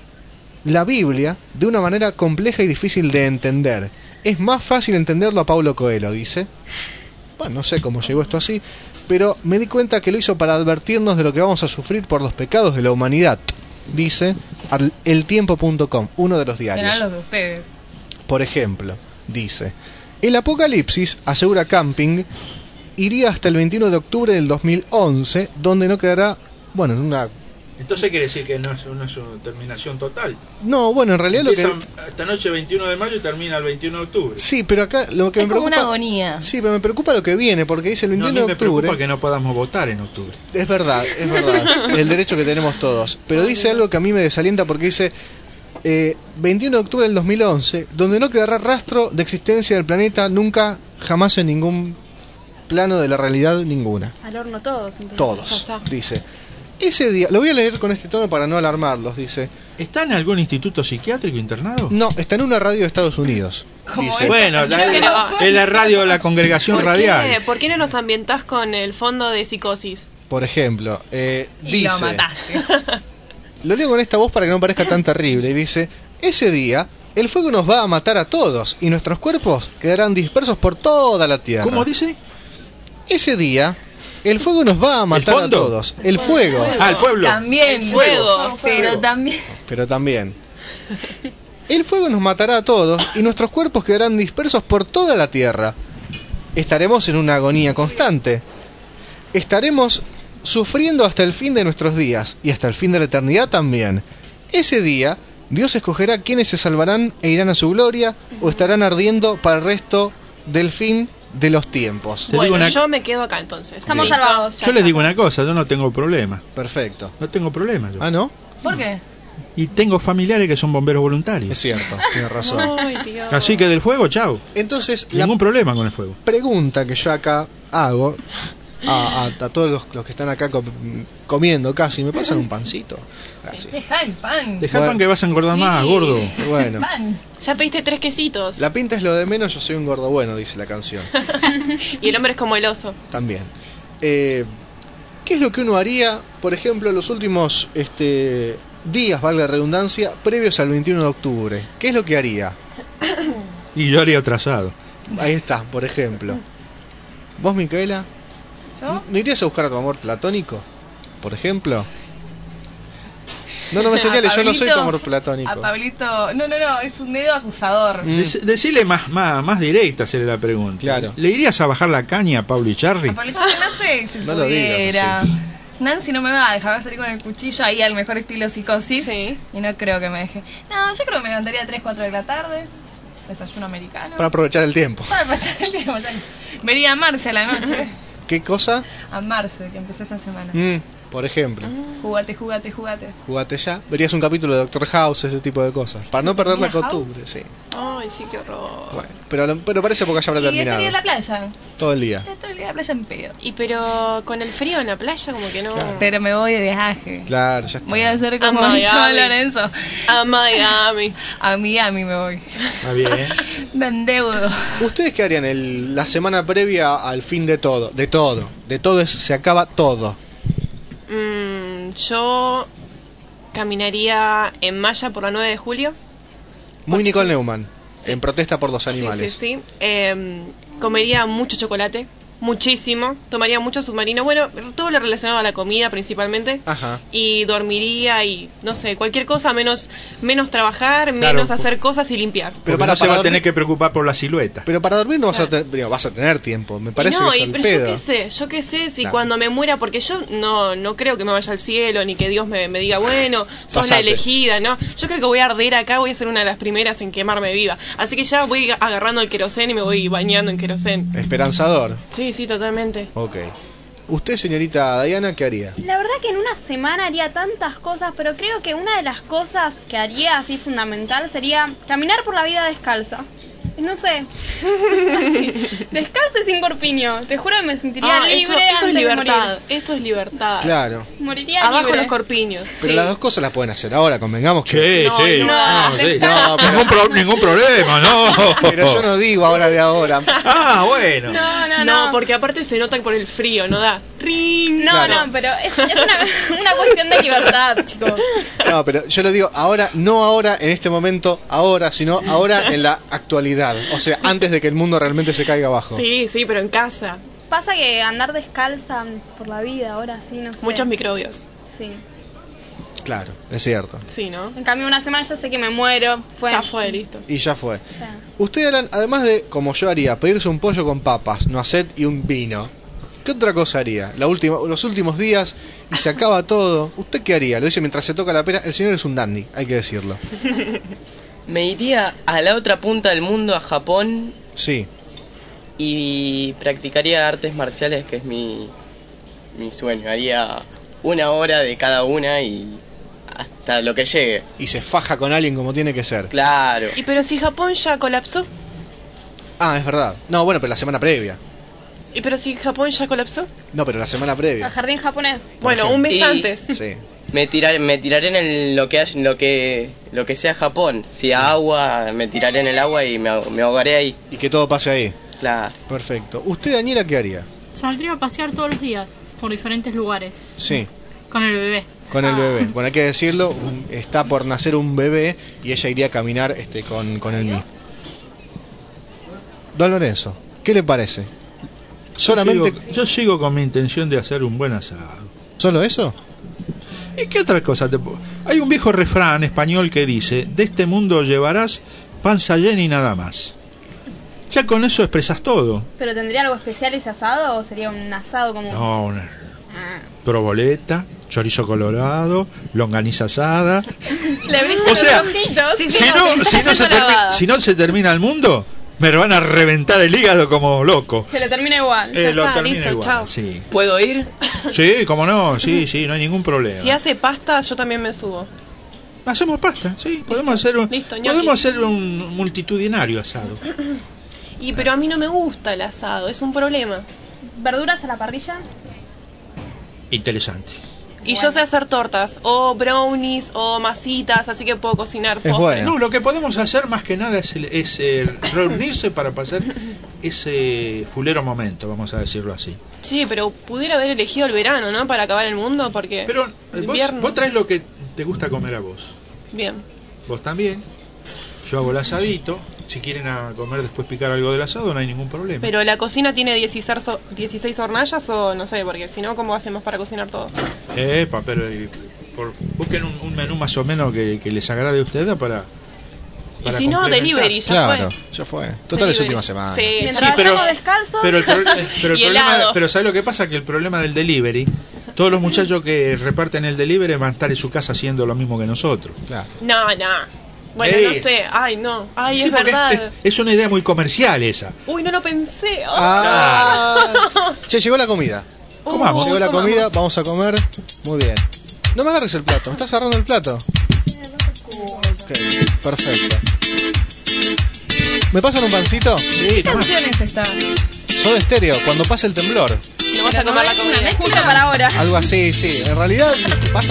la Biblia de una manera compleja y difícil de entender. Es más fácil entenderlo a Paulo Coelho, dice. Bueno, no sé cómo llegó esto así, pero me di cuenta que lo hizo para advertirnos de lo que vamos a sufrir por los pecados de la humanidad, dice eltiempo.com, uno de los diarios.
Serán los de ustedes.
Por ejemplo, dice: el apocalipsis, asegura Camping, iría hasta el 21 de octubre del 2011, donde no quedará, bueno, en una...
Entonces quiere decir que no es una terminación total.
No, bueno, en realidad
Empieza
lo que...
esta noche 21 de mayo y termina el 21 de octubre.
Sí, pero acá lo que
Es
me
como
preocupa...
una agonía.
Sí, pero me preocupa lo que viene, porque dice el
No, a
21
mí
de
me preocupa
octubre...
que no podamos votar en octubre.
Es verdad, el derecho que tenemos todos. Pero dice algo que a mí me desalienta porque dice 21 de octubre del 2011, donde no quedará rastro de existencia del planeta nunca, jamás en ningún plano de la realidad ninguna.
Al horno todos. entonces.
Todos,
Ya está.
dice. Ese día, lo voy a leer con este tono para no alarmarlos, dice.
¿Está en algún instituto psiquiátrico internado?
No, está en una radio de Estados Unidos. Dice.
Bueno,
Creo que no.
es la radio, la congregación radial.
¿Por qué no nos ambientás con el fondo de psicosis?
Por ejemplo,
Y
dice...
lo mataste.
Lo leo con esta voz para que no parezca tan terrible. Y dice: ese día, el fuego nos va a matar a todos y nuestros cuerpos quedarán dispersos por toda la tierra.
¿Cómo dice?
Ese día, El fuego nos va a matar a
fondo?
todos. El fuego.
Ah, el pueblo.
También.
El fuego.
Pero también.
Pero también. El fuego nos matará a todos y nuestros cuerpos quedarán dispersos por toda la tierra. Estaremos en una agonía constante. Estaremos sufriendo hasta el fin de nuestros días y hasta el fin de la eternidad también. Ese día, Dios escogerá quiénes se salvarán e irán a su gloria o estarán ardiendo para el resto del fin de los tiempos.
Bueno, yo me quedo acá entonces.
Estamos salvados.
Yo les digo una cosa, yo no tengo problema.
Perfecto.
No tengo problema yo.
¿Ah, no?
¿Por qué?
Y tengo familiares que son bomberos voluntarios.
Es cierto, tiene razón.
Ay, Dios.
Así que del fuego, chao.
Entonces,
Ningún problema con el fuego.
pregunta que yo acá hago a todos los que están acá comiendo casi, ¿me pasan un pancito? Gracias.
Deja el pan.
Deja el pan que vas a engordar más, gordo.
Bueno,
Pan.
Ya pediste 3 quesitos.
la pinta es lo de menos, yo soy un gordo bueno, dice la canción.
Y el hombre es como el oso.
También. ¿Qué es lo que uno haría, por ejemplo, los últimos días, valga la redundancia, previos al 21 de octubre? ¿Qué es lo que haría?
Y yo haría otro asado.
Ahí está, por ejemplo. ¿Vos, Micaela?
¿Yo?
¿No irías a buscar a tu amor platónico? Por ejemplo. No me señales, yo no soy tu amor platónico.
A Pablito. No, es un dedo acusador.
Decile más directa, hacerle la pregunta.
Claro.
¿Le irías a bajar la caña a Pablo y Charry?
A Pablito, no sé si
No lo digas
pudiera.
así.
Nancy no me va a dejar salir con el cuchillo ahí al mejor estilo Psicosis.
Sí.
Y no creo que me deje. No, yo creo que me levantaría a 3, 4 de la tarde. Desayuno americano.
Para aprovechar el tiempo.
Para aprovechar el tiempo. Vería a Marce a la noche.
¿Qué cosa?
A Marce, que empezó esta semana.
Por ejemplo.
Jugate.
Jugate ya. Verías un capítulo de Doctor House, ese tipo de cosas. Para no perder la
¿Doctor
costumbre, sí.
Ay, sí, qué horror.
Bueno, pero parece porque ya habrá
Y
terminado.
estaría en la playa.
Todo el día.
Todo el día en la playa en pedo.
Y pero con el frío en la playa como que no.
Pero me voy de viaje.
Claro, ya está.
Voy a hacer como
A
hizo
Miami.
Lorenzo.
A Miami.
A Miami me voy.
Está bien.
Me endeudo.
¿Ustedes qué harían la semana previa al fin de todo? De todo. De todo se acaba todo.
Yo caminaría en malla por la 9 de julio.
Muy Nicole Neumann. En protesta por los animales.
Sí. Comería mucho chocolate. Muchísimo. Tomaría mucho submarino. Bueno, todo lo relacionado a la comida principalmente.
Ajá.
Y dormiría y no sé, cualquier cosa menos trabajar,
Claro,
menos hacer cosas y limpiar.
Pero no se va a tener que preocupar por la silueta.
Pero para dormir no vas a tener, vas a tener tiempo. Me parece
No,
que es el
pero
pedo.
yo qué sé si
Claro.
cuando me muera, porque yo no creo que me vaya al cielo, ni que Dios me diga, bueno, sos la
Pasate.
elegida, ¿no? Yo creo que voy a arder acá, voy a ser una de las primeras en quemarme viva. Así que ya voy agarrando el querosén y me voy bañando en querosén.
Esperanzador.
Sí, totalmente.
Ok. ¿Usted, señorita Diana, qué haría?
La verdad que en una semana haría tantas cosas, pero creo que una de las cosas que haría así fundamental sería caminar por la vida descalza. No sé. Descalza y sin corpiño. Te juro que me sentiría libre
eso
antes
es
de
libertad.
morir.
Eso es libertad.
Claro.
Moriría
Abajo
libre.
los corpiños.
Pero
sí.
las dos cosas las pueden hacer ahora, convengamos que...
Sí.
No, pero-
Ningún problema, no.
Pero yo no digo ahora de ahora.
Ah, bueno.
No, porque aparte se nota por el frío, no da. ¡Ring!
No,
Claro.
no, pero es una cuestión de libertad, chicos.
No, pero yo lo digo ahora, no ahora en este momento, ahora, sino ahora en la actualidad. O sea, antes de que el mundo realmente se caiga abajo.
Sí, pero en casa.
Pasa que andar descalza por la vida ahora sí, no sé.
Muchos microbios.
Sí.
Claro, es cierto.
Sí, ¿no?
En cambio, una semana ya sé que me muero.
Ya fue, listo.
Y ya fue.
Ya.
Usted, Alan, además de, como yo haría, pedirse un pollo con papas, noisette y un vino, ¿qué otra cosa haría? Los últimos días y se acaba todo. ¿Usted qué haría? Lo dice mientras se toca la pera. El señor es un dandy, hay que decirlo.
Me iría a la otra punta del mundo, a Japón,
Sí.
y practicaría artes marciales, que es mi sueño. Haría 1 hora de cada una y hasta lo que llegue.
Y se faja con alguien como tiene que ser.
Claro.
Y pero si Japón ya colapsó.
Ah, es verdad. No, bueno, pero la semana previa.
¿Y pero si Japón ya colapsó?
No, pero la semana
El
previa.
jardín japonés.
Bueno, un mes
Y-
antes.
Sí.
Me tiraré en lo que sea Japón. Si agua, me tiraré en el agua y me ahogaré ahí.
Y que todo pase ahí.
Claro.
Perfecto. ¿Usted, Daniela, qué haría?
Saldría a pasear todos los días por diferentes lugares
Sí.
con el bebé.
Con el bebé. Bueno, hay que decirlo, está por nacer un bebé y ella iría a caminar con el mismo. Don Lorenzo, ¿qué le parece? Solamente...
Yo sigo con mi intención de hacer un buen asado.
¿Solo eso?
¿Y qué otra cosa te puedo? Hay un viejo refrán español que dice: de este mundo llevarás panza llena y nada más. Ya con eso expresas todo.
¿Pero tendría algo especial ese asado o sería un asado común?
No, una proboleta, chorizo colorado, longaniza asada.
Le brillan
O sea,
los ojitos.
Si no se termina el mundo, me lo van a reventar el hígado como loco.
Se le termina igual.
Lo termina igual, sí.
¿Puedo ir?
Sí, cómo no, sí, no hay ningún problema.
Si hace pasta, yo también me subo.
Hacemos pasta, sí, podemos hacer un multitudinario asado.
Pero a mí no me gusta el asado, es un problema.
¿Verduras a la parrilla?
Interesante.
Y yo sé hacer tortas, o brownies, o masitas, así que puedo cocinar postres.
No, lo que podemos hacer más que nada es reunirse para pasar ese fulero momento, vamos a decirlo así.
Sí, pero pudiera haber elegido el verano, ¿no? Para acabar el mundo, porque...
Pero
invierno...
vos traes lo que te gusta comer a vos.
Bien.
Vos también. Yo hago el asadito. Si quieren a comer después picar algo del asado, no hay ningún problema.
Pero la cocina tiene 16 hornallas o no sé, porque si no, ¿cómo hacemos para cocinar todo?
Pero busquen un menú más o menos que les agrade a ustedes para
y si no, delivery,
ya fue. Total, es última semana.
Sí, mientras vayamos descalzos.
Pero el problema, pero ¿sabes lo que pasa? Que el problema del delivery, todos los muchachos que reparten el delivery van a estar en su casa haciendo lo mismo que nosotros.
Claro.
No. Bueno, no sé. Sí, es verdad.
Es una idea muy comercial esa.
Uy, no lo pensé.
Che, llegó la comida.
Comamos.
Llegó la comida, vamos a comer. Muy bien. No me agarres el plato, ¿me estás agarrando el plato? Ok, perfecto. ¿Me pasan un pancito?
¿Qué canción es esta?
Soda Stereo, cuando pasa el temblor.
No vas a comer la comida.
Justo para ahora.
Algo así, sí. En realidad pasa...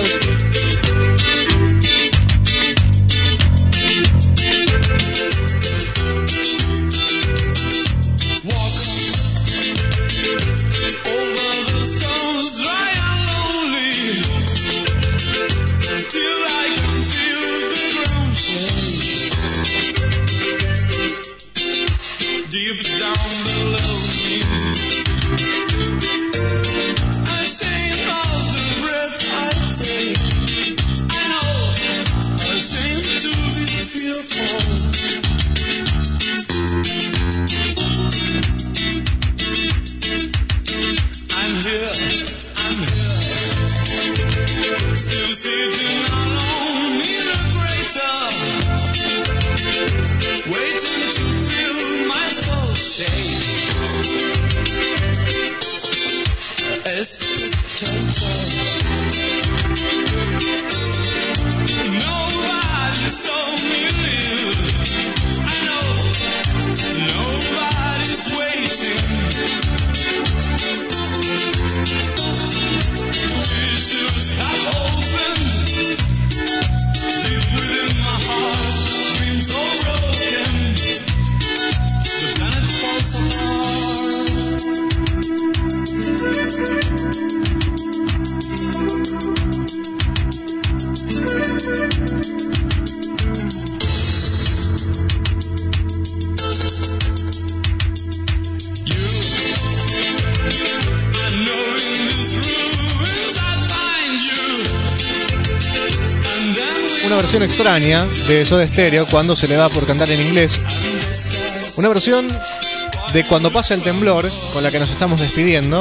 Una versión extraña de Soda Stereo cuando se le da por cantar en inglés. Una versión de Cuando pasa el temblor, con la que nos estamos despidiendo.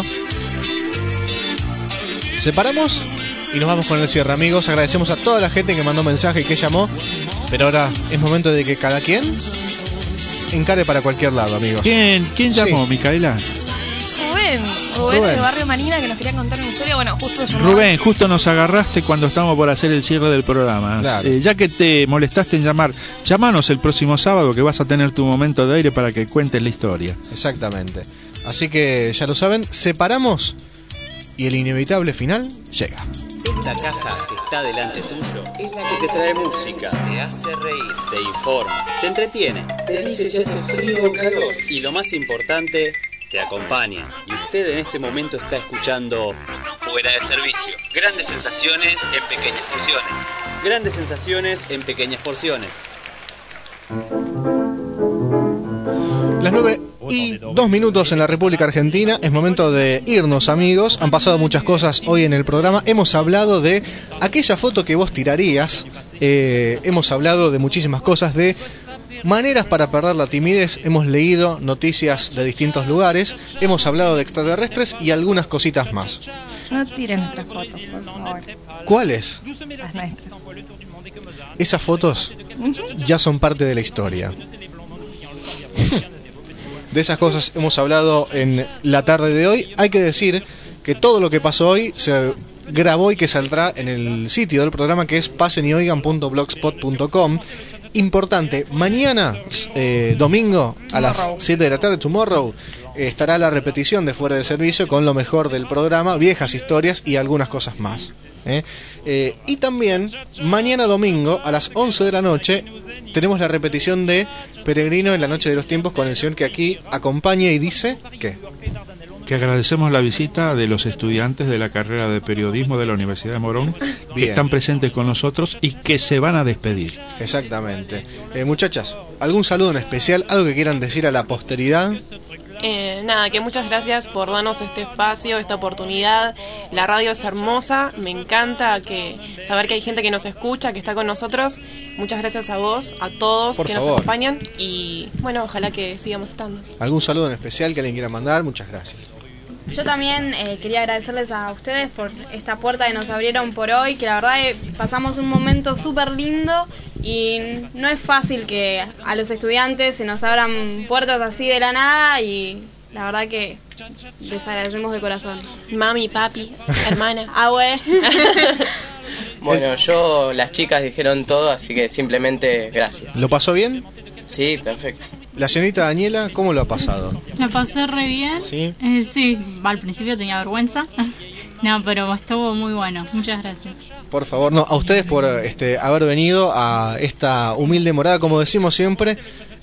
Separamos y nos vamos con el cierre, amigos. Agradecemos a toda la gente que mandó mensaje y que llamó. Pero ahora es momento de que cada quien encare para cualquier lado, amigos.
¿Quién llamó, Micaela?
Rubén de Barrio Marina, que nos quería contar una historia. Bueno, justo llamó.
Rubén, justo nos agarraste cuando estábamos por hacer el cierre del programa.
Claro.
Ya que te molestaste en llamar, llamanos el próximo sábado, que vas a tener tu momento de aire para que cuentes la historia.
Exactamente. Así que ya lo saben, separamos y el inevitable final llega.
Esta caja que está delante tuyo es la que te trae música, te hace reír, te informa, te entretiene, te dice si hace frío o calor y lo más importante, te acompaña. Y usted en este momento está escuchando Fuera de Servicio. Grandes sensaciones en pequeñas porciones. Grandes sensaciones en pequeñas porciones.
Las 9 y 2 minutos en la República Argentina. Es momento de irnos, amigos. Han pasado muchas cosas hoy en el programa. Hemos hablado de aquella foto que vos tirarías. Hemos hablado de muchísimas cosas, de maneras para perder la timidez. Hemos leído noticias de distintos lugares. Hemos hablado de extraterrestres y algunas cositas más.
No tiren nuestras fotos, por favor.
¿Cuáles?
Las nuestras.
Esas fotos ya son parte de la historia. De esas cosas hemos hablado en la tarde de hoy. Hay que decir que todo lo que pasó hoy se grabó y que saldrá en el sitio del programa, que es paseñoigan.blogspot.com. Importante, mañana, domingo, a las 7 de la tarde, tomorrow, estará la repetición de Fuera de Servicio con lo mejor del programa, viejas historias y algunas cosas más. Y también, mañana domingo, a las 11 de la noche, tenemos la repetición de Peregrino en la Noche de los Tiempos, con el señor que aquí acompaña y dice que
agradecemos la visita de los estudiantes de la carrera de periodismo de la Universidad de Morón, que están presentes con nosotros y que se van a despedir.
Exactamente. Muchachas, ¿algún saludo en especial? ¿Algo que quieran decir a la posteridad?
Nada, que muchas gracias por darnos este espacio, esta oportunidad. La radio es hermosa, me encanta saber que hay gente que nos escucha, que está con nosotros. Muchas gracias a vos, a todos
Por
que
favor.
nos acompañan, y bueno, ojalá que sigamos estando.
¿Algún saludo en especial que alguien quiera mandar? Muchas gracias.
Yo también quería agradecerles a ustedes por esta puerta que nos abrieron por hoy, que la verdad pasamos un momento súper lindo y no es fácil que a los estudiantes se nos abran puertas así de la nada, y la verdad que les agradecemos de corazón.
Mami, papi, hermana.
Abue.
Bueno, las chicas dijeron todo, así que simplemente gracias.
¿Lo pasó bien?
Sí, perfecto.
La señorita Daniela, ¿cómo lo ha pasado?
La pasé re bien.
¿Sí?
Sí, al principio tenía vergüenza. No, pero estuvo muy bueno. Muchas gracias.
Por favor, no, a ustedes por haber venido a esta humilde morada, como decimos siempre.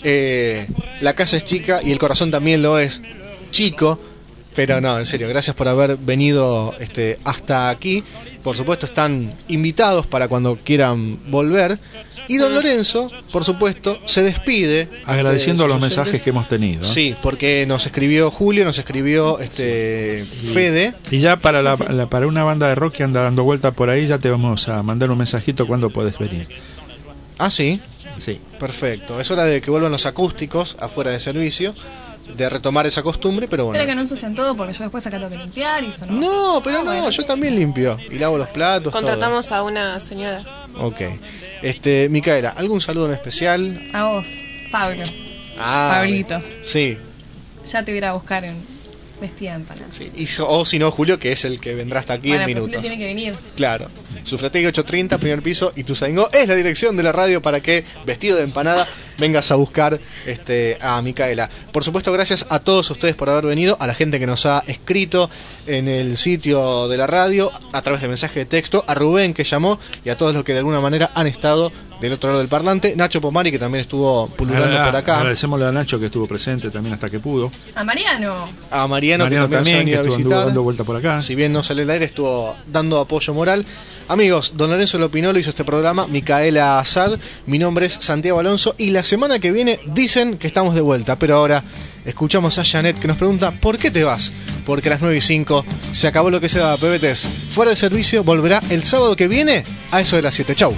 La casa es chica y el corazón también lo es chico, pero no, en serio, gracias por haber venido hasta aquí. Por supuesto, están invitados para cuando quieran volver. Y don Lorenzo, por supuesto, se despide.
Agradeciendo los
oyentes.
mensajes que hemos tenido.
Sí, porque nos escribió Julio, nos escribió Fede.
Y ya para para una banda de rock que anda dando vuelta por ahí, ya te vamos a mandar un mensajito cuando puedes venir.
Ah, sí.
Sí.
Perfecto. Es hora de que vuelvan los acústicos afuera de servicio, de retomar esa costumbre, pero bueno.
Espero que no ensucien todo, porque yo después acá tengo que limpiar y eso no.
No, pero no,
bueno.
yo también limpio y lavo los platos.
Contratamos a una señora.
Todo. Ok. Micaela, ¿algún saludo en especial?
A vos, Pablo.
Pablito.
Pablito.
Sí.
Ya te voy a ir a buscar vestida de empanada.
Sí. O si no, Julio, que es el que vendrá hasta aquí
Bueno,
en
pero
minutos.
Julio tiene que venir.
Claro. Sufrategui 830, primer piso, y Ituzaingó es la dirección de la radio para que, vestido de empanada, vengas a buscar a Micaela. Por supuesto, gracias a todos ustedes por haber venido, a la gente que nos ha escrito en el sitio de la radio, a través de mensaje de texto, a Rubén que llamó, y a todos los que de alguna manera han estado del otro lado del parlante, Nacho Pomari, que también estuvo pululando por acá.
Agradecemosle a Nacho, que estuvo presente también hasta que pudo.
A Mariano.
A Mariano que
también,
nos ha venido a
que estuvo
visitar.
dando vuelta por acá.
Si bien no sale al aire, estuvo dando apoyo moral. Amigos, don Lorenzo Lopinolo hizo este programa, Micaela Asad, mi nombre es Santiago Alonso, y la semana que viene dicen que estamos de vuelta, pero ahora escuchamos a Janet, que nos pregunta ¿por qué te vas? Porque a las 9:05 se acabó lo que se daba, pebetes. Fuera de servicio volverá el sábado que viene a eso de las 7. Chau.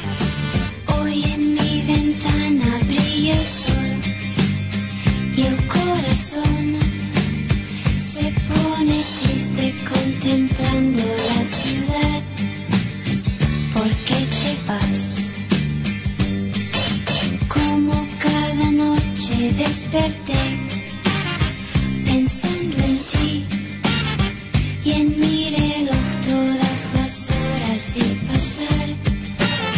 Hoy en mi ventana brilla el sol y el corazón se pone triste contemplando la ciudad. ¿Por qué te vas? Como cada noche desperté pensando en ti y en mi reloj todas las horas vi pasar.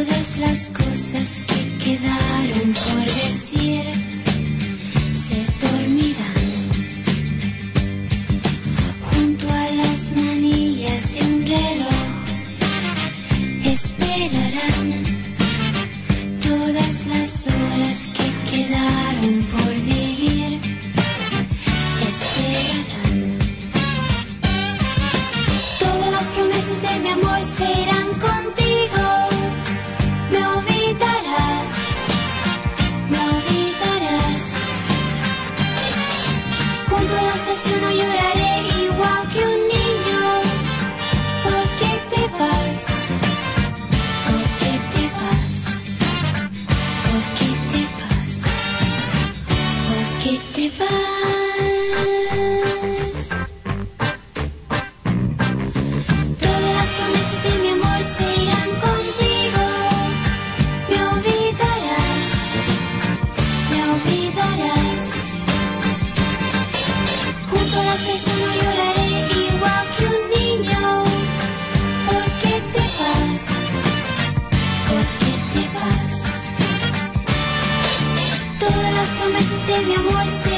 Todas las cosas que quedaron por decir se dormirán junto a las manillas de un reloj. Esperarán todas las horas que quedaron por vivir. Esperarán. Todas las promesas de mi amor se irán contigo. Me olvidarás, me olvidarás. Junto a la estación no lloraré igual que un niño. ¿Por qué te vas? ¿Por qué te vas? ¿Por qué te vas? ¿Por qué te vas? Todas las promesas de mi amor se irán contigo. Me olvidarás, me olvidarás. Junto a la estación no lloraré igual que un niño. ¿Por qué te vas? ¿Por qué te vas? Todas las promesas de mi amor se